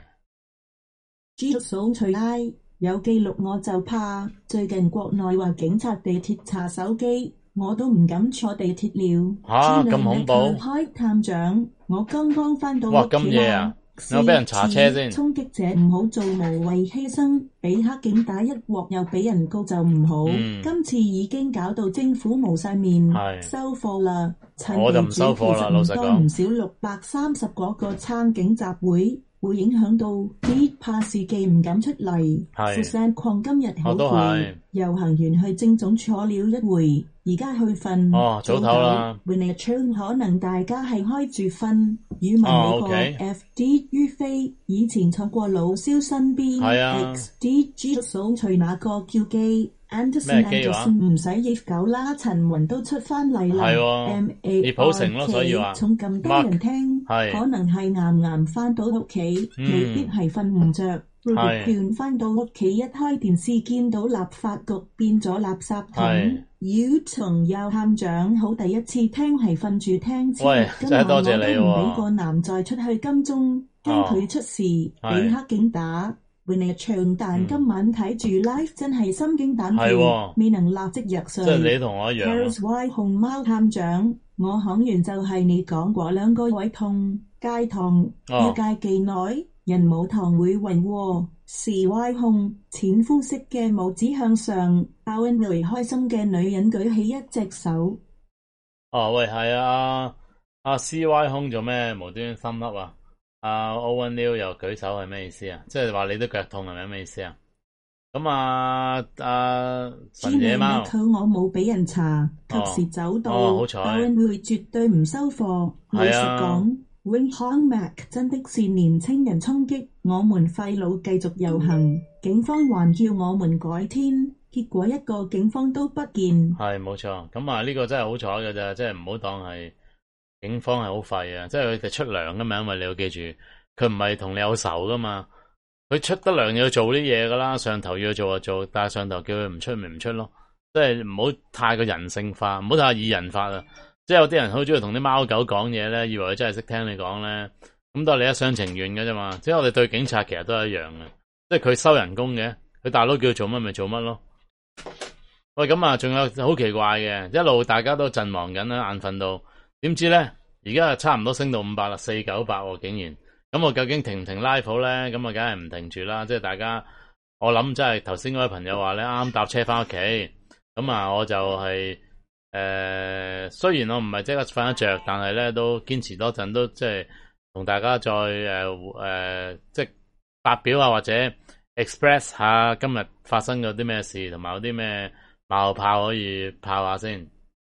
B: G 數除拉有記錄我就怕，最近國內話警察地鐵查手機，我都唔敢坐地鐵了。
A: 吓咁、啊、恐怖！
B: 開探長，我剛剛翻到屋企啦。
A: 有俾人查車先。
B: 衝擊者唔好做無謂犧牲，俾黑警打一鑊又俾人告就唔好、嗯。今次已經搞到政府冇晒面，收貨啦。
A: 我就唔收貨啦，老實講。
B: 多唔少六百三十嗰個撐警集會，會影響到啲怕事記唔敢出嚟。富山礦今日好攰，遊行完去政總坐了一回，而家去瞓。
A: 哦，早唞啦。
B: Winnie Chun 可能大家係開住瞓。與文美國 F D 於飛以前坐過老蕭身邊 X D G 數除那個叫機 Anderson Anderson 唔使熱狗啦，陳雲都出翻嚟啦。M A 葉普成咯，所以話從咁多人聽，可能係啱啱翻到屋企，未必係瞓唔着。Ruby 翻到屋企一開電視見到立法局變咗垃圾桶，妖蟲又喊獎，好第一次聽係瞓住聽。
A: 喂，真係多謝你喎！
B: 唔俾個男再出去金鐘，驚佢出事俾黑警打。會你長但今晚睇住 live 真係心驚膽跳，未能立即入睡。
A: 即係你同我一樣。
B: Harris Y 熊貓喊獎，我行完就係你講過兩個位痛戒糖要戒幾耐？人冇糖會暈喎，時歪控淺膚色嘅拇指向上 Owen Louis 開心嘅女人舉起一隻手。
A: 哦喂，係啊，阿 C Y 控做咩無端端心粒啊？阿 Owen Liu 又舉手係咩意思啊？即係話你都腳痛係咪咩意思啊？咁啊阿神野貓佢
B: 我冇俾人查，及時走到。
A: 哦，好彩。
B: Owen Louis 絕對唔收貨。老實講。Wing Hong Mac 真的是年青人衝擊，我們廢老繼續遊行，警方還叫我們改天，結果一個警方都不見。
A: 係冇錯，咁啊呢個真係好彩㗎咋，即係唔好當係警方係好廢啊，即係佢哋出糧噶嘛，因為你要記住，佢唔係同你有仇噶嘛，佢出得糧要做啲嘢噶啦，上頭要做就做，但係上頭叫佢唔出咪唔出咯，即係唔好太過人性化，唔好太以人法啊。即係有啲人好中意同啲貓狗講嘢咧，以為佢真係識聽你講咧，咁都係你一廂情願嘅啫嘛。即係我哋對警察其實都係一樣嘅，即係佢收人工嘅，佢大佬叫佢做乜咪做乜咯。喂，咁啊，仲有好奇怪嘅，一路大家都陣亡緊啦，眼瞓到，點知咧而家差唔多升到五百啦，四九八竟然，咁我究竟停唔停 live 好咧？咁啊，梗係唔停住啦。即係大家，我諗真係頭先嗰位朋友話咧，啱啱搭車翻屋企，咁啊，我就係、是。誒、呃，雖然我唔係即刻瞓得着，但係咧都堅持多陣，都即係同大家再誒誒、呃，即係發表下或者 express 下今日發生咗啲咩事，同埋有啲咩馬後炮可以炮下先。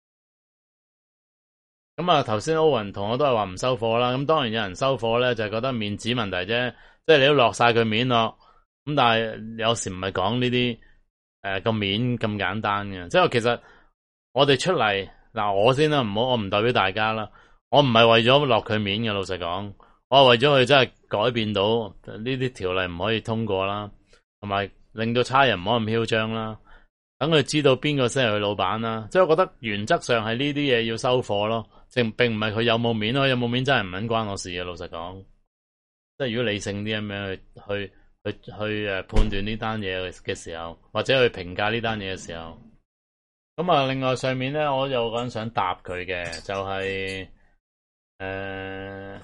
A: 咁啊，頭先歐雲同我都係話唔收貨啦。咁當然有人收貨咧，就係、是、覺得面子問題啫，即係你都落晒佢面咯。咁但係有時唔係講呢啲誒個面咁簡單嘅，即係其實。我哋出嚟嗱，我先啦，唔好，我唔代表大家啦。我唔係為咗落佢面嘅，老實講，我係為咗佢真係改變到呢啲條例唔可以通過啦，同埋令到差人唔好咁囂張啦。等佢知道邊個先係佢老闆啦。即係我覺得原則上係呢啲嘢要收貨咯，並並唔係佢有冇面咯，有冇面真係唔撚關我事嘅。老實講，即係如果理性啲咁樣去去去去誒判斷呢單嘢嘅時候，或者去評價呢單嘢嘅時候。咁啊，另外上面咧，我有個人想答佢嘅，就係誒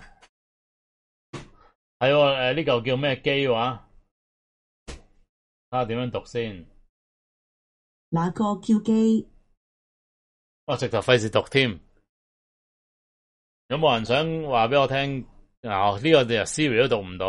A: 係誒呢嚿叫咩機話？睇下點樣讀先。
B: 那個叫機？
A: 我直頭費事讀添。有冇人想話俾我聽？嗱，呢個就 Siri 都讀唔到。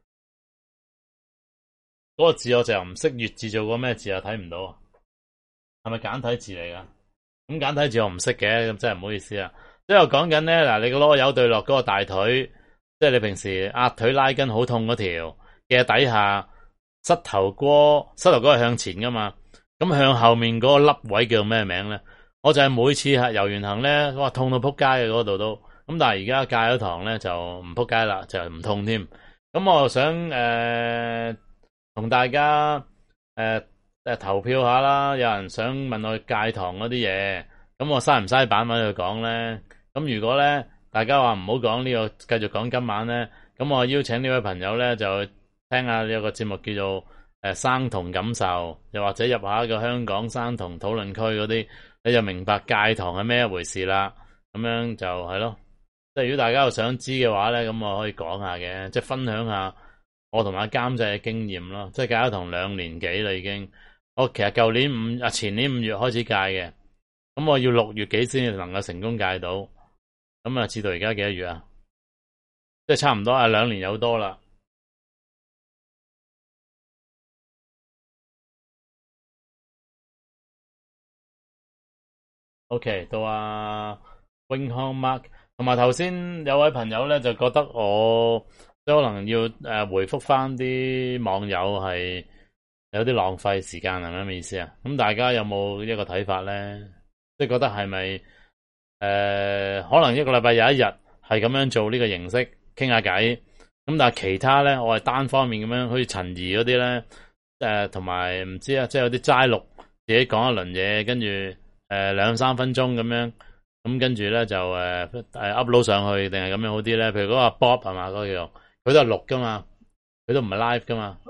A: 嗰個字我就唔識粵字，做過咩字啊？睇唔到。係咪簡體字嚟噶？咁簡體字我唔識嘅，咁真係唔好意思啊。即係我講緊咧，嗱，你個籮柚對落嗰個大腿，即係你平時壓腿拉筋好痛嗰條嘅底下，膝頭哥，膝頭哥係向前噶嘛？咁向後面嗰個粒位叫咩名咧？我就係每次係游完行咧，哇，痛到撲街嘅嗰度都。咁但係而家戒咗糖咧就唔撲街啦，就唔痛添。咁我想誒同、呃、大家誒誒、呃呃、投票下啦。有人想問我戒糖嗰啲嘢，咁我嘥唔嘥版喺度講咧？咁如果咧大家話唔好講呢個，繼續講今晚咧，咁我邀請呢位朋友咧就聽下有個節目叫做誒生酮感受，又或者入下一個香港生酮討論區嗰啲，你就明白戒糖係咩一回事啦。咁樣就係咯。即係如果大家又想知嘅話咧，咁我可以講下嘅，即係分享下我同阿監製嘅經驗咯。即係戒咗糖兩年幾啦已經。我其實舊年五啊前年五月開始戒嘅，咁我要六月幾先至能夠成功戒到。咁啊，至到而家幾多月啊？即係差唔多啊，兩年有多啦。OK， 到啊 Wing Hong Mark。同埋頭先有位朋友咧就覺得我即可能要誒回覆翻啲網友係有啲浪費時間，係咪咩意思啊？咁大家有冇一個睇法咧？即係覺得係咪誒可能一個禮拜有一日係咁樣做呢個形式傾下偈，咁但係其他咧我係單方面咁樣，好似陳怡嗰啲咧誒同埋唔知啊，即係有啲齋錄自己講一輪嘢，跟住誒兩三分鐘咁樣。咁跟住咧就誒誒 upload 上去，定係咁樣好啲咧？譬如嗰個 Bob 係嘛，嗰個叫佢都係錄噶嘛，佢都唔係 live 噶嘛。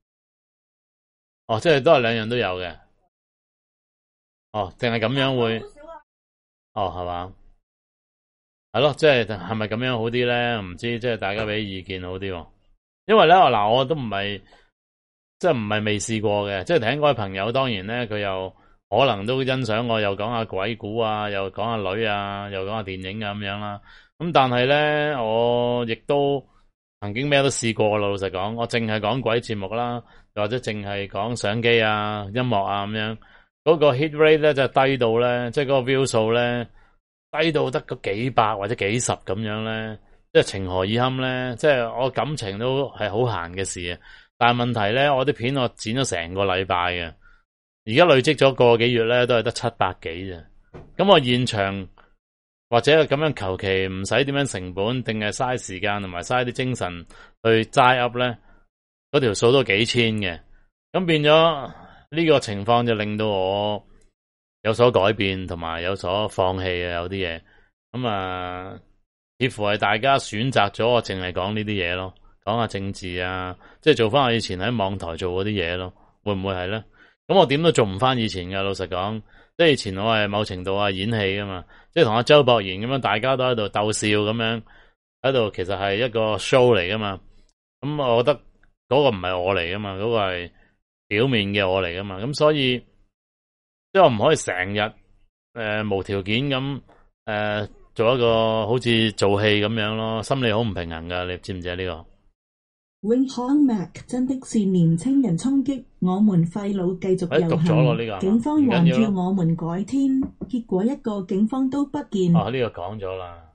A: 哦，即係都係兩樣都有嘅。哦，定係咁樣會？哦，係嘛？係咯，即係係咪咁樣好啲咧？唔知，即係大家俾意見好啲。因為咧，嗱，我都唔係即係唔係未試過嘅，即係聽嗰位朋友，當然咧佢又。可能都欣賞我，又講下鬼故啊，又講下女啊，又講下電影啊咁樣啦。咁但係咧，我亦都曾經咩都試過啦。老實講，我淨係講鬼節目啦，又或者淨係講相機啊、音樂啊咁樣。嗰個 hit rate 咧就係低到咧，即係嗰個 view 數咧低到得個幾百或者幾十咁樣咧，即係情何以堪咧？即係我感情都係好閒嘅事啊。但係問題咧，我啲片我剪咗成個禮拜嘅。而家累積咗個幾月咧，都係得七百幾啫。咁我現場或者咁樣求其唔使點樣成本，定係嘥時間同埋嘥啲精神去齋 up 咧，嗰條數都幾千嘅。咁變咗呢個情況就令到我有所改變，同埋有所放棄啊，有啲嘢。咁啊，似乎係大家選擇咗我淨係講呢啲嘢咯，講下政治啊，即係做翻我以前喺網台做嗰啲嘢咯，會唔會係咧？咁我點都做唔翻以前噶，老實講，即係以前我係某程度係演戲噶嘛，即係同阿周博賢咁樣，大家都喺度鬥笑咁樣，喺度其實係一個 show 嚟噶嘛。咁我覺得嗰個唔係我嚟噶嘛，嗰個係表面嘅我嚟噶嘛。咁所以即係我唔可以成日誒無條件咁誒做一個好似做戲咁樣咯，心理好唔平衡噶，你知唔知啊？呢個
B: Wing Hong Mac 真的是年青人衝擊我們廢老繼續遊行，警方攔住我們改天，結果一個警方都不見。
A: 哦，呢個講咗啦。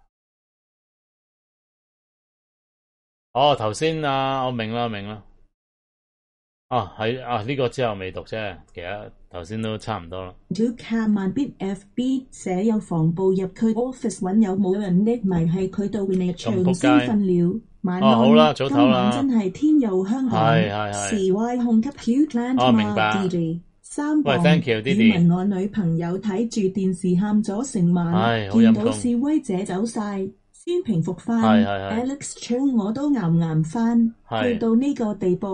A: 哦，頭先啊，我明啦，明啦。啊，喺啊呢個之後未讀啫，其實頭先都差唔多啦。
B: 要看慢必 F B 寫有防暴入佢 office 揾有冇人匿埋係佢度你長先瞓了。晚安，
A: 好啦，早唞啦。
B: 今晚真係天佑香港，
A: 係係係。
B: 時 Y 控給 Qland
A: 哦，明白。
B: D D 三
A: 喂 ，thank you，弟弟。
B: 以問我女朋友睇住電視喊咗成晚，見到示威者走晒，先平復翻。Alex Chung 我都岩岩翻，去到呢個地步，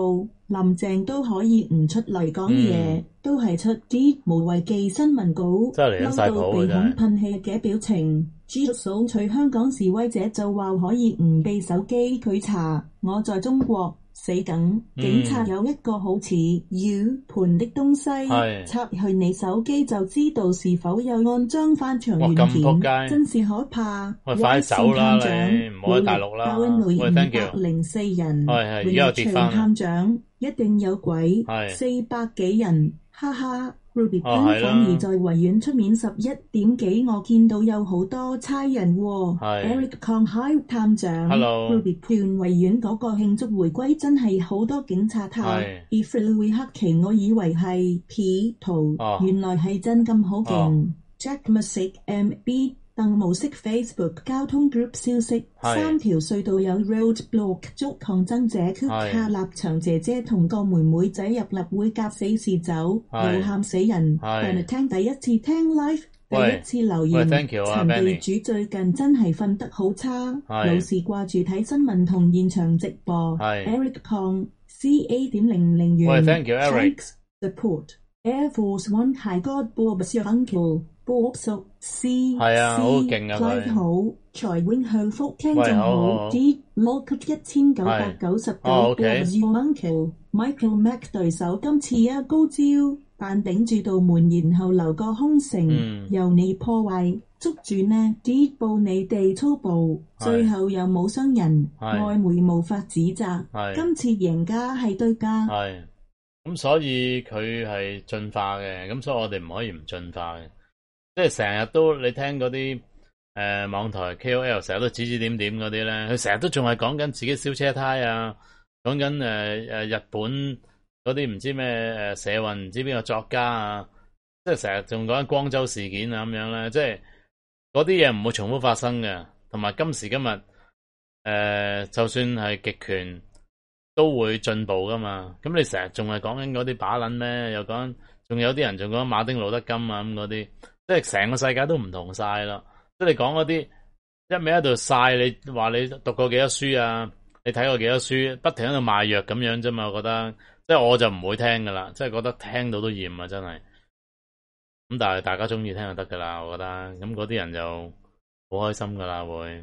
B: 林鄭都可以唔出嚟講嘢，嗯、都係出啲無謂寄新聞稿，嬲到鼻孔噴氣嘅表情。G 數取香港示威者就話可以唔俾手機佢查，我在中國死梗，警察有一個好似 U 盤的東西，插去你手機就知道是否有安裝翻牆軟件，真是可怕。
A: 喂，快走啦你，唔好喺大陸啦。喂 ，thank you。
B: 零四人，
A: 係係，而家又跌翻。
B: 探長一定有鬼，四百幾人，哈哈。Ruby 反而在維園出面十一點幾，我見到有好多差人喎。Eric Kong Hi 探長 ，Ruby 段維園嗰個慶祝回歸真係好多警察頭。Efril 黑旗我以為係 P 圖，原來係真咁好勁。Jack Music M B 鄧無色 Facebook 交通 group 消息，三條隧道有 roadblock 捉抗爭者，曲下立場姐姐同個妹妹仔入立會夾死士走，又喊死人。但係聽第一次聽 live， 第一次留言，陳地主最近真係瞓得好差，老是掛住睇新聞同現場直播。Eric Kong C A 點零零元 ，Thanks support Air Force One High God Bob Your Uncle。波叔 C
A: 係啊，好勁啊佢。
B: 好，財永向福聽眾好 D Lock 一千九百九十九 Bob's Your Uncle Michael Mac 對手今次啊高招，但頂住道門然後留個空城，嗯、由你破壞捉住呢 D 報你哋粗暴，最後又冇傷人，外媒無法指責，今次贏家係對家。
A: 係咁，所以佢係進化嘅，咁所以我哋唔可以唔進化嘅。即係成日都你聽嗰啲誒網台 K O L 成日都指指點點嗰啲咧，佢成日都仲係講緊自己燒車胎啊，講緊誒誒日本嗰啲唔知咩誒社運唔知邊個作家啊，即係成日仲講緊光州事件啊咁樣咧，即係嗰啲嘢唔會重複發生嘅。同埋今時今日誒、呃，就算係極權都會進步噶嘛。咁你成日仲係講緊嗰啲把撚咩？又講仲有啲人仲講馬丁路德金啊咁嗰啲。即係成個世界都唔同晒啦！即係你講嗰啲一味喺度晒，你話你讀過幾多書啊？你睇過幾多書？不停喺度賣藥咁樣啫嘛！我覺得，即係我就唔會聽噶啦，即係覺得聽到都厭啊！真係。咁但係大家中意聽就得噶啦，我覺得。咁嗰啲人就好開心噶啦，會。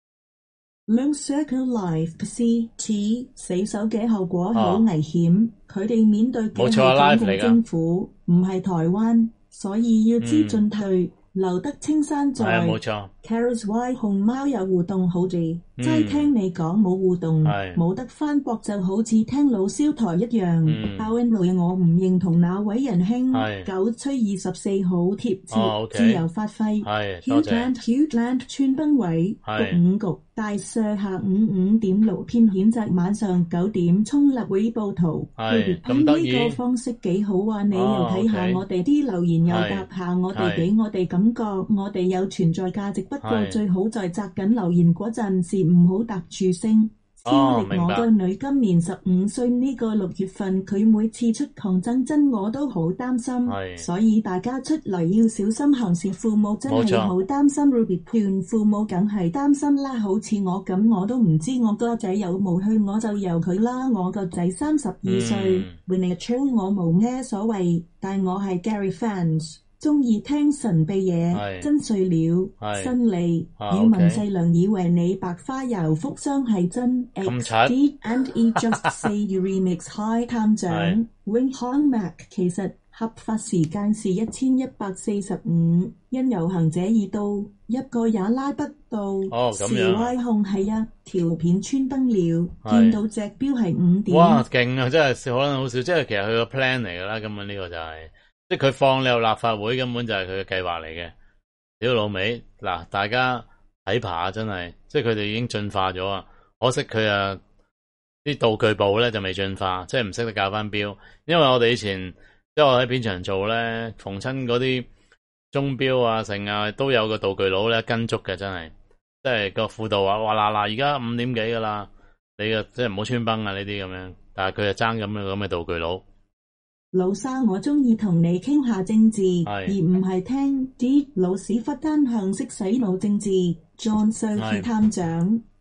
B: Long Circle Life C T 死手嘅後果好危險，佢哋、哦、面對嘅係中共政府，唔係台灣。所以要知進退，留得青山在。係冇錯。Carrots Y 熊貓有互動好啲，齋聽你講冇互動，冇得翻駁就好似聽老蕭台一樣。阿 Win 我唔認同那位仁兄，九吹二十四好貼切，自由發揮。Hughland Hughland 穿崩位，局五局大赦下午五點六篇譴責，晚上九點衝立會報圖。咁得意呢個方式幾好啊！你又睇下我哋啲留言，又答下我哋，俾我哋感覺我哋有存在價值。不過最好在摘緊留言嗰陣時唔好答住聲。超力我個女今年十五歲，呢個六月份佢每次出抗爭真我都好擔心，所以大家出嚟要小心行事。父母真係好擔心 Ruby 勸父母梗係擔心啦，好似我咁我都唔知我個仔有冇去，我就由佢啦。我個仔三十二歲 Winnie Chill 我冇咩所謂，但我係 Gary fans。中意聽神秘嘢，真碎料，新利，語文細良以為你白花油福箱係真 X D and E just say you remix High 探長 Wing Hong Mac 其實合法時間是一千一百四十五，因遊行者已到，一個也拉不到。哦，咁樣。示威控係啊，條片穿崩了，見到隻標係五點。哇，勁啊！真係可能好少，即係其實佢個 plan 嚟㗎啦，根本呢個就係、是。即係佢放你入立法會，根本就係佢嘅計劃嚟嘅。屌老味，嗱，大家睇扒真係，即係佢哋已經進化咗啊！可惜佢啊啲道具部咧就未進化，即係唔識得校翻標。因為我哋以前即係我喺片場做咧，逢親嗰啲鐘錶啊、成啊都有個道具佬咧跟足嘅，真係。即係個輔導話話嗱嗱，而家五點幾噶啦，你嘅即係唔好穿崩啊呢啲咁樣。但係佢就爭咁嘅咁嘅道具佬。老生，我中意同你傾下政治，而唔係聽啲老屎忽單向式洗腦政治。John Sir 探長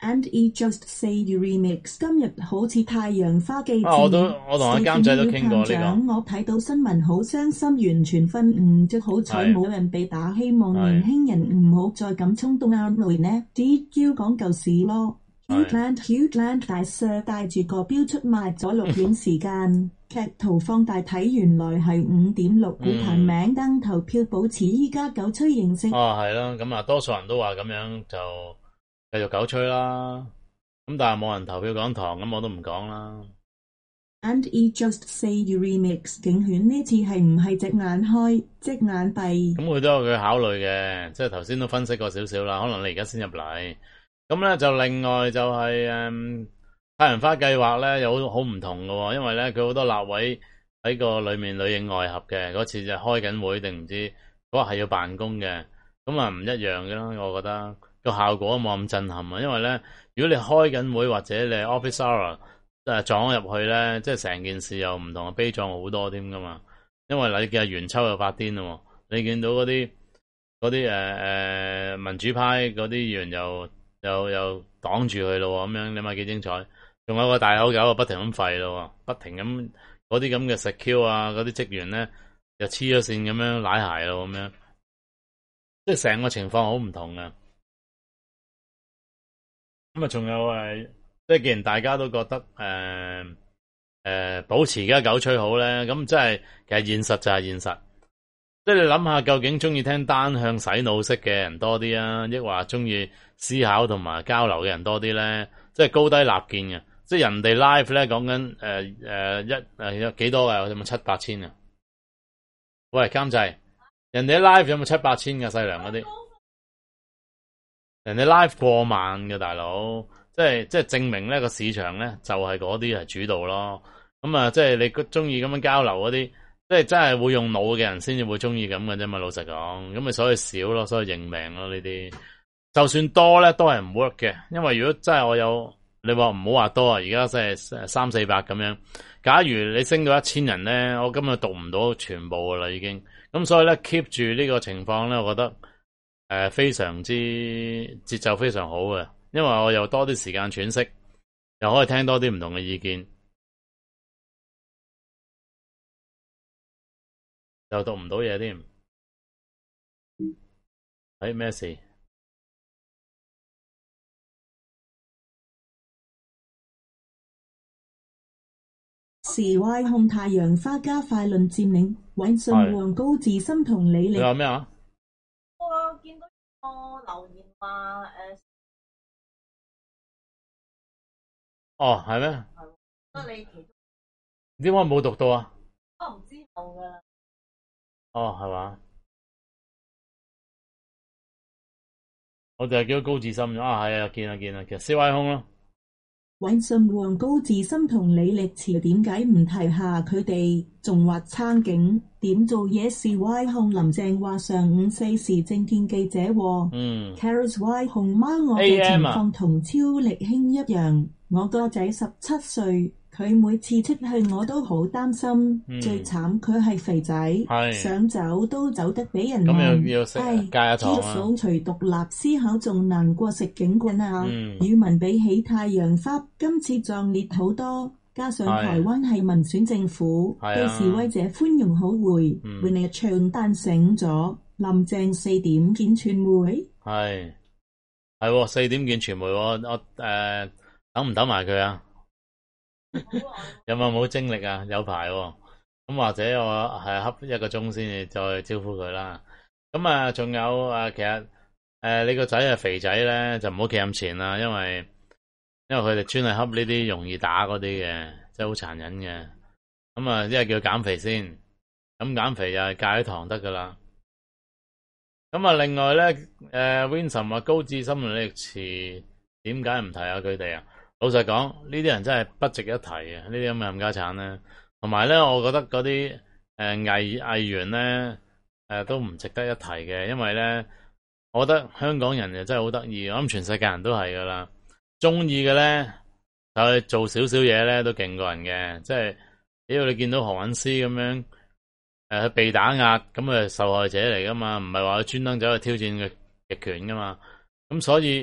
B: And he just say the remix 今日好似太陽花記
A: 啊！我都我同阿監仔都傾過呢個。
B: 我睇到新聞好傷心，完全瞓唔着，好彩冇人被打。希望年輕人唔好再咁衝動眼淚呢。D Q 講舊事咯。Hugeland Hugeland 大 Sir 帶住個標出賣咗錄影時間，劇圖放大睇原來係五點六。股排名登投票保持依家九吹形式。
A: 哦，係啦，咁啊，多數人都話咁樣就繼續九吹啦。咁但係冇人投票講堂，咁我都唔講啦。
B: And he just say the remix 競選呢次係唔係隻眼開隻眼閉？
A: 咁佢都有佢考慮嘅，即係頭先都分析過少少啦。可能你而家先入嚟。咁咧就另外就係、是、誒、嗯、太陽花計劃咧有好唔同嘅，因為咧佢好多立委喺個裏面裏應外合嘅，嗰次就開緊會定唔知嗰日係要辦公嘅，咁啊唔一樣嘅啦。我覺得個效果冇咁震撼啊，因為咧如果你開緊會或者你 office hour 誒撞咗入去咧，即係成件事又唔同，悲壯好多添噶嘛。因為你見袁秋又發癲咯，你見到嗰啲嗰啲誒誒民主派嗰啲議員又又又擋住佢咯，咁樣你咪幾精彩。仲有個大口狗不停咁吠咯，不停咁嗰啲咁嘅 secure 啊，嗰啲職員咧又黐咗線咁樣舐鞋咯，咁樣即係成個情況好唔同啊。咁啊，仲有誒，即係既然大家都覺得誒誒、呃呃、保持而家九吹好咧，咁即係其實現實就係現實。即係你諗下，究竟中意聽單向洗腦式嘅人多啲啊，抑或中意思考同埋交流嘅人多啲咧？即係高低立見嘅。即係人哋 live 咧講緊誒誒一誒有幾多啊？有冇七八千啊？喂，監製，人哋 live 有冇七八千嘅細糧嗰啲？人哋 live 過萬嘅大佬，即係即係證明咧個市場咧就係嗰啲係主導咯。咁啊，即係你中意咁樣交流嗰啲。即係真係會用腦嘅人先至會中意咁嘅啫嘛，老實講，咁咪所以少咯，所以認命咯呢啲。就算多咧，都係唔 work 嘅，因為如果真係我有，你話唔好話多啊，而家真係三四百咁樣。假如你升到一千人咧，我今日讀唔到全部噶啦已經。咁所以咧 keep 住呢個情況咧，我覺得誒、呃、非常之節奏非常好嘅，因為我又多啲時間喘息，又可以聽多啲唔同嘅意見。又讀唔到嘢添，哎咩事？
B: 時歪控太陽花加快論佔領，尹信旺高志森同李力。
A: 你話咩啊？
C: 我見到個留言話誒，
A: 哦係咩？
C: 係，得你其中
A: 點解冇讀到啊？
C: 可能之後㗎。
A: 哦，係嘛？我就係叫高志森啊，係啊，見啊見啊，其實 C Y 空咯。
B: 尹信旺高志森同李力持點解唔提下佢哋？仲話撐警點做嘢？C Y 空林鄭話上午四時正見記者喎。嗯 Caris Y 空媽，我嘅情況同超力兄一樣，我個仔十七歲。佢每次出去我都好擔心，嗯、最慘佢係肥仔，想走都走得俾人問。咁要要食加一堂啊！掃除獨立思考仲難過食警棍啊！嗯、語文比起太陽花今次壯烈好多，加上台灣係民選政府，對示威者寬容好回，會你唱單醒咗。林鄭四點見傳媒，
A: 係係四點見傳媒，我我誒、呃、等唔等埋佢啊？有冇冇精力啊？有排喎，咁或者我係恰一個鐘先至再招呼佢啦。咁啊，仲有啊，其實誒、呃，你個仔係肥仔咧，就唔好企咁前啦，因為因為佢哋專係恰呢啲容易打嗰啲嘅，即係好殘忍嘅。咁啊，一係叫佢減肥先，咁減肥又係戒咗糖得噶啦。咁啊，另外咧，誒、呃、，Vincent 話高智深同李力持，點解唔提下佢哋啊？老實講，呢啲人真係不值一提嘅，呢啲咁嘅冚家產咧。同埋咧，我覺得嗰啲誒藝藝員咧，誒、呃、都唔值得一提嘅，因為咧，我覺得香港人又真係好得意，我諗全世界人都係噶啦，中意嘅咧就係做少少嘢咧都勁過人嘅，即係只要你見到何韻詩咁樣，誒、呃、被打壓，咁誒受害者嚟噶嘛，唔係話佢專登走去挑戰嘅極權噶嘛，咁所以。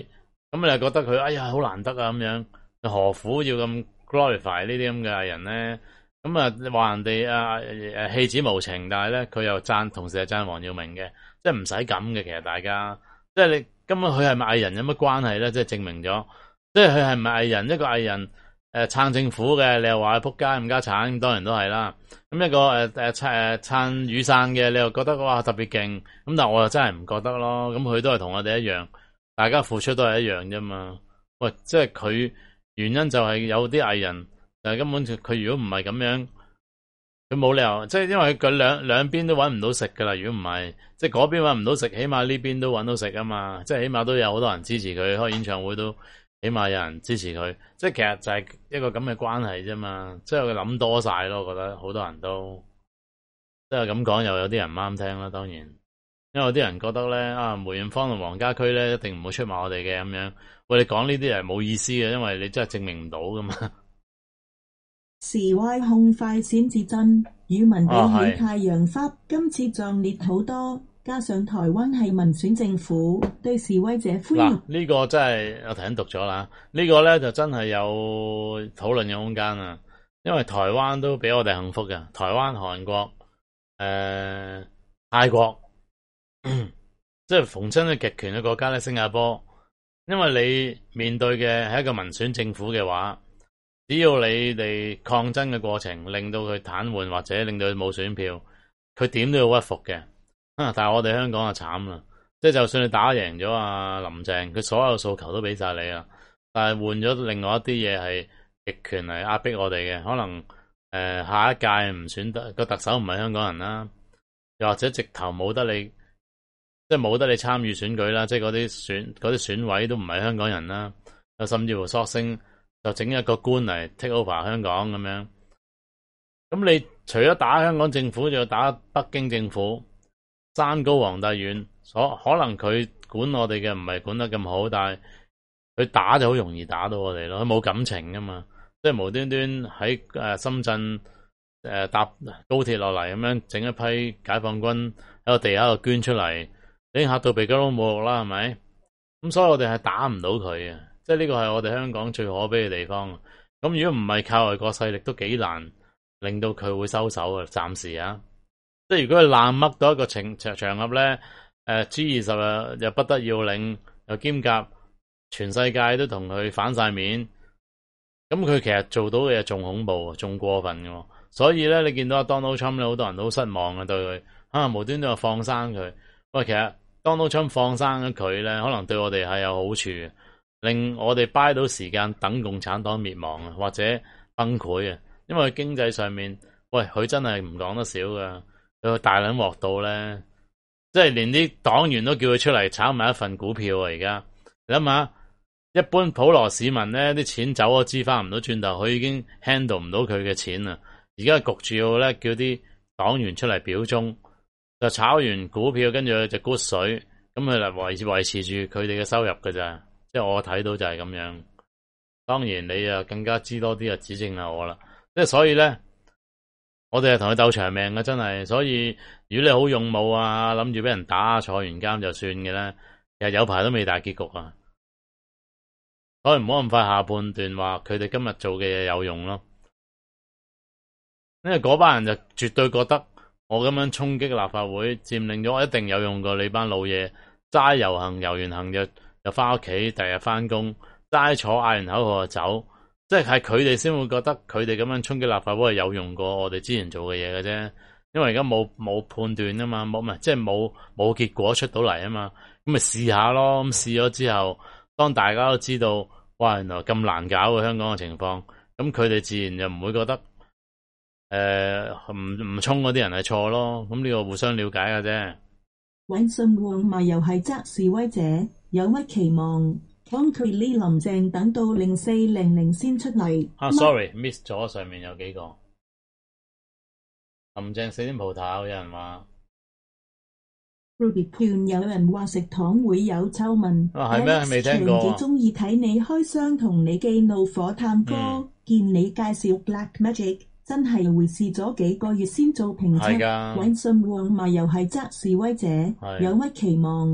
A: 咁你又覺得佢哎呀好難得啊咁樣，何苦要咁 glorify 呢啲咁嘅藝人咧？咁啊話人哋啊誒戲子無情，但係咧佢又讚，同時係讚黃耀明嘅，即係唔使咁嘅。其實大家即係你根本佢係咪藝人有乜關係咧？即係證明咗，即係佢係咪藝人一個藝人誒撐、呃、政府嘅，你又話佢仆街冚家鏟，當然都係啦。咁一個誒誒誒撐雨傘嘅，你又覺得哇特別勁，咁但係我又真係唔覺得咯。咁佢都係同我哋一樣，大家付出都係一樣啫嘛。喂，即係佢原因就係有啲藝人。但係根本佢如果唔係咁樣，佢冇理由，即係因為佢兩兩邊都搵唔到食噶啦。如果唔係，即係嗰邊搵唔到食，起碼呢邊都搵到食啊嘛。即係起碼都有好多人支持佢，開演唱會都起碼有人支持佢。即係其實就係一個咁嘅關係啫嘛。即係佢諗多晒咯，我覺得好多人都即係咁講，又有啲人唔啱聽啦。當然，因為有啲人覺得咧啊，梅艷芳同黃家駒咧一定唔會出賣我哋嘅咁樣。喂，你講呢啲係冇意思嘅，因為你真係證明唔到噶嘛。
B: 時歪控快閃至真，與民表演太陽花，今次壯烈好多。加上台灣係民選政府，對示威者歡迎。嗱，
A: 呢個真係我頭先讀咗啦，呢個咧就真係有討論嘅空間啊。因為台灣都比我哋幸福嘅，台灣、韓國、誒泰國，即係逢親嘅極權嘅國家咧，新加坡。因為你面對嘅係一個民選政府嘅話。只要你哋抗爭嘅過程令到佢癱瘓或者令到佢冇選票，佢點都要屈服嘅。啊！但係我哋香港就慘啦，即係就算你打贏咗阿林鄭，佢所有訴求都俾晒你啦，但係換咗另外一啲嘢係極權嚟壓迫我哋嘅，可能誒、呃、下一屆唔選得個特首唔係香港人啦，又或者直頭冇得你，即係冇得你參與選舉啦，即係嗰啲選嗰啲選委都唔係香港人啦，又甚至乎索性。就整一個官嚟 take over 香港咁樣，咁你除咗打香港政府，仲要打北京政府，山高皇帝遠，所可能佢管我哋嘅唔係管得咁好，但係佢打就好容易打到我哋咯，佢冇感情噶嘛，即係無端端喺誒深圳誒搭高鐵落嚟咁樣，整一批解放軍喺個地下度捐出嚟，已經嚇到鼻哥窿冇肉啦，係咪？咁所以我哋係打唔到佢嘅。即係呢個係我哋香港最可悲嘅地方。咁如果唔係靠外國勢力，都幾難令到佢會收手啊。暫時啊，即係如果佢爛乜到一個場場合咧，誒 G 二十啊又不得要領，又兼夾全世界都同佢反晒面，咁佢其實做到嘅嘢仲恐怖，仲過分嘅。所以咧，你見到阿 Donald Trump 咧，好多人都好失望啊，對佢啊無端端又放生佢。喂，其實 Donald Trump 放生咗佢咧，可能對我哋係有好處嘅。令我哋掰到時間等共產黨滅亡啊，或者崩潰啊，因為經濟上面，喂佢真係唔講得少噶，佢大撚鑊到咧，即係連啲黨員都叫佢出嚟炒埋一份股票啊！而家你諗下，一般普羅市民咧啲錢走咗支翻唔到轉頭，佢已經 handle 唔到佢嘅錢啊！而家焗住要咧叫啲黨員出嚟表忠，就炒完股票，跟住就骨水，咁佢嚟維維持住佢哋嘅收入噶咋。即係我睇到就係咁樣，當然你啊更加知多啲啊指正下我啦。即係所以咧，我哋係同佢鬥長命嘅，真係。所以如果你好勇武啊，諗住俾人打坐完監就算嘅咧，其實有排都未大結局啊。所以唔好咁快下判斷話佢哋今日做嘅嘢有用咯，因為嗰班人就絕對覺得我咁樣衝擊立法會，佔領咗，我一定有用過你班老嘢，齋遊行遊完行就。又翻屋企，第日翻工，齋坐嗌完口號就走，即係係佢哋先會覺得佢哋咁樣衝擊立法會係有用過我哋之前做嘅嘢嘅啫。因為而家冇冇判斷啊嘛，冇唔係即係冇冇結果出到嚟啊嘛，咁咪試下咯。咁試咗之後，當大家都知道，哇，原來咁難搞嘅香港嘅情況，咁佢哋自然就唔會覺得誒唔唔衝嗰啲人係錯咯。咁呢個互相了解嘅啫。
B: 尹信旺咪又係責示威者。有乜期望 Concrete 林鄭等到零四零零先出嚟？
A: 啊 ，sorry，miss 咗上面有幾個林鄭死點葡萄，有人話
B: Ruby 段有人話食糖會有臭聞。
A: 啊，係咩？未聽過。
B: 長期鍾意睇你開箱同你記怒火探歌，嗯、見你介紹 Black Magic， 真係回試咗幾個月先做評測。尹信旺咪又係責示威者，有乜期望？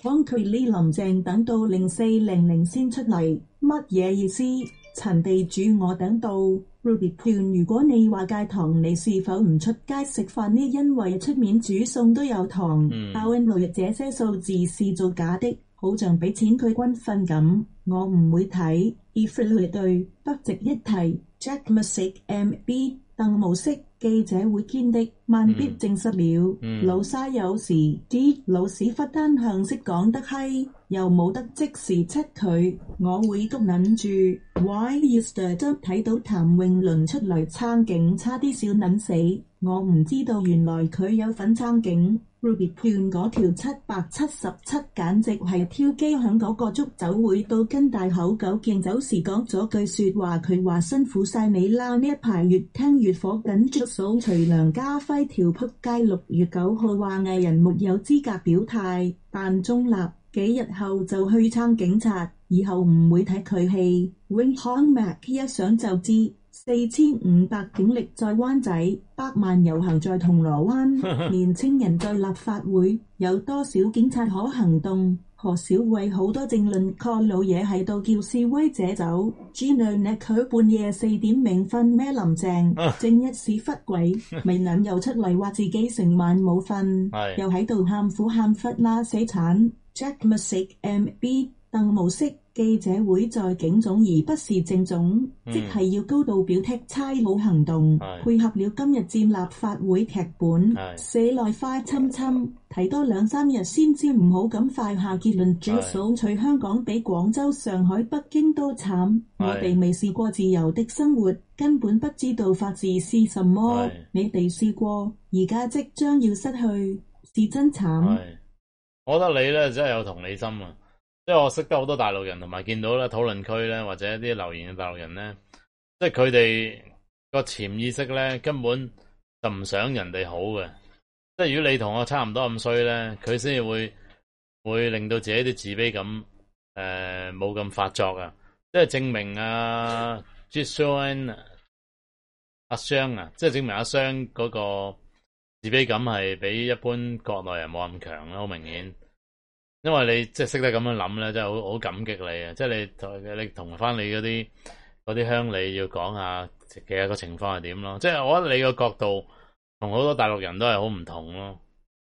B: 幫佢呢林鄭等到零四零零先出嚟，乜嘢意思？陳地主我等到 Ruby 段，如果你話戒糖，你是否唔出街食飯呢？因為出面煮餸都有糖。阿 Win 六日這些數字是造假的，好像俾錢佢軍訓咁，我唔會睇。Efruit 對不值一提。Jack Music M B 鄧無色記者會堅的，萬必證實了。嗯嗯、老沙有時啲老屎忽單向識講得閪，又冇得即時七佢，我會谷撚住。Why you stood up 睇到譚詠麟出嚟撐警，差啲笑撚死。我唔知道原來佢有份撐警。Ruby 判嗰條七百七十七簡直係挑機，響嗰個捉酒會到跟大口狗敬酒時講咗句説話，佢話辛苦晒你啦，呢一排越聽越火緊。捉數徐梁家輝條撲街六月九號話藝人沒有資格表態，但中立，幾日後就去撐警察，以後唔會睇佢戲。Wing Hong Mac 一想就知。四千五百警力在灣仔，百萬遊行在銅鑼灣，年青人在立法會，有多少警察可行動？何小慧好多政論 call 老嘢喺度叫示威者走。Gino Nick 佢半夜四點冥瞓咩林鄭，正一屎忽鬼，未能又出嚟話自己成晚冇瞓，又喺度喊苦喊忽啦死慘。Jack Music M B 鄧無色記者會在警總而不是政總，嗯、即係要高度表剔差佬行動，配合了今日佔立法會劇本，寫內快侵侵，睇多兩三日先知，唔好咁快下結論。主數取香港比廣州、上海、北京都慘，我哋未試過自由的生活，根本不知道法治是什麼。你哋試過，而家即將要失去，是真慘。
A: 我覺得你咧真係有同理心啊！即係我識得好多大陸人，同埋見到咧討論區咧或者一啲留言嘅大陸人咧，即係佢哋個潛意識咧根本就唔想人哋好嘅。即係如果你同我差唔多咁衰咧，佢先至會會令到自己啲自卑感誒冇咁發作啊！即係證明啊 Jason 阿雙啊，即係證明阿雙嗰個自卑感係比一般國內人冇咁強啦，好明顯。因為你即係識得咁樣諗咧，真係好好感激你啊！即係你同你同翻你嗰啲嗰啲鄉里要講下嘅個情況係點咯。即係我覺得你個角度同好多大陸人都係好唔同咯。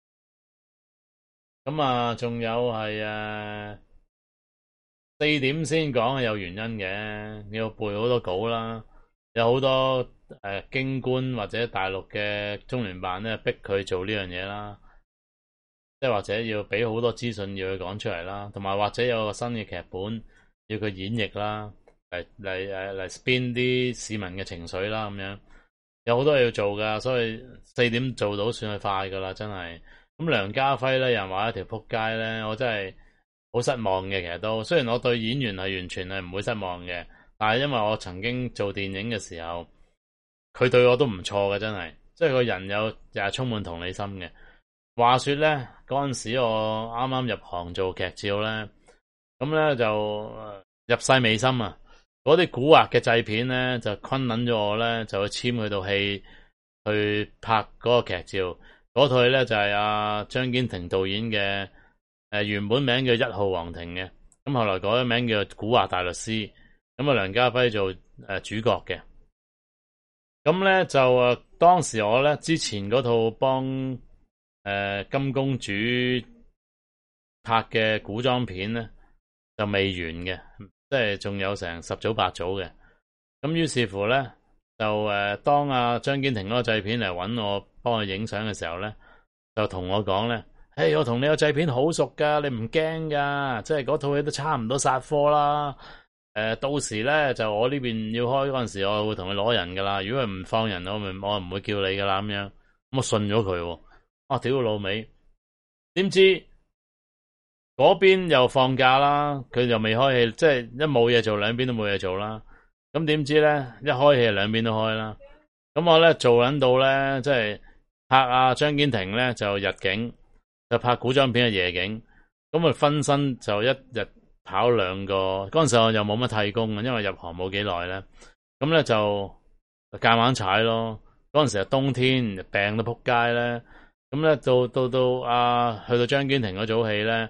A: 咁啊，仲有係誒四點先講係有原因嘅，你要背好多稿啦，有好多誒、呃、京官或者大陸嘅中聯辦咧逼佢做呢樣嘢啦。即係或者要俾好多資訊要佢講出嚟啦，同埋或者有個新嘅劇本要佢演繹啦，嚟嚟誒嚟 spin 啲市民嘅情緒啦，咁樣有好多嘢要做噶，所以四點做到算係快噶啦，真係。咁梁家輝咧，有人話一條撲街咧，我真係好失望嘅。其實都雖然我對演員係完全係唔會失望嘅，但係因為我曾經做電影嘅時候，佢對我都唔錯嘅，真係，即係個人有又係充滿同理心嘅。話說咧，嗰陣時我啱啱入行做劇照咧，咁咧就入世未深啊！嗰啲古惑嘅製片咧就昆捻咗我咧，就去簽佢套戲去拍嗰個劇照。嗰套戲咧就係阿張堅庭導演嘅，誒、呃、原本名叫一號皇庭嘅，咁後來改咗名叫古惑大律師。咁啊梁家輝做誒、呃、主角嘅。咁咧就誒當時我咧之前嗰套幫。誒、呃，金公主拍嘅古裝片咧就未完嘅，即係仲有成十組八組嘅。咁於是乎咧，就誒、呃、當阿張堅庭嗰個製片嚟搵我幫佢影相嘅時候咧，就同我講咧：，誒、hey，我同你個製片好熟噶，你唔驚噶，即係嗰套戲都差唔多殺科啦。誒、呃，到時咧就我呢邊要開嗰陣時，我會同佢攞人噶啦。如果佢唔放人，我咪我唔會叫你噶啦咁樣。咁我信咗佢。啊！屌老味，點知嗰邊又放假啦，佢又未開戲，即係一冇嘢做，兩邊都冇嘢做啦。咁點知咧，一開戲兩邊都開啦。咁我咧做緊到咧，即係拍阿張堅庭咧就日景，就拍古裝片嘅夜景。咁啊分身就一日跑兩個。嗰陣時我又冇乜替工，因為入行冇幾耐咧。咁咧就夾硬踩咯。嗰陣時係冬天，病到撲街咧。咁咧到到到啊，去到張堅庭嗰組戲咧，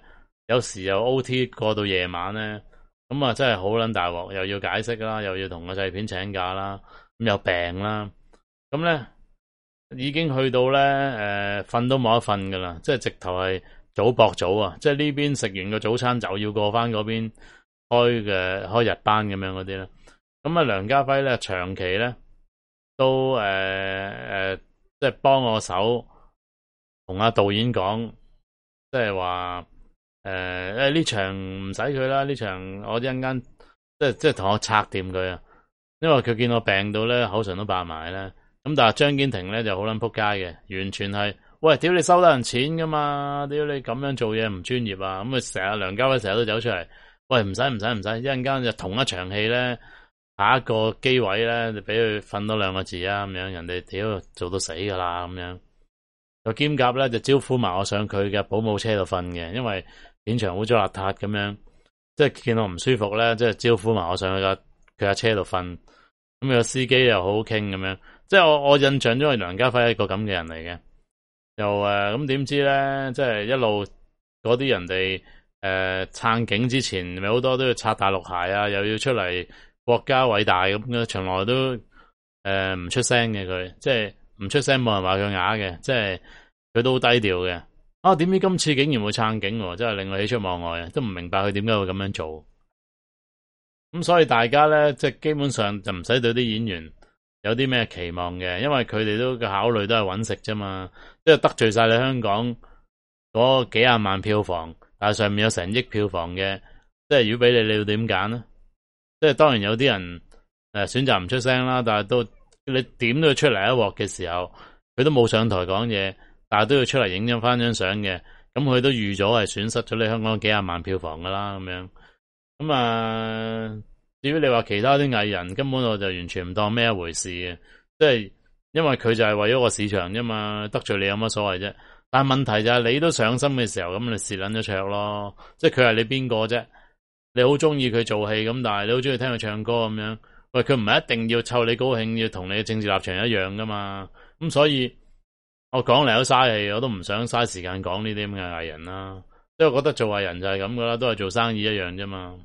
A: 有時又 O T 過到夜晚咧，咁啊真係好撚大鑊，又要解釋啦，又要同個製片請假啦，咁又病啦，咁咧已經去到咧誒瞓都冇得瞓噶啦，即係直頭係早駁早啊！即係呢邊食完個早餐就要過翻嗰邊開嘅開日班咁樣嗰啲咧。咁啊，梁家輝咧長期咧都誒誒、呃呃，即係幫我手同阿導演講，即係話誒誒呢場唔使佢啦，呢場我一陣間即係即係同我拆掂佢啊！因為佢見我病到咧口唇都白埋咧。咁但係張堅庭咧就好撚仆街嘅，完全係喂，屌你收得人錢噶嘛，屌你咁樣做嘢唔專業啊！咁啊成日梁家輝成日都走出嚟，喂唔使唔使唔使，一陣間就同一場戲咧，下一個機位咧就俾佢瞓多兩個字啊咁樣，人哋屌做到死噶啦咁樣。個兼夾咧就招呼埋我上佢嘅保姆車度瞓嘅，因為片場污糟邋遢咁樣，即係見我唔舒服咧，即係招呼埋我上去架佢架車度瞓。咁個司機又好好傾咁樣。即係我我印象中係梁家輝係一個咁嘅人嚟嘅，又誒咁點知咧，即係一路嗰啲人哋誒撐警之前，咪好多都要擦大陸鞋啊，又要出嚟國家偉大咁嘅，從來都誒唔、呃、出聲嘅佢，即係唔出聲冇人話佢啞嘅，即係佢都好低調嘅。啊，點知今次竟然會撐警，真係令我喜出望外啊！都唔明白佢點解會咁樣做。咁所以大家咧，即係基本上就唔使對啲演員有啲咩期望嘅，因為佢哋都嘅考慮都係搵食啫嘛，即係得罪晒你香港嗰幾廿萬票房，但係上面有成億票房嘅，即係如果俾你，你要點揀呢？即係當然有啲人誒選擇唔出聲啦，但係都你點都要出嚟一鑊嘅時候，佢都冇上台講嘢，但係都要出嚟影咗翻張相嘅，咁佢都預咗係損失咗你香港幾廿萬票房噶啦，咁樣咁啊。至於你話其他啲藝人，根本我就完全唔當咩一回事嘅，即係因為佢就係為咗個市場啫嘛，得罪你有乜所謂啫？但係問題就係你都上心嘅時候，咁你蝕捻咗卓咯，即係佢係你邊個啫？你好中意佢做戲咁，但係你好中意聽佢唱歌咁樣，喂，佢唔係一定要湊你高興，要同你嘅政治立場一樣噶嘛？咁所以我講嚟都嘥氣，我都唔想嘥時間講呢啲咁嘅藝人啦，即係我覺得做藝人就係咁噶啦，都係做生意一樣啫嘛。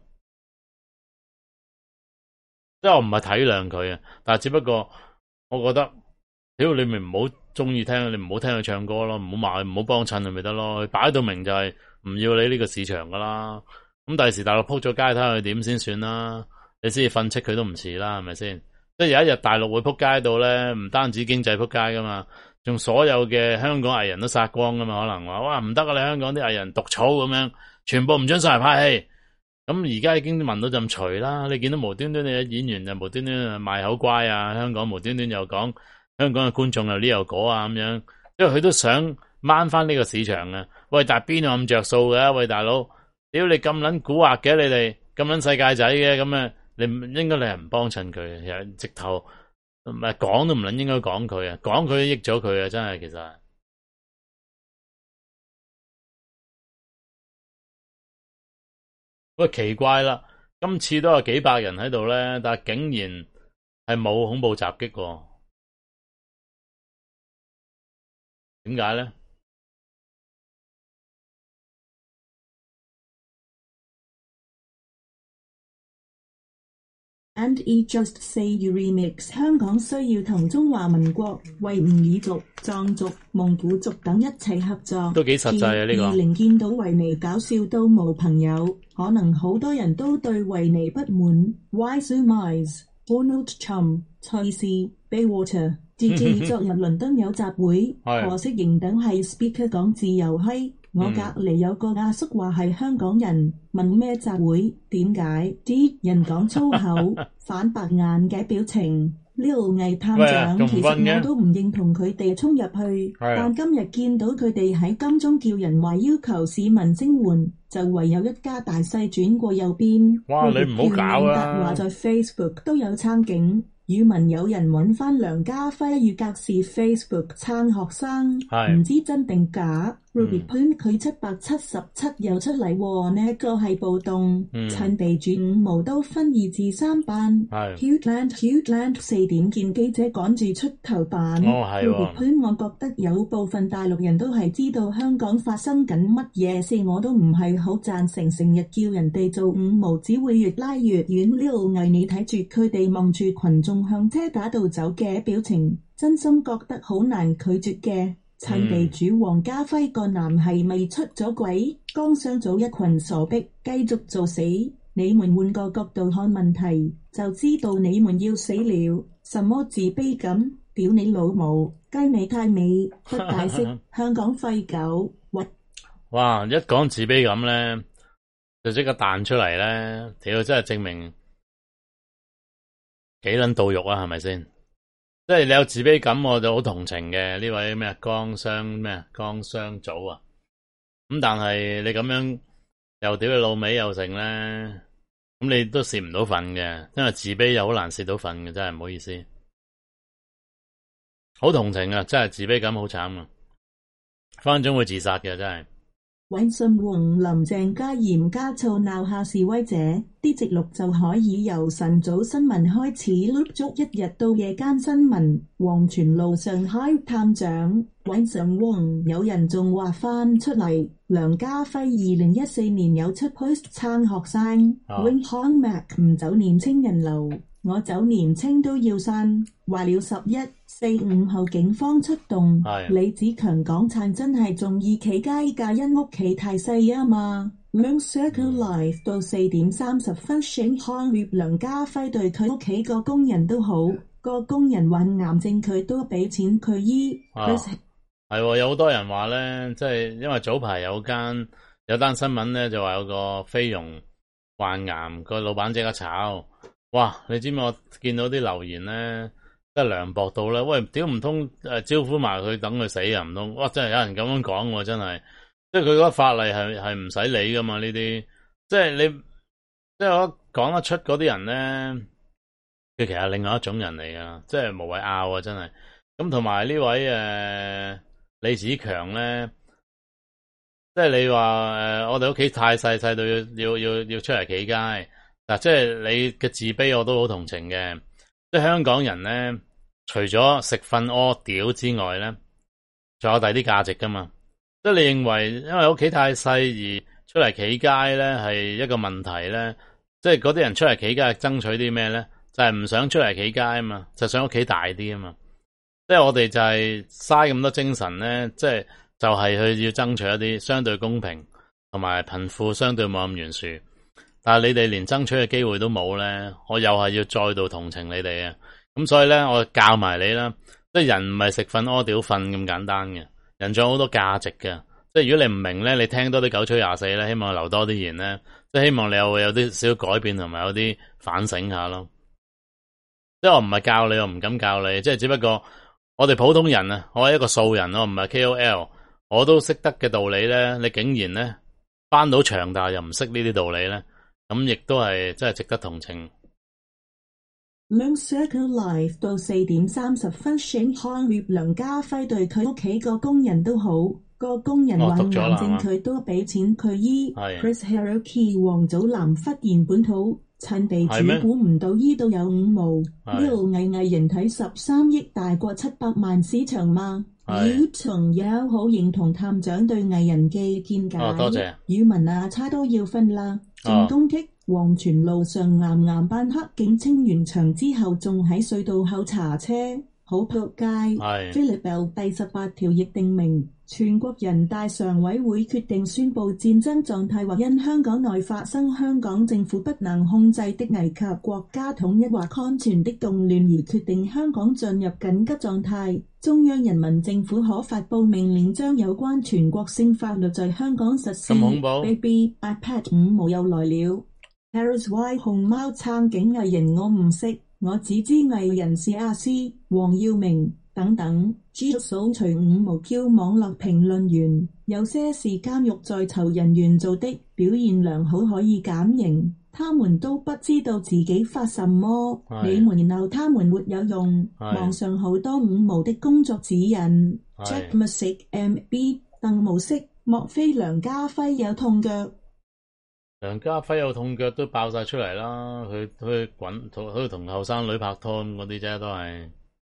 A: 即係我唔係體諒佢啊，但係只不過我覺得，屌你咪唔好中意聽，你唔好聽佢唱歌咯，唔好買，唔好幫襯佢咪得咯。擺到明就係唔要你呢個市場噶啦。咁第時大陸撲咗街睇下佢點先算啦，你先至訓斥佢都唔遲啦，係咪先？即係有一日大陸會撲街到咧，唔單止經濟撲街噶嘛，仲所有嘅香港藝人都殺光噶嘛，可能話哇唔得啊，你香港啲藝人毒草咁樣，全部唔准上嚟拍戲。咁而家已經聞到陣除啦，你見到無端端你嘅演員就無端端賣口乖啊，香港無端端又講香港嘅觀眾又呢又嗰啊咁樣，因為佢都想掹翻呢個市場啊。喂，但係邊有咁着數嘅？喂，大佬，屌你咁撚蠱惑嘅，你哋咁撚世界仔嘅，咁啊，你應該你係唔幫襯佢，又直頭唔係講都唔撚應該講佢啊，講佢益咗佢啊，真係其實。喂，奇怪啦，今次都有幾百人喺度咧，但係竟然係冇恐怖襲擊喎，點解咧？
B: And it just say you remix 香港需要同中華民國、維吾爾族、藏族、蒙古族等一齊合作，
A: 都幾實際啊呢個。
B: 二零見到維尼搞笑到冇朋友，可能好多人都對維尼不滿。Why so nice? Donald Trump 賽事 Baywater 截至昨日倫敦有集會，可惜認等係 speaker 講自由閪。我隔離有個阿叔話係香港人，問咩集會？點解啲人講粗口？反白眼嘅表情。Lil 魏探長其實我都唔認同佢哋衝入去，但今日見到佢哋喺金鐘叫人話要求市民聲援，就唯有一家大細轉過右邊。
A: 哇！你唔好搞啦！
B: 話在 Facebook 都有撐警。 語文有人揾返梁家輝與格士 Facebook 撐學生，唔知真定假。Ruby 潘佢七百七十七又出嚟喎，呢一個係暴動。趁地主五毛都分二至三班。Hughland Hughland 四點見記者趕住出頭版。Ruby 潘我覺得有部分大陸人都係知道香港發生緊乜嘢事，我都唔係好贊成成日叫人哋做五毛，只會越拉越遠。呢度藝你睇住佢哋望住群眾向車打道走嘅表情，真心覺得好難拒絕嘅。趁地主黃家輝個男係咪出咗軌？剛想組一群傻逼繼續做死，你們換個角度看問題，就知道你們要死了。什麼自卑感？屌你老母！雞你太美，不解釋。香港廢狗。喂！
A: 哇！一講自卑感咧，就即刻彈出嚟咧，屌真係證明幾撚到肉啊，係咪先？即係你有自卑感，我就好同情嘅呢位咩江雙咩江雙祖啊。咁但係你咁樣又屌你老味又成咧，咁你都泄唔到憤嘅，因為自卑又好難泄到憤嘅，真係唔好意思。好同情啊，真係自卑感好慘啊，分分鐘會自殺嘅真係。
B: 尹信宏林鄭加鹽加醋鬧下示威者，啲直錄就可以由晨早新聞開始碌足一日到夜間新聞。黃泉路上開探長，尹信宏有人仲話翻出嚟，梁家輝二零一四年有出 post 撐學生，永康 Mac 唔走年青人流，我走年青都要刪。話了十一四五後警方出動，李子強講撐真係仲易企街㗎，因屋企太細啊嘛。兩 Circle Life 到四點三十分醒康月梁家輝對佢屋企個工人都好，個工人患癌症佢都俾錢佢醫。係、
A: 啊、有好多人話咧，即係因為早排有間有單新聞咧，就話有個菲傭患癌，個老闆即刻炒。哇！你知唔知我見到啲留言咧？真係涼薄到咧，喂，屌唔通誒招呼埋佢等佢死啊？唔通哇，真係有人咁樣講喎，真係，即係佢嗰個法例係係唔使理噶嘛？呢啲即係你即係我講得出嗰啲人咧，佢其實係另外一種人嚟噶，即係無謂拗啊，真係。咁同埋呢位誒、呃、李子強咧，即係你話誒、呃、我哋屋企太細細到要要要要出嚟企街嗱，即係你嘅自卑我都好同情嘅。即係香港人咧，除咗食瞓屙屌之外咧，仲有第啲價值噶嘛？即係你認為因為屋企太細而出嚟企街咧係一個問題咧？即係嗰啲人出嚟企街係爭取啲咩咧？就係唔想出嚟企街啊嘛，就想屋企大啲啊嘛。即係我哋就係嘥咁多精神咧，即係就係去要爭取一啲相對公平同埋貧富相對冇咁懸殊。但係你哋連爭取嘅機會都冇咧，我又係要再度同情你哋啊！咁所以咧，我教埋你啦，即係人唔係食瞓屙屌瞓咁簡單嘅，人仲有好多價值嘅。即係如果你唔明咧，你聽多啲九吹廿四咧，希望留多啲言咧，即係希望你又會有啲少少改變同埋有啲反省下咯。即係我唔係教你，我唔敢教你，即係只不過我哋普通人啊，我係一個素人，我唔係 K O L， 我都識得嘅道理咧，你竟然咧翻到牆但係又唔識呢啲道理咧。咁亦都係真係值得同情。
B: 兩 Circle Life 到四點三十分醒康月梁家輝對佢屋企個工人都好，個工人患癌症佢都俾錢佢醫。Chris Hiroki 王祖藍忽然本土，趁地主估唔到醫到有五毛。呢度藝藝人睇十三億大過七百萬市場嘛？姚松友好認同探長對藝人嘅見解。
A: 哦，多謝。
B: 語文啊差都要分啦。正攻擊黃泉路上岩岩班黑警清完場之後，仲喺隧道口查車，好撲街。Philip 第十八條亦定明，全國人大常委會決定宣布戰爭狀態或因香港內發生香港政府不能控制的危及國家統一或安全的動亂而決定香港進入緊急狀態，中央人民政府可發布命令將有關全國性法律在香港實施。
A: 咁恐怖
B: Baby iPad 五毛又來了。Harris Y 熊貓撐警藝人我唔識，我只知藝人是阿詩、黃耀明等等。G 數除五毛 Q 網絡評論員，有些是監獄在囚人員做的，表現良好可以減刑。 他們都不知道自己發什麼，你們然後他們沒有用。網上好多五毛的工作指引 ，Jack Music M B 鄧模式，莫非梁家輝有痛腳？
A: 梁家輝有痛腳都爆晒出嚟啦，佢佢滾，佢同後生女拍拖嗰啲啫，都係。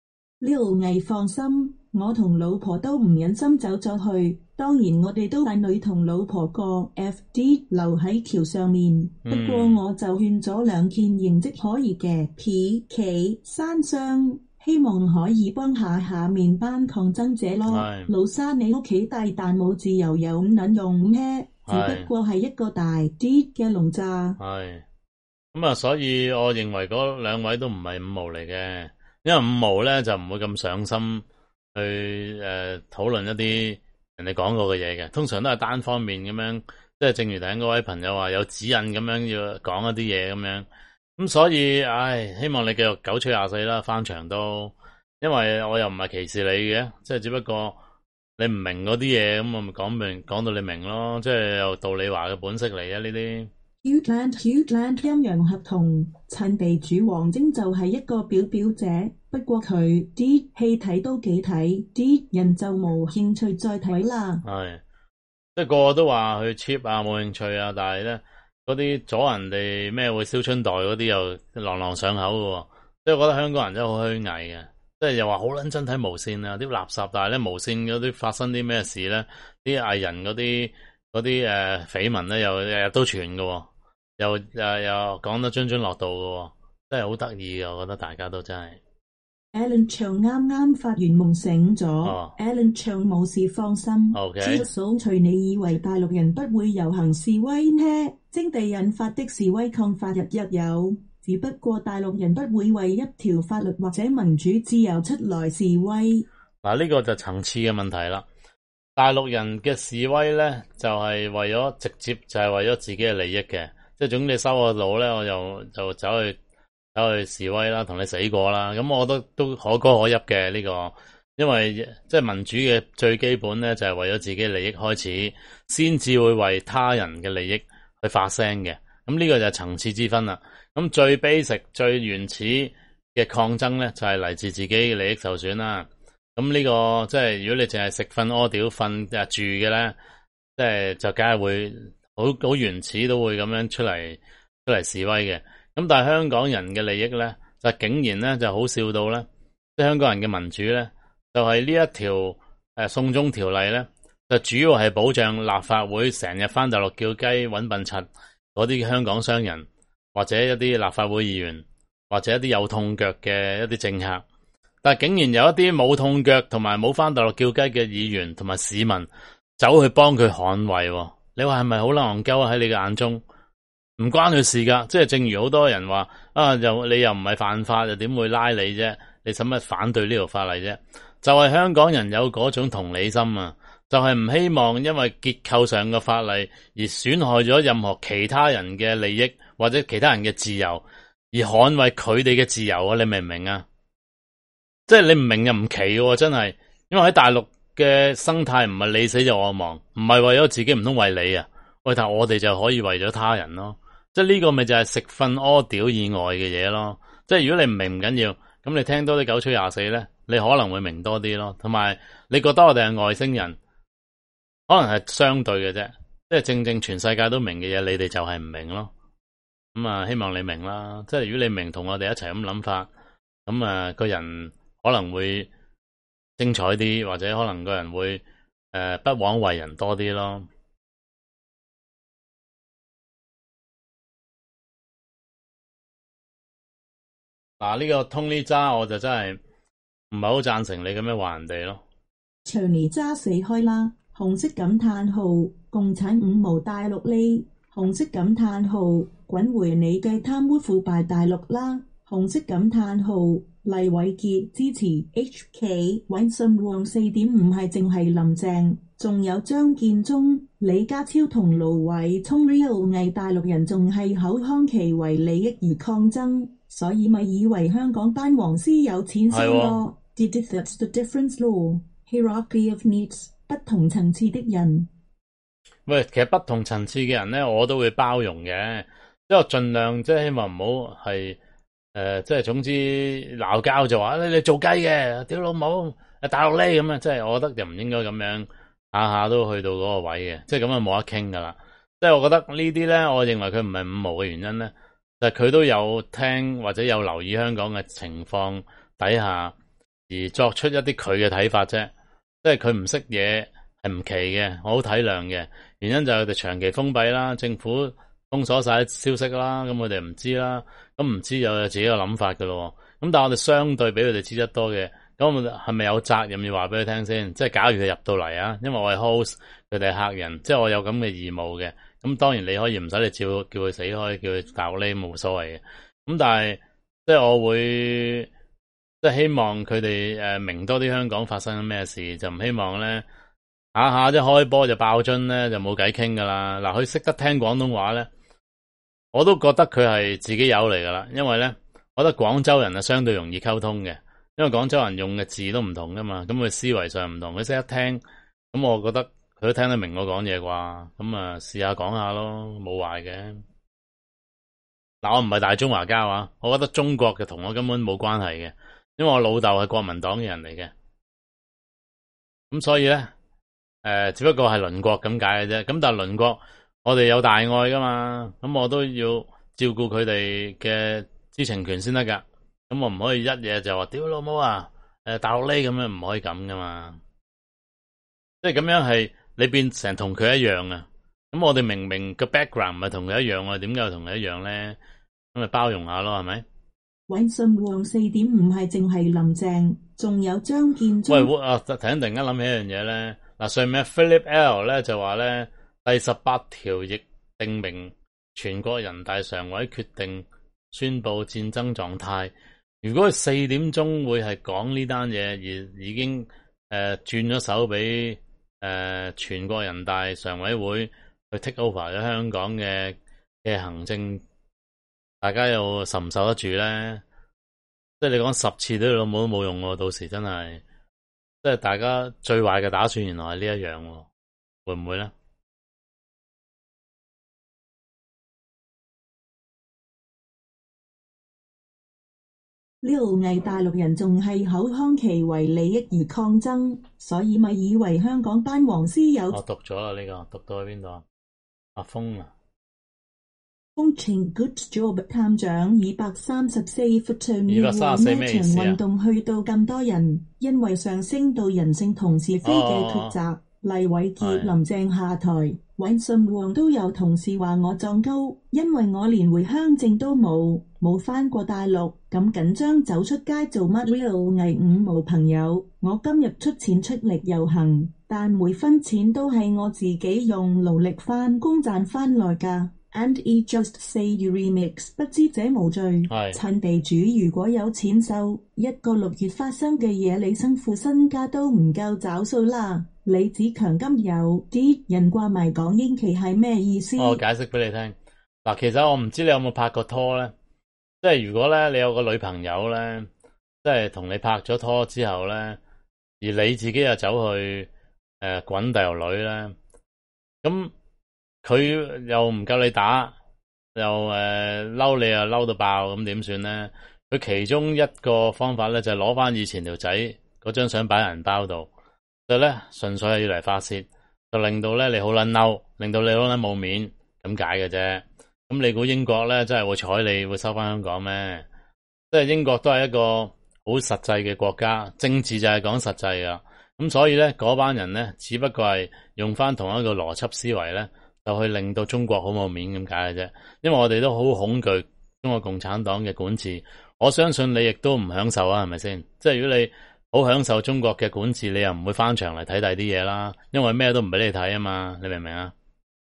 B: Lil 毅放心，我同老婆都唔忍心走咗去，當然我哋都帶女同老婆過 F D 留喺橋上面。不過我就勸咗兩件形跡可疑嘅 P K 山商，希望可以幫下下面班抗爭者咯。老沙你屋企大但冇自由有咁撚用咩？只不過係一個大啲嘅籠咋。係
A: 咁啊，所以我認為嗰兩位都唔係五毛嚟嘅。因為五毛咧就唔會咁上心去誒討論一啲人哋講過嘅嘢嘅，通常都係單方面咁樣，即係正如頭先嗰位朋友話有指引咁樣要講一啲嘢咁樣，咁所以唉，希望你繼續九吹廿四啦，翻牆都，因為我又唔係歧視你嘅，即係只不過你唔明嗰啲嘢，咁我咪講明講到你明咯，即係有道理話嘅本色嚟嘅呢啲。
B: Hughland Hughland 陰陽合同，趁地主王晶就係一個表表者，不過佢啲戲睇都幾睇，啲人就冇興趣再睇啦。
A: 係，即係個個都話佢 cheap 啊，冇興趣啊，但係咧嗰啲阻人哋咩會燒春袋嗰啲又朗朗上口嘅，即係我覺得香港人真係好虛偽嘅，即係又話好撚真睇無線啊，啲垃圾，但係咧無線嗰啲發生啲咩事咧，啲藝人嗰啲嗰啲誒緋聞咧又日日都傳嘅。又又又講得津津樂道嘅，真係好得意嘅，我覺得大家都真係。
B: Alan 唱啱啱發完夢醒咗、哦、，Alan 唱冇事放心。知數隨你以為大陸人不會遊行示威呢？徵地引發的示威抗法日日有，只不過大陸人不會為一條法律或者民主自由出來示威。
A: 嗱，呢個就層次嘅問題啦。大陸人嘅示威咧，就係、是、為咗直接就係為咗自己嘅利益嘅。即係總之你收我腦咧，我就就走去走去示威啦，同你死過啦。咁我都都可歌可泣嘅呢個，因為即係民主嘅最基本咧，就係為咗自己利益開始，先至會為他人嘅利益去發聲嘅。咁呢個就係層次之分啦。咁最 basic 最原始嘅抗爭咧，就係嚟自自己嘅利益受損啦。咁呢個即係如果你淨係食瞓屙屌瞓住嘅咧，即係就梗係會。好好原始都會咁樣出嚟出嚟示威嘅，咁但係香港人嘅利益咧，就竟然咧就好笑到咧，即係香港人嘅民主咧，就係呢一條誒送中條例咧，就主要係保障立法會成日返大陸叫雞搵笨柒嗰啲香港商人，或者一啲立法會議員，或者一啲有痛腳嘅一啲政客，但係竟然有一啲冇痛腳同埋冇返大陸叫雞嘅議員同埋市民走去幫佢捍衛。你話係咪好狼鳩啊？喺你嘅眼中唔關佢事噶，即係正如好多人話啊，又你又唔係犯法，又點會拉你啫？你使乜反對呢條法例啫？就係香港人有嗰種同理心啊，就係唔希望因為結構上嘅法例而損害咗任何其他人嘅利益或者其他人嘅自由，而捍衛佢哋嘅自由啊！你明唔明啊？即係你唔明又唔奇嘅，真係，因為喺大陸嘅生態唔係你死就我亡，唔係為咗自己，唔通為你啊？喂，但係我哋就可以為咗他人咯，即係呢個咪就係食瞓屙屌以外嘅嘢咯。即係如果你唔明唔緊要，咁你聽多啲九吹廿四咧，你可能會明多啲咯。同埋你覺得我哋係外星人，可能係相對嘅啫，即係正正全世界都明嘅嘢，你哋就係唔明咯。咁啊，希望你明啦。即係如果你明，同我哋一齊咁諗法，咁啊個人可能會精彩啲，或者可能個人會誒、呃、不枉為人多啲咯。嗱、啊，呢、這個 Tony 渣我就真係唔係好贊成你咁樣話人哋咯。
B: 長尼渣死開啦！紅色感嘆號，共產五毛大陸呢？紅色感嘆號，滾回你嘅貪污腐敗大陸啦！紅色感嘆號，黎偉傑支持 H K 揾信旺四點五係淨係林鄭，仲有張建宗、李家超同盧偉聰 real 偽大陸人，仲係口腔期為利益而抗爭，所以咪以為香港班黃絲有錢收咯。Did that's the difference law hierarchy of needs 不同層次的人。
A: 喂，其實不同層次嘅人咧，我都會包容嘅。 即係我盡量即係希望唔好係誒，即係總之鬧交就話你你做雞嘅，屌老母，誒大陸呢咁啊！即係我覺得就唔應該咁樣下下都去到嗰個位嘅，即係咁啊冇得傾噶啦。即係我覺得呢啲咧，我認為佢唔係五毛嘅原因咧，就係佢都有聽或者有留意香港嘅情況底下，而作出一啲佢嘅睇法啫。即係佢唔識嘢係唔奇嘅，我好體諒嘅。原因就係佢哋長期封閉啦，政府封鎖晒消息啦，咁我哋唔知啦，咁唔知有自己嘅諗法噶咯。咁但係我哋相對比佢哋知得多嘅，咁我係咪有責任要話俾佢聽先？即係假如佢入到嚟啊，因為我係 host，佢哋係客人，即係我有咁嘅義務嘅。咁當然你可以唔使你照叫佢死開，叫佢大陸呢冇所謂嘅。咁但係即係我會即係希望佢哋誒明多啲香港發生咩事，就唔希望咧下下一開波就爆樽咧就冇偈傾噶啦。嗱，佢識得聽廣東話咧，我都覺得佢係自己友嚟噶啦。因為咧，我覺得廣州人係相對容易溝通嘅，因為廣州人用嘅字都唔同噶嘛，咁佢思維上唔同，佢識得聽，咁我覺得佢都聽得明我講嘢啩。咁啊試下講下咯，冇壞嘅。嗱，我唔係大中華膠啊，我覺得中國嘅同我根本冇關係嘅。因為我老豆係國民黨嘅人嚟嘅，咁所以咧，誒、呃，只不過係鄰國咁解嘅啫。咁但係鄰國，我哋有大愛噶嘛，咁我都要照顧佢哋嘅知情權先得噶。咁我唔可以一嘢就話屌老母啊，誒，大陸呢咁樣唔可以咁噶嘛。即係咁樣係你變成同佢一樣啊。咁我哋明明個 background 唔係同佢一樣，我哋點解同佢一樣咧？咁咪包容下咯，係咪？
B: 搵信旺四點五係淨係林鄭，仲有張建宗。
A: 喂，啊，突然突然間諗起一樣嘢咧，嗱，上面 Philip L 咧就話咧第十八條亦定明全國人大常委決定宣布戰爭狀態。如果佢四點鐘會係講呢單嘢，而已經誒轉咗手俾誒、呃、全國人大常委會去 take over 咗香港嘅嘅行政。大家又受唔受得住咧？即係你講十次都老母都冇用喎，到時真係，即係大家最壞嘅打算，原來係呢一樣，會唔會咧？
B: 呢度偽大陸人仲係口腔期為利益而抗爭，所以咪以為香港班黃絲有。
A: 我讀咗啦，呢個讀到喺邊度啊？阿峰啊！
B: 工程 good job 探長二百三十四 foot 呢場運動去到咁多人，因為上升到人性同是非嘅抉擇。黎偉傑林鄭下台，尹信旺都有同事話我撞高，因為我連回鄉證都冇，冇返過大陸，咁緊張走出街做乜 real 偽五毛朋友？我今日出錢出力遊行，但每分錢都係我自己用勞力返工賺返來㗎。And he just say you remix， 不知者無罪。趁地主如果有錢收，一個六月發生嘅嘢，你生父身家都唔夠找數啦。李子強今有啲人掛埋港英旗係咩意思？
A: 我解釋俾你聽。嗱，其實我唔知你有冇拍過拖咧，即係如果咧你有個女朋友咧，即係同你拍咗拖之後咧，而你自己又走去誒滾第條女咧，咁。佢又唔夠你打，又誒嬲、呃、你又嬲到爆，咁點算咧？佢其中一個方法咧就係攞翻以前條仔嗰張相擺喺銀包度，就咧純粹係要嚟發洩，就令到咧你好撚嬲，令到你好撚冇面咁解嘅啫。咁你估英國咧真係會睬你，會收翻香港咩？即係英國都係一個好實際嘅國家，政治就係講實際噶。咁所以咧嗰班人咧，只不過係用翻同一個邏輯思維咧。就去令到中國好冇面咁解嘅啫，因為我哋都好恐懼中國共產黨嘅管治，我相信你亦都唔享受啊，係咪先？即係如果你好享受中國嘅管治，你又唔會翻牆嚟睇第啲嘢啦，因為咩都唔俾你睇啊嘛，你明唔明啊？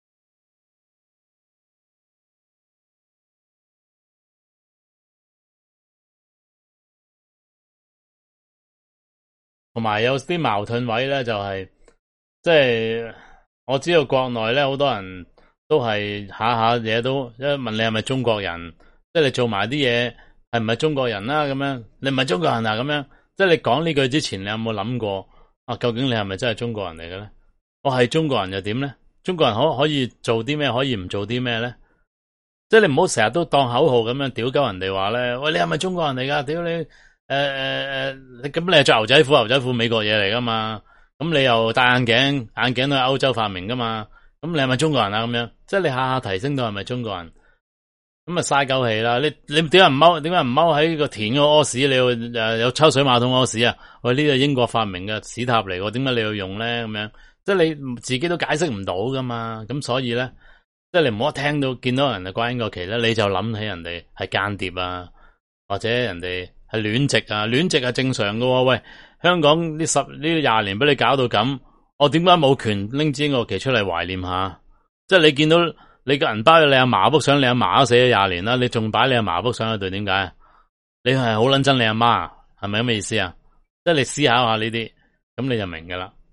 A: 同埋有啲矛盾位咧，就係即係。我知道國內咧好多人都係下下嘢都一問你係咪中國人，即係你做埋啲嘢係唔係中國人啦咁樣，你唔係中國人啊咁樣，即係你講呢句之前，你有冇諗過啊？究竟你係咪真係中國人嚟嘅咧？我係中國人又點咧？中國人可可以做啲咩？可以唔做啲咩咧？ 即係你唔好成日都當口號咁樣屌鳩人哋話咧，喂，你係咪中國人嚟噶？屌你誒誒誒，你咁你係着牛仔褲，牛仔褲美國嘢嚟噶嘛？咁你又戴眼鏡，眼鏡都係歐洲發明噶嘛？咁你係咪中國人啊？咁樣，即係你下下提升到係咪中國人？咁啊嘥鳩氣啦！你你點解唔踎？點解唔踎喺個田嗰屙屎？你要誒有抽水馬桶屙屎啊？喂，呢個英國發明嘅屎塔嚟，點解你要用咧？咁樣，即係你自己都解釋唔到噶嘛？咁所以咧，即係你唔好一聽到見到人哋掛英國旗咧，你就諗起人哋係間諜啊，或者人哋係戀殖啊，戀殖係正常噶喎。喂，香港呢十呢廿年俾你搞到咁，我點解冇權拎支英國旗出嚟懷念下？即係你見到。你個銀包有你阿嫲幅相，你阿嫲都死咗廿年啦，你仲擺你阿嫲幅相喺度，點解？你係好撚憎你阿媽，係咪咁嘅意思啊？即係你思考下呢啲，咁你就明噶啦。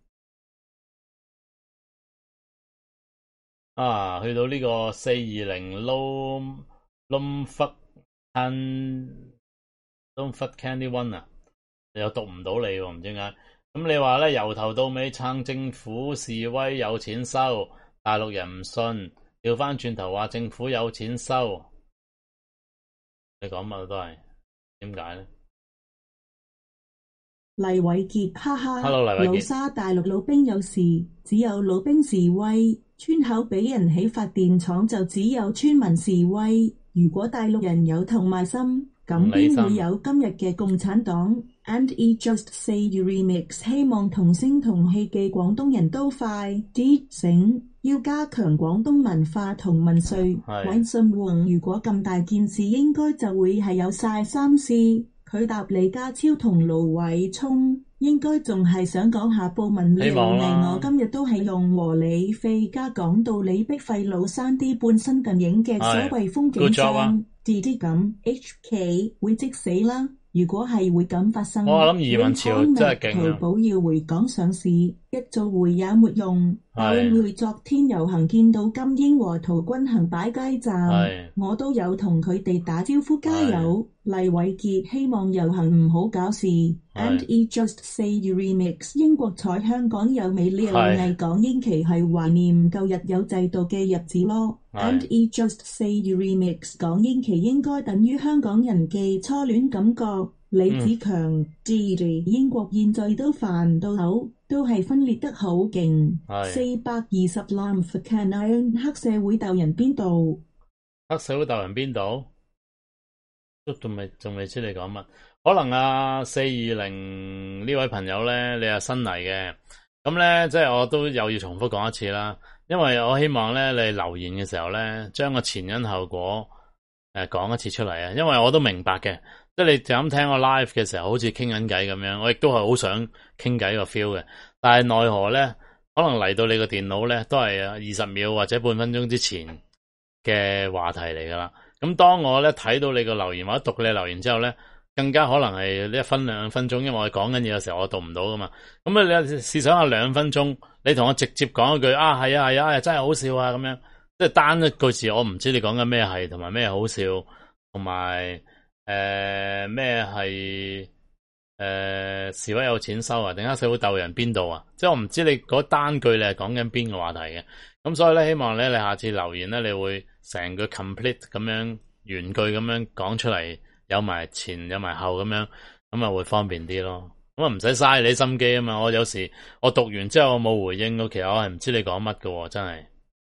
A: 啊，去到呢個四二零 Low Lumfuck Can Lumfuck Candy One 啊，你又讀唔到你喎，唔知點解。咁你話咧，由頭到尾撐政府示威有錢收，大陸人唔信。調翻轉頭話政府有錢收，你講乜都係，點解咧？
B: 黎偉傑，哈哈
A: Hello， 黎偉傑，
B: 老沙大陸老兵有事，只有老兵示威，村口俾人起發電廠就只有村民示威。如果大陸人有同埋心，咁邊會有今日嘅共產黨 ？And it just say you remix， 希望同聲同氣嘅廣東人都快啲醒。要加強廣東文化同民粹，尹信宏如果咁大件事，應該就會係有晒心思。佢答李家超同盧偉聰，應該仲係想講下報文理由。我今日都係用和理非加講道理逼廢老山啲半身近影嘅所謂風景相，啲啲咁 H K 會即死啦。如果係會咁發生，
A: 我諗移民潮真係勁啊！
B: 淘寶要回港上市，一做回也沒用。我會昨天遊行見到金英和陶君行擺街站，我都有同佢哋打招呼加油。黎偉傑希望遊行唔好搞事。And it just say you remix， 英國採香港有美料藝港英旗係懷念舊日有制度嘅日子咯。And it just say you remix， 港英旗應該等於香港人嘅初戀感覺。李子強 Didi， 英國現在都煩到口，都係分裂得好勁。四百二十攬 Canyon 黑社會鬥人邊度？
A: 黑社會鬥人邊度？都仲未仲未知你講乜？可能啊四二零呢位朋友咧，你係新嚟嘅，咁咧即係我都又要重複講一次啦。因為我希望咧你留言嘅時候咧，將個前因後果誒講一次出嚟啊。因為我都明白嘅。即係你就咁聽我 live 嘅時候，好似傾緊偈咁樣，我亦都係好想傾偈個 feel 嘅。但係奈何咧，可能嚟到你個電腦咧，都係二十秒或者半分鐘之前嘅話題嚟噶啦。咁當我咧睇到你個留言或者讀你留言之後咧，更加可能係一分兩分鐘，因為我講緊嘢嘅時候我讀唔到噶嘛。咁啊，你試想下兩分鐘，你同我直接講一句啊，係啊係啊，啊，真係好笑啊咁樣，即係單一句詞，我唔知你講緊咩係，同埋咩好笑，同埋。誒咩係誒示威有錢收啊？定黑社會鬥人邊度啊？即係我唔知你嗰單句你係講緊邊個話題嘅。咁所以咧，希望咧你下次留言咧，你會成個 complete 咁樣原句咁樣講出嚟，有埋前有埋後咁樣，咁啊會方便啲咯。咁啊唔使嘥你心機啊嘛。我有時我讀完之後我冇回應到，其實我係唔知你講乜㗎，真係。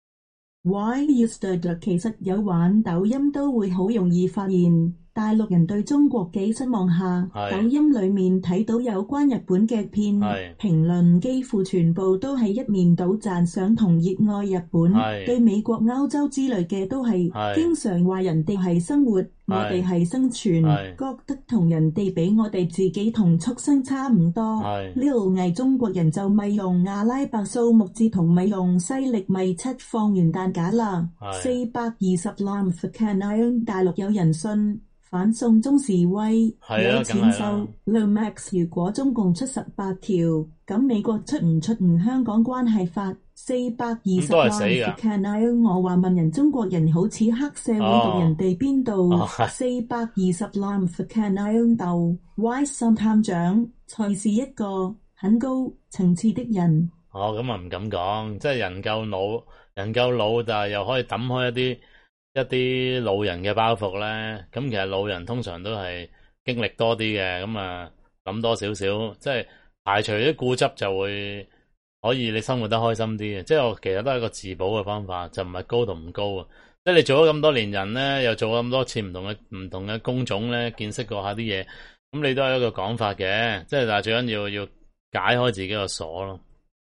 B: Why you stutter？ 其實有玩抖音都會好容易發現。大陸人對中國幾失望下，抖音裏面睇到有關日本嘅片，評論幾乎全部都係一面倒讚賞同熱愛日本，對美國、歐洲之類嘅都係經常話人哋係生活，我哋係生存，覺得同人哋比我哋自己同畜生差唔多。呢度偽中國人就咪用阿拉伯數目字同咪用西歷咪七放完彈架啦。四百二十攬 Canyon 大陸有人信。反送中示威有錢收 Lomax 如果中共出十八條，咁美國出唔出唔香港關係法？四百二十攬 Canyon 我話問人中國人好似黑社會到人哋邊度？四百二十攬 Canyon 鬥 Y 心探長才是一個很高層次的人。
A: 哦，咁啊唔敢講，即係人夠老，人夠老，但係又可以抌開一啲一啲老人嘅包袱咧，咁其實老人通常都係經歷多啲嘅，咁啊諗多少少，即係排除啲固執就會可以你生活得開心啲嘅。即係我其實都係一個自保嘅方法，就唔係高同唔高啊。即係你做咗咁多年人咧，又做咗咁多次唔同嘅唔同嘅工種咧，見識過下啲嘢，咁你都係一個講法嘅。即係但係最緊要要解開自己個鎖咯。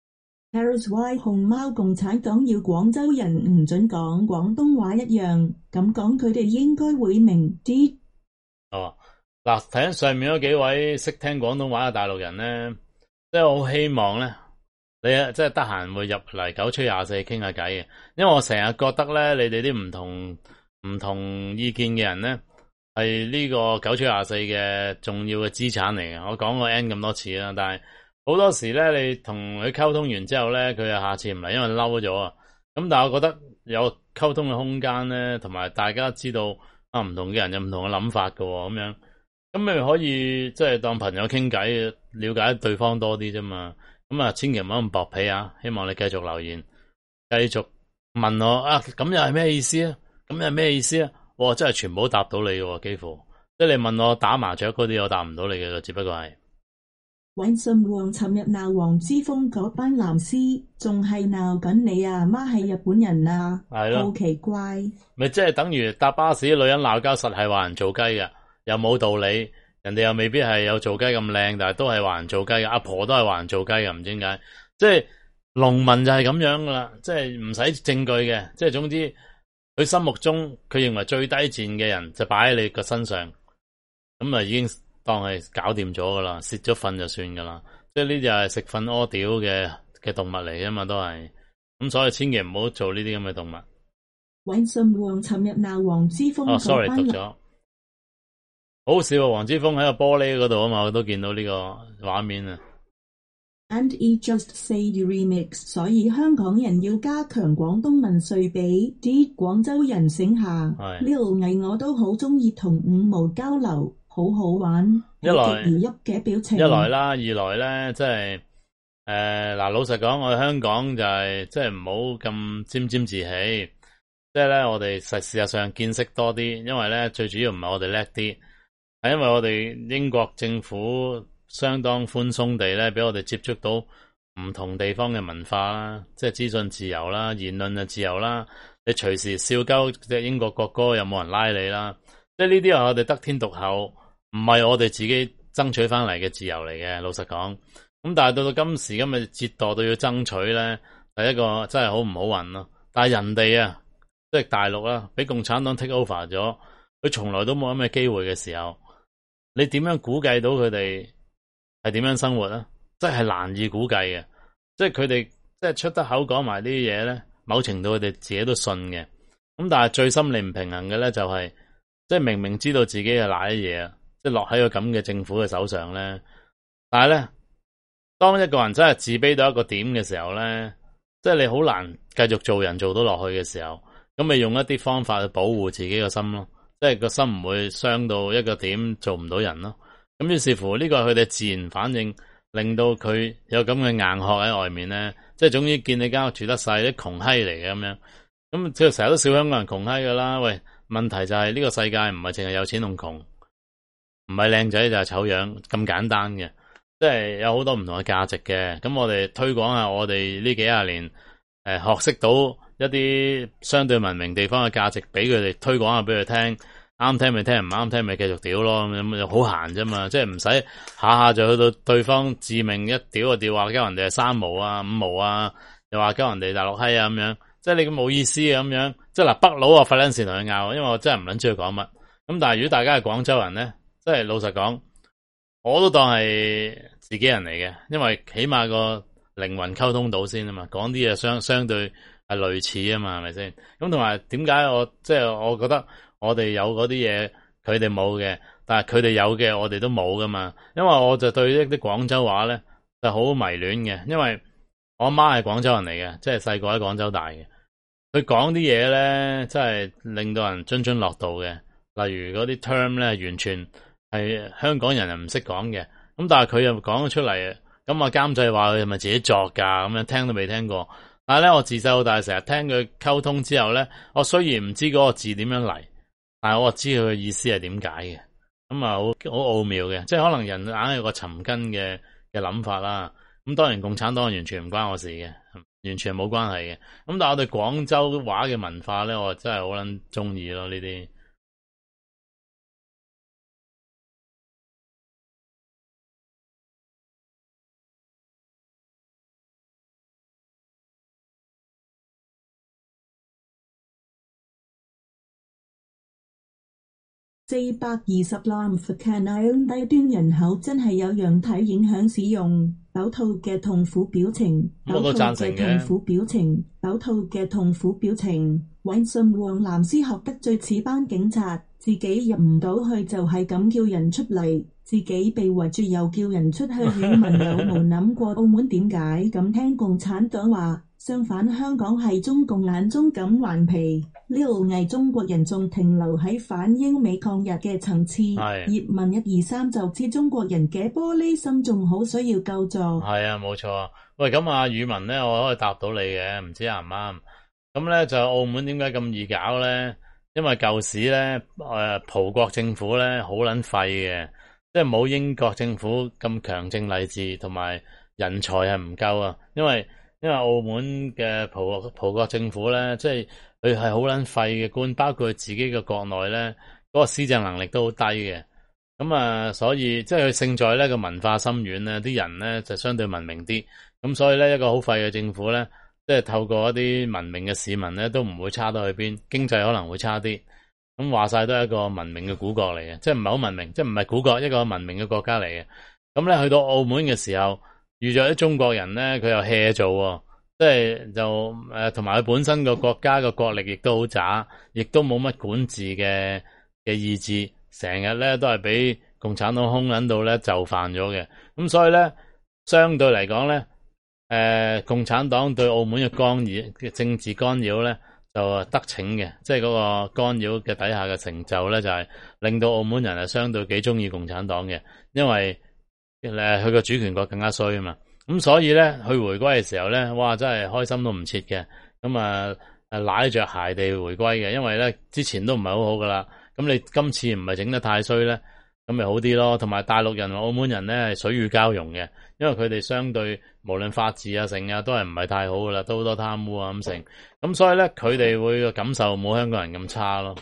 B: Harris Y 熊貓共產黨要廣州人唔准講廣東話一樣，咁講佢哋應該會明啲。
A: 哦，嗱，睇緊上面嗰幾位識聽廣東話嘅大陸人咧，即係我好希望咧。你啊，即係得閒會入嚟九吹廿四傾下偈嘅，因為我成日覺得咧，你哋啲唔同唔同意見嘅人咧，係呢個九吹廿四嘅重要嘅資產嚟嘅。我講過 N 咁多次啦，但係好多時咧，你同佢溝通完之後咧，佢又下次唔嚟，因為嬲咗啊。咁但係我覺得有溝通嘅空間咧，同埋大家知道啊，唔同嘅人有唔同嘅諗法㗎喎，咁樣咁咪可以即係當朋友傾偈，了解對方多啲啫嘛。咁啊，千祈唔好咁薄皮啊！希望你繼續留言，繼續問我啊，咁又係咩意思啊？咁又係咩意思啊？哇，真係全部都答到你嘅，幾乎即係你問我打麻雀嗰啲，我答唔到你嘅，只不過係。
B: 尹信旺尋日鬧黃之鋒嗰班藍絲，仲係鬧緊你啊！媽係日本人啊，好奇怪。
A: 咪即係等於搭巴士，女人鬧交實係話人做雞嘅，又冇道理。人哋又未必係有做雞咁靚，但係都係話人做雞嘅。阿婆都係話人做雞嘅，唔知點解。即係農民就係咁樣噶啦，即係唔使證據嘅。即係總之，佢心目中佢認為最低賤嘅人就擺喺你個身上，咁啊已經當係搞掂咗噶啦，泄咗憤就算噶啦。即係呢啲就係食瞓屙屌嘅嘅動物嚟啊嘛，都係。咁所以千祈唔好做呢啲咁嘅動物。
B: 尹信旺尋日鬧黃之鋒
A: 哦，sorry 讀咗。好笑啊！黃之鋒喺個玻璃嗰度啊嘛，我都見到呢個畫面啊。
B: And he just said remix， 所以香港人要加強廣東民粹比啲廣州人醒下。呢度藝我都好中意同五毛交流，好好玩。
A: 一來
B: 嘅表情，
A: 一來啦，二來咧，即係誒嗱，老實講，我哋香港就係即係唔好咁沾沾自喜，即係咧我哋實事實上見識多啲，因為咧最主要唔係我哋叻啲。係因為我哋英國政府相當寬鬆地咧，俾我哋接觸到唔同地方嘅文化啦，即係資訊自由啦、言論嘅自由啦。你隨時笑鳩隻英國國歌，又冇人拉你啦。即係呢啲係我哋得天獨厚，唔係我哋自己爭取翻嚟嘅自由嚟嘅。老實講，咁但係到到今時今日折墮到要爭取咧，第一個真係好唔好運咯。但係人哋啊，即係大陸啦，俾共產黨 take over 咗，佢從來都冇咁嘅機會嘅時候。你點樣估計到佢哋係點樣生活咧？真係難以估計嘅，即係佢哋即係出得口講埋呢啲嘢咧，某程度佢哋自己都信嘅。咁但係最心理唔平衡嘅咧，就係即係明明知道自己係賴嘢啊，即係落喺個咁嘅政府嘅手上咧。但係咧，當一個人真係自卑到一個點嘅時候咧，即係你好難繼續做人做到落去嘅時候，咁咪用一啲方法去保護自己個心咯。即係個心唔會傷到一個點，做唔到人咯。咁於是乎呢個係佢哋自然反應，令到佢有咁嘅硬殼喺外面咧。即係總之見你間屋住得細，啲窮閪嚟嘅咁樣。咁即係成日都笑香港人窮閪噶啦。喂，問題就係呢個世界唔係淨係有錢同窮，唔係靚仔就係醜樣咁簡單嘅。即係有好多唔同嘅價值嘅。咁我哋推廣下我哋呢幾廿年誒、呃、學識到一啲相對文明地方嘅價值，俾佢哋推廣下俾佢聽。啱聽咪聽，唔啱聽咪繼續屌咯，咁就好閒啫嘛，即係唔使下下就去到對方致命一屌就屌，話交人哋係三毛啊、五毛啊，又話交人哋大陸閪啊咁樣，即係你咁冇意思啊咁樣，即係嗱北佬啊，費撚事同佢拗，因為我真係唔撚知佢講乜。咁但係如果大家係廣州人咧，即係老實講，我都當係自己人嚟嘅，因為起碼個靈魂溝通到先啊嘛，講啲嘢相相對係類似啊嘛，係咪先？咁同埋點解我即係我覺得？我哋有嗰啲嘢，佢哋冇嘅，但係佢哋有嘅，我哋都冇噶嘛。因為我就對一啲廣州話咧就好迷戀嘅，因為我阿媽係廣州人嚟嘅，即係細個喺廣州大嘅。佢講啲嘢咧，真係令到人津津樂道嘅。例如嗰啲 term 咧，完全係香港人又唔識講嘅。咁但係佢又講咗出嚟，咁啊監製話佢係咪自己作㗎？咁樣聽都未聽過。 但係咧，我自細到大成日聽佢溝通之後咧，我雖然唔知嗰個字點樣嚟，但係我知佢嘅意思係點解嘅。咁啊，好好奧妙嘅，即係可能人硬係有個尋根嘅嘅諗法啦。咁當然共產黨完全唔關我事嘅，完全冇關係嘅。咁但係我哋廣州話嘅文化咧，我真係好捻中意咯呢啲。
B: 四百二十萬伏卡內恩低端人口真係有樣睇影響使用手套嘅痛苦表情，手套嘅痛苦表情，手套嘅痛苦表情。搵信黃藍絲學得最似班警察，自己入唔到去就係咁叫人出嚟，自己被圍住又叫人出去。語文有冇諗過澳門點解咁聽共產黨話？相反，香港係中共眼中咁頑皮，呢度偽中國人仲停留喺反英美抗日嘅層次。葉問一二三就知中國人嘅玻璃心仲好需要救助。
A: 係啊，冇錯。喂，咁啊，語文咧，我可以答到你嘅，唔知啱唔啱？咁咧就澳門點解咁易搞咧？因為舊時咧，誒，葡國政府咧好撚廢嘅，即係冇英國政府咁強政勵志，同埋人才係唔夠啊，因為。因為澳門嘅葡國葡國政府咧，即係佢係好撚廢嘅官，包括佢自己嘅國內咧，嗰個施政能力都好低嘅。咁啊，所以即係佢勝在咧個文化深遠咧，啲人咧就相對文明啲。咁所以咧一個好廢嘅政府咧，即係透過一啲文明嘅市民咧，都唔會差得去邊，經濟可能會差啲。咁話晒都係一個文明嘅古國嚟嘅，即係唔係好文明，即係唔係古國，一個文明嘅國家嚟嘅。咁咧去到澳門嘅時候，遇咗啲中國人咧，佢又 hea 做，即係就誒，同埋佢本身個國家個國力亦都好渣，亦都冇乜管治嘅嘅意志，成日咧都係俾共產黨兇撚到咧就範咗嘅。咁所以咧，相對嚟講咧，誒、呃，共產黨對澳門嘅干擾嘅政治干擾咧就得逞嘅，即係嗰個干擾嘅底下嘅成就咧，就係、是、令到澳門人係相對幾中意共產黨嘅，因為。誒，佢個主權國更加衰啊嘛，咁所以咧，去回歸嘅時候咧，哇，真係開心都唔切嘅，咁啊，誒，賴着鞋地回歸嘅，因為咧之前都唔係好好噶啦，咁你今次唔係整得太衰咧，咁咪好啲咯，同埋大陸人、澳門人咧係水乳交融嘅，因為佢哋相對無論法治啊、成啊，都係唔係太好噶啦，都好多貪污啊咁成，咁所以咧佢哋會感受冇香港人咁差咯。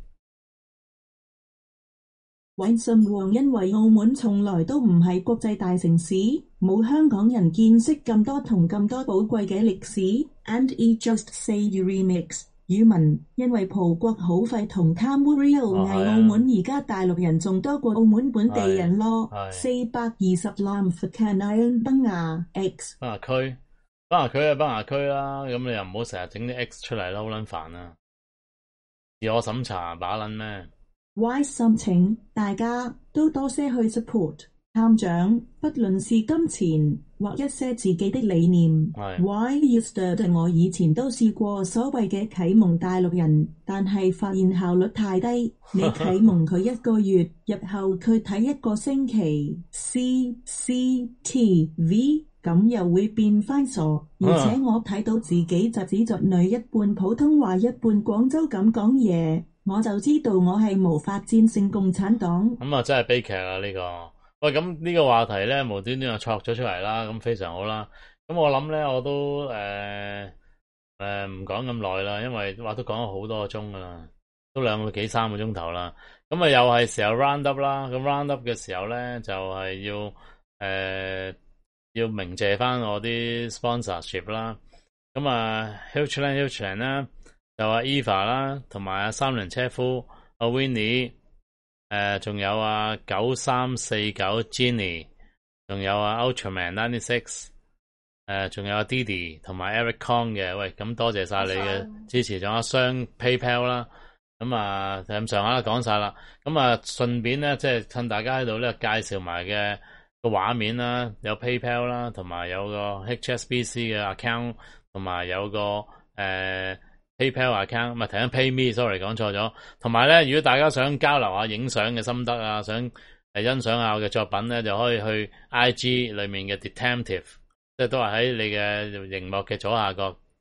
B: 搵信黃因為澳門從來都唔係國際大城市，冇香港人見識咁多同咁多寶貴嘅歷史。And it just say you remix 語文，因為葡國好廢同貪污 real 偽澳門而家大陸人仲多過澳門本地人咯。四百二十萬伏卡內恩崩牙 X
A: 崩牙區，崩牙區係崩牙區啦，咁你又唔好成日整啲 X 出嚟啦，好撚煩啊！自我審查把撚咩？
B: Y 心情，大家都多些去 support 探長，不論是金錢或一些自己的理念。Y used 我以前都試過所謂嘅啟蒙大陸人，但係發現效率太低。你啟蒙佢一個月，日後佢睇一個星期 C C T V， 咁又會變翻傻。而且我睇到自己侄子侄女一半普通話一半廣州咁講嘢，我就知道我係無法戰勝共產黨。咁
A: 啊，真係悲劇啊！呢、這個喂，咁呢個話題咧，無端端就戳咗出嚟啦，咁非常好啦。咁我諗咧，我都誒誒唔講咁耐啦，因為話都講咗好多個鐘噶啦，都兩個幾三個鐘頭啦。咁啊，又係時候 round up 啦。咁 round up 嘅時候咧，就係、是、要誒、呃、要鳴謝翻我啲 sponsorship 啦。咁啊 Hilchland Hilchland 啦。就阿 Eva 啦，同埋阿三輪車夫、阿 Winnie， 誒，仲有阿九三四九 Jenny， 仲有阿 Ultraman ninety-six， 誒，仲有阿 Didi 同埋 Eric Kong 嘅，喂，咁多謝晒你嘅支持，仲有阿雙 PayPal 啦，咁啊，就咁上下啦，講晒啦，咁啊，順便咧，即係趁大家喺度咧介紹埋嘅個畫面啦，有 PayPal 啦，同埋有個 H S B C 嘅 account， 同埋有個誒。呃PayPal account 唔係，提緊 PayMe，sorry 講錯咗。同埋咧，如果大家想交流下影相嘅心得啊，想誒欣賞下我嘅作品咧，就可以去 I G 裏面嘅 Detective， 即係都係喺你嘅熒幕嘅左下角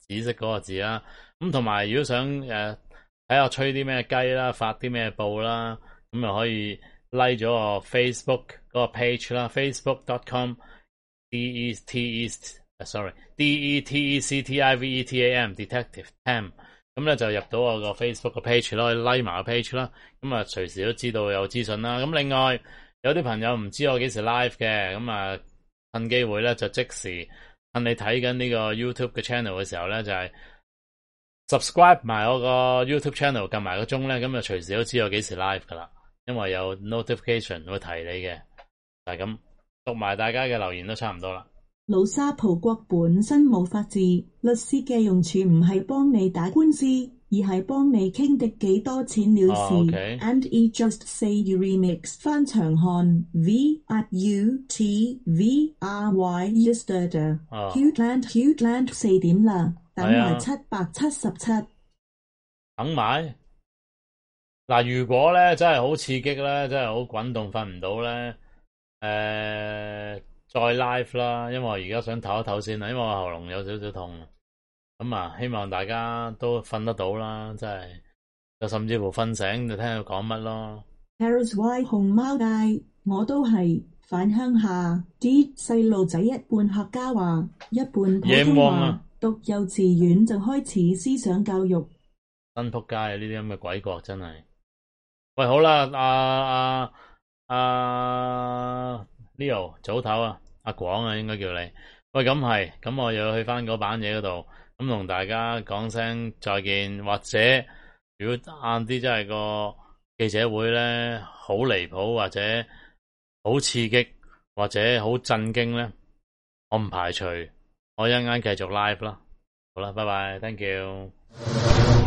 A: 紫色嗰個字啦。咁同埋如果想誒睇下吹啲咩雞啦，發啲咩布啦，咁又可以 like 咗個 Facebook 嗰個 page 啦 ，facebook dot com d e t e sorry d e t e c t i v e t a m detective tam。咁咧就入到我個 Facebook 個 page 咯，可以 like 埋個 page 啦。咁啊隨時都知道有資訊啦。咁另外有啲朋友唔知我幾時 live 嘅，咁啊趁機會咧就即時趁你睇緊呢個 YouTube 嘅 channel 嘅時候咧，就係、是、subscribe 埋我個 YouTube channel， 撳埋個鐘咧，咁就隨時都知道幾時 live 噶啦。因為有 notification 會提你嘅，就係、是、咁讀埋大家嘅留言都差唔多啦。
B: 老沙葡國本身冇法治，律師嘅用處唔係幫你打官司，而係幫你傾得幾多錢了事。
A: Oh, okay.
B: And it just say you remix 翻牆看 V at U T V R Y yesterday。Hughland Hughland 四點啦，等埋七百七十七。
A: 等埋嗱，如果咧真係好刺激咧，真係好滾動，瞓唔到咧，誒、呃。再 live 啦，因為我而家想唞一唞先啦，因為我喉嚨有少少痛。咁啊，希望大家都瞓得到啦，真係，就甚至乎瞓醒就聽佢講乜咯。
B: Harris Y 熊貓大，我都係返鄉下啲細路仔一半客家話，一半普通話，啊、讀幼稚園就開始思想教育。
A: 真仆街啊！呢啲咁嘅鬼國真係。喂，好啦，阿阿阿 Leo 早唞啊，阿廣啊應該叫你。喂，咁係，咁我又要去翻嗰版嘢嗰度，咁同大家講聲再見。或者如果晏啲真係個記者會咧好離譜，或者好刺激，或者好震驚咧，我唔排除我一陣間繼續 live 啦。好啦，拜拜 ，thank you。